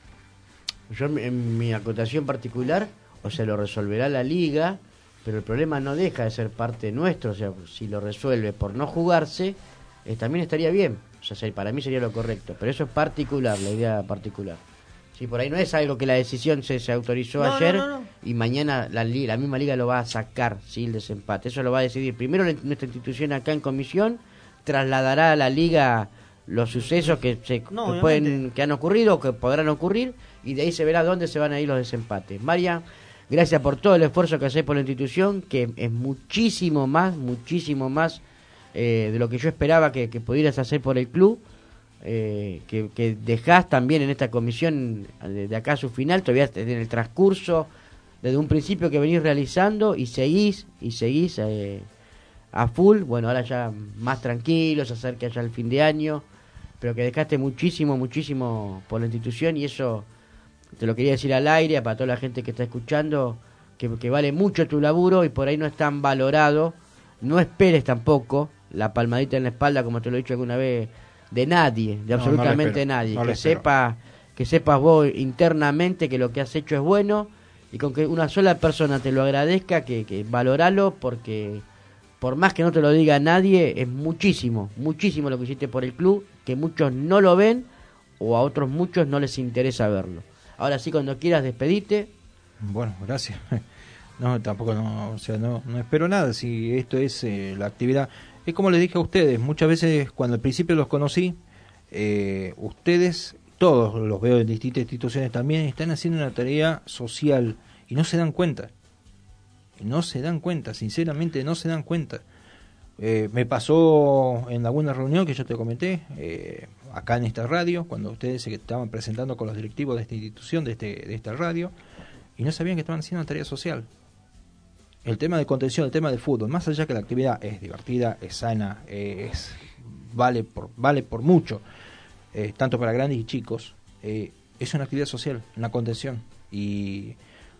Yo en- en mi acotación particular, o sea, lo resolverá la liga, pero el problema no deja de ser parte nuestro, o sea, si lo resuelve por no jugarse, eh, también estaría bien, o sea, se- para mí sería lo correcto, pero eso es particular, la idea particular. Si por ahí no es algo que la decisión se, se autorizó No, ayer no, no, no. y mañana la, li- la misma liga lo va a sacar, sí, el desempate, eso lo va a decidir primero la- nuestra institución acá en comisión, trasladará a la liga los sucesos que se No, que pueden obviamente. que han ocurrido o que podrán ocurrir y de ahí se verá dónde se van a ir los desempates. María, gracias por todo el esfuerzo que hacés por la institución, que es muchísimo más, muchísimo más eh, de lo que yo esperaba que, que pudieras hacer por el club, eh, que, que dejás también en esta comisión de, de acá a su final, todavía en el transcurso, desde un principio que venís realizando y seguís, y seguís eh, a full, bueno, ahora ya más tranquilos, se acerca ya el fin de año, pero que dejaste muchísimo, muchísimo por la institución y eso te lo quería decir al aire para toda la gente que está escuchando, que, que vale mucho tu laburo y por ahí no es tan valorado. No esperes tampoco la palmadita en la espalda, como te lo he dicho alguna vez, de nadie, de No, no absolutamente lo espero, nadie. no lo que espero. sepa, que sepas vos internamente que lo que has hecho es bueno y con que una sola persona te lo agradezca, que, que valoralo, porque por más que no te lo diga nadie, es muchísimo, muchísimo lo que hiciste por el club, que muchos no lo ven o a otros muchos no les interesa verlo. Ahora sí, cuando quieras despedirte. Bueno, gracias. No, tampoco no, o sea, no, no espero nada. Si esto es eh, la actividad, es como les dije a ustedes, muchas veces cuando al principio los conocí, eh, ustedes, todos los veo en distintas instituciones también, están haciendo una tarea social y no se dan cuenta. Y no se dan cuenta, sinceramente no se dan cuenta. Eh, me pasó en alguna reunión que yo te comenté, eh, acá en esta radio, cuando ustedes se estaban presentando con los directivos de esta institución, de, este, de esta radio, y no sabían que estaban haciendo una tarea social. El tema de contención, el tema del fútbol, más allá que la actividad es divertida, es sana, eh, es vale por vale por mucho, eh, tanto para grandes y chicos, eh, es una actividad social, una contención, y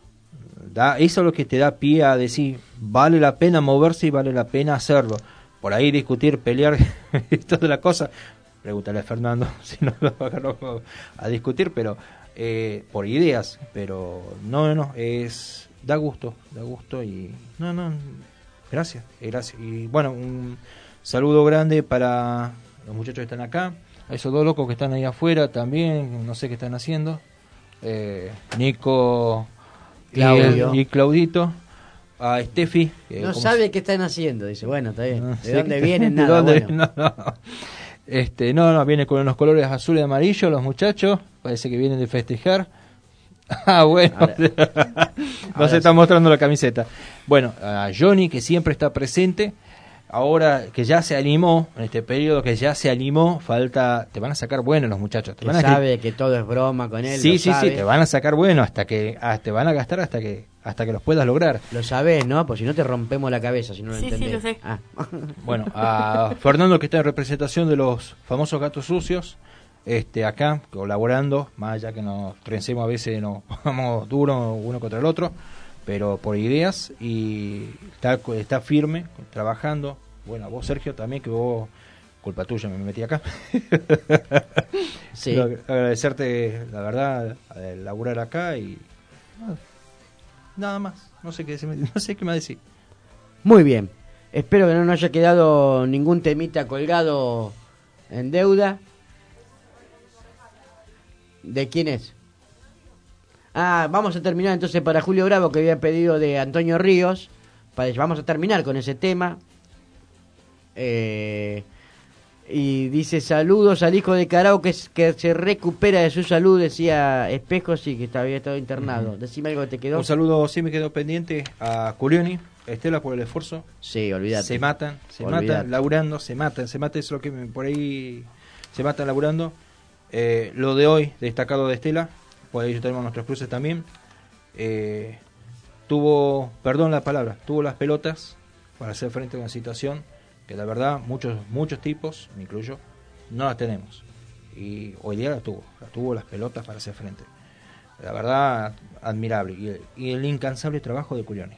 da, eso es lo que te da pie a decir, vale la pena moverse y vale la pena hacerlo. Por ahí discutir, pelear, toda la cosa, pregúntale a Fernando si no lo agarró a discutir, pero eh, por ideas, pero no, no, es da gusto, da gusto y no, no, gracias, gracias. Y bueno, un saludo grande para los muchachos que están acá, a esos dos locos que están ahí afuera también, no sé qué están haciendo, eh, Nico Claudio. Y, y Claudito, a Steffi. que No como sabe qué están haciendo, dice, bueno, está bien. No ¿De sé dónde qué- vienen? de Nada, dónde- bueno. no, no. Este, no, no, viene con los colores azul y amarillo los muchachos, parece que vienen de festejar. Ah, bueno, no se está mostrando la camiseta. Bueno, a Johnny, que siempre está presente, ahora que ya se animó, en este periodo que ya se animó, falta, te van a sacar bueno los muchachos. Te Que van a sabe que todo es broma con él. Sí, lo sí, sabe. sí, te van a sacar bueno hasta que, ah, te van a gastar hasta que, hasta que los puedas lograr. Lo sabés, ¿no? Pues si no te rompemos la cabeza, si no lo Sí, sí, entendés. lo sé. Ah. Bueno, a Fernando, que está en representación de los famosos gatos sucios, este acá colaborando, más allá que nos trencemos a veces, nos vamos duros uno contra el otro, pero por ideas, y está, está firme, trabajando. Bueno, a vos, Sergio, también, que vos, culpa tuya, me metí acá. Sí. Quiero agradecerte, la verdad, el laburar acá y nada, nada más, no sé qué decirme, no sé qué más decir. Muy bien. Espero que no nos haya quedado ningún temita colgado en deuda. ¿De quién es? Ah, vamos a terminar entonces para Julio Bravo, que había pedido de Antonio Ríos. Para- Vamos a terminar con ese tema. Eh, y dice saludos al hijo de Carao que, es- que se recupera de su salud, decía Espejo, sí, que había estado internado. Ujú. Decime algo que te quedó. Un saludo, sí me quedó pendiente a Curioni, a Estela por el esfuerzo. Sí, olvídate. Se matan, se Olvídate. matan laburando, se matan, se matan, eso es lo que me- por ahí se matan laburando. Eh, lo de hoy, destacado de Estela, por ahí tenemos nuestros cruces también. Eh, tuvo, perdón la palabra, tuvo las pelotas para hacer frente a una situación que la verdad muchos muchos tipos, me incluyo, no las tenemos. Y hoy día las tuvo, las tuvo las pelotas para hacer frente. La verdad, admirable. Y el, y el incansable trabajo de Curioni.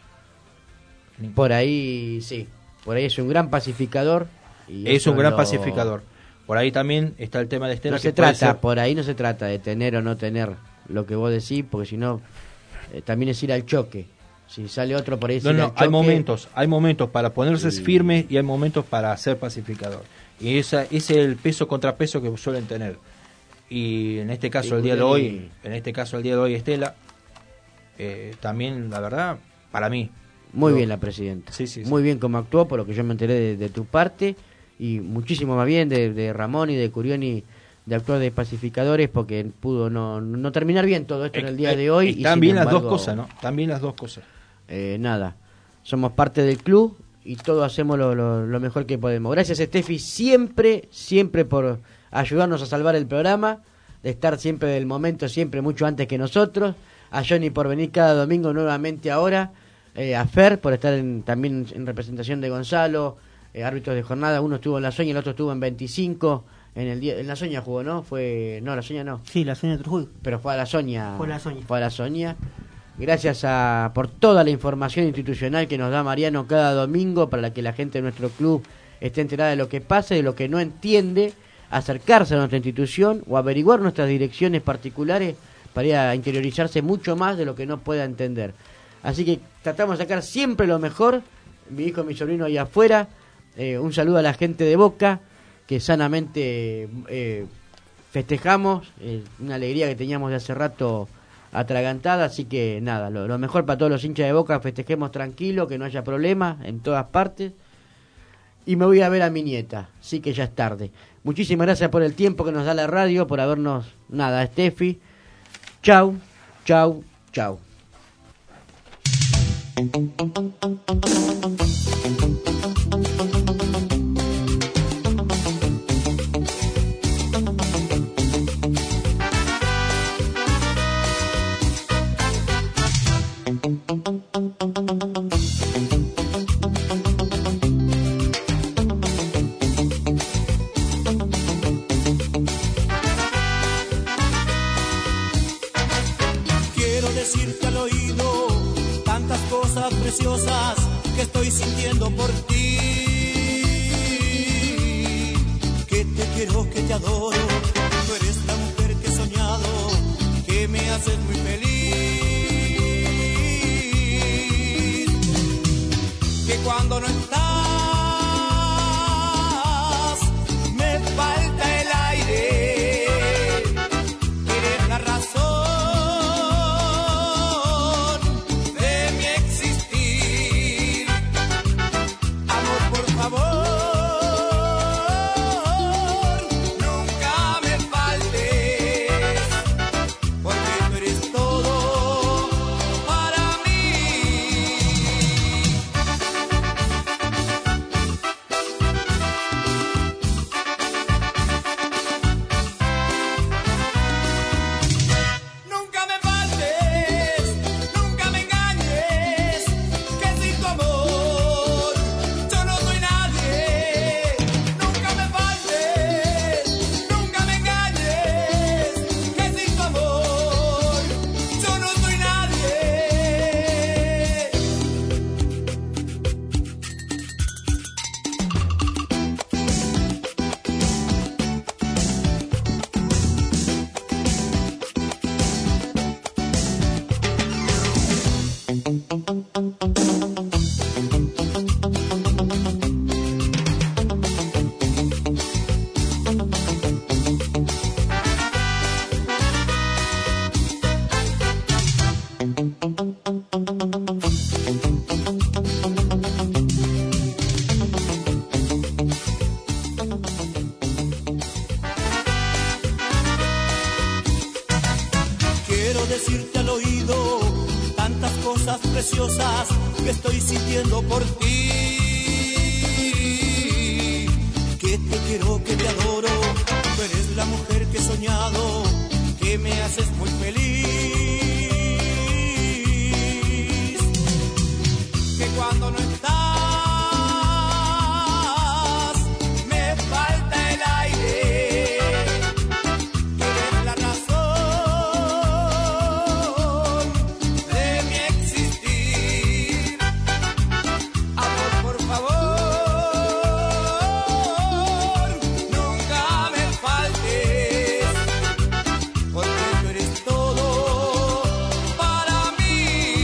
Por ahí, sí. Por ahí es un gran pacificador. Y Es eso un gran lo- pacificador. Por ahí también está el tema de Estela. No que se puede trata, ser- por ahí no se trata de tener o no tener lo que vos decís, porque si no, eh, también es ir al choque. Si sale otro por ahí, es No, ir no, al choque. hay momentos, hay momentos para ponerse Y- firme y hay momentos para ser pacificador. Y esa, ese es el peso contrapeso que suelen tener. Y en este caso, Y el día de Curioni- hoy, en este caso, el día de hoy, Estela, eh, también, la verdad, para mí. Muy Yo- bien la presidenta. Sí, sí, sí. Muy bien como actuó, por lo que yo me enteré de, de tu parte. Y muchísimo más bien de, de Ramón y de Curioni de actuar de pacificadores, porque pudo no, no terminar bien todo esto en el día Eh, de hoy. eh, y Están sin bien las dos embargo, cosas, ¿no? Están bien las dos cosas. Eh, nada, somos parte del club y todos hacemos lo, lo, lo mejor que podemos. Gracias, Steffi, siempre, siempre por ayudarnos a salvar el programa, de estar siempre del momento, siempre mucho antes que nosotros. A Johnny por venir cada domingo nuevamente ahora. Eh, a Fer por estar en- también en representación de Gonzalo, eh, árbitros de jornada. Uno estuvo en La Soña, el otro estuvo en veinticinco. En el día, en La Soña jugó, ¿no? Fue, no, La Soña no. Sí, La Soña de Trujillo. Pero fue a La Soña. Fue a La Soña. Fue a La Soña. Gracias a, por toda la información institucional que nos da Mariano cada domingo para que la gente de nuestro club esté enterada de lo que pasa y de lo que no entiende, acercarse a nuestra institución o averiguar nuestras direcciones particulares para ir a interiorizarse mucho más de lo que no pueda entender. Así que tratamos de sacar siempre lo mejor. Mi hijo y mi sobrino ahí afuera. Eh, un saludo a la gente de Boca que sanamente eh, festejamos. Eh, una alegría que teníamos de hace rato atragantada, así que nada, lo, lo mejor para todos los hinchas de Boca, festejemos tranquilo, que no haya problema en todas partes. Y me voy a ver a mi nieta, sí que ya es tarde. Muchísimas gracias por el tiempo que nos da la radio, por habernos, nada, Steffi. Chau, chau, chau. Quiero decirte al oído tantas cosas preciosas que estoy sintiendo por ti. Que te quiero, que te adoro. Tú eres la mujer que he soñado, que me haces muy feliz. cuando no estás me falta el aire. Eres la razón de mi existir. Amor, por favor, nunca me faltes, porque tú eres todo para mí. Nunca me faltes, nunca me engañes, que sin tu amor yo no soy nadie. Nunca me faltes, nunca me engañes, que sin tu amor yo no soy nadie. Quiero decirte al oído tantas cosas preciosas que estoy sintiendo por ti. Que te quiero, que te adoro, tú eres la mujer que he soñado, que me haces muy feliz. Que cuando no estás me falta el aire. Eres la razón de mi existir. Amor, por favor, nunca me faltes, porque tú eres todo para mí.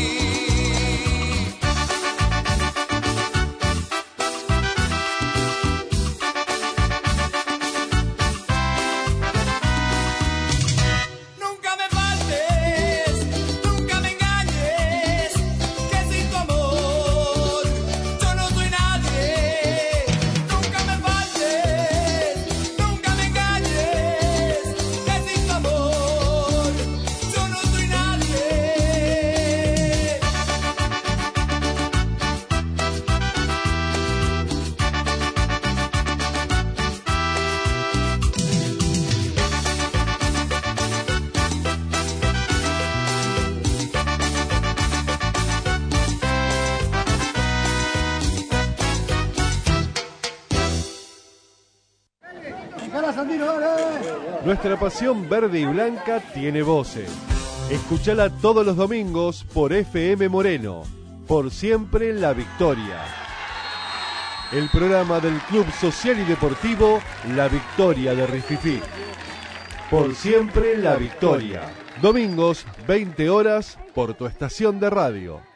Nunca me faltes, nunca me engañes, que sin tu amor yo no soy nadie. Nunca me faltes, nunca me engañes, que sin tu amor yo no soy nadie. Nuestra pasión verde y blanca tiene voces. Escuchala todos los domingos por F M Moreno. Por siempre la victoria. El programa del Club Social y Deportivo La Victoria de Rififí. Por siempre la victoria. Domingos, veinte horas, por tu estación de radio.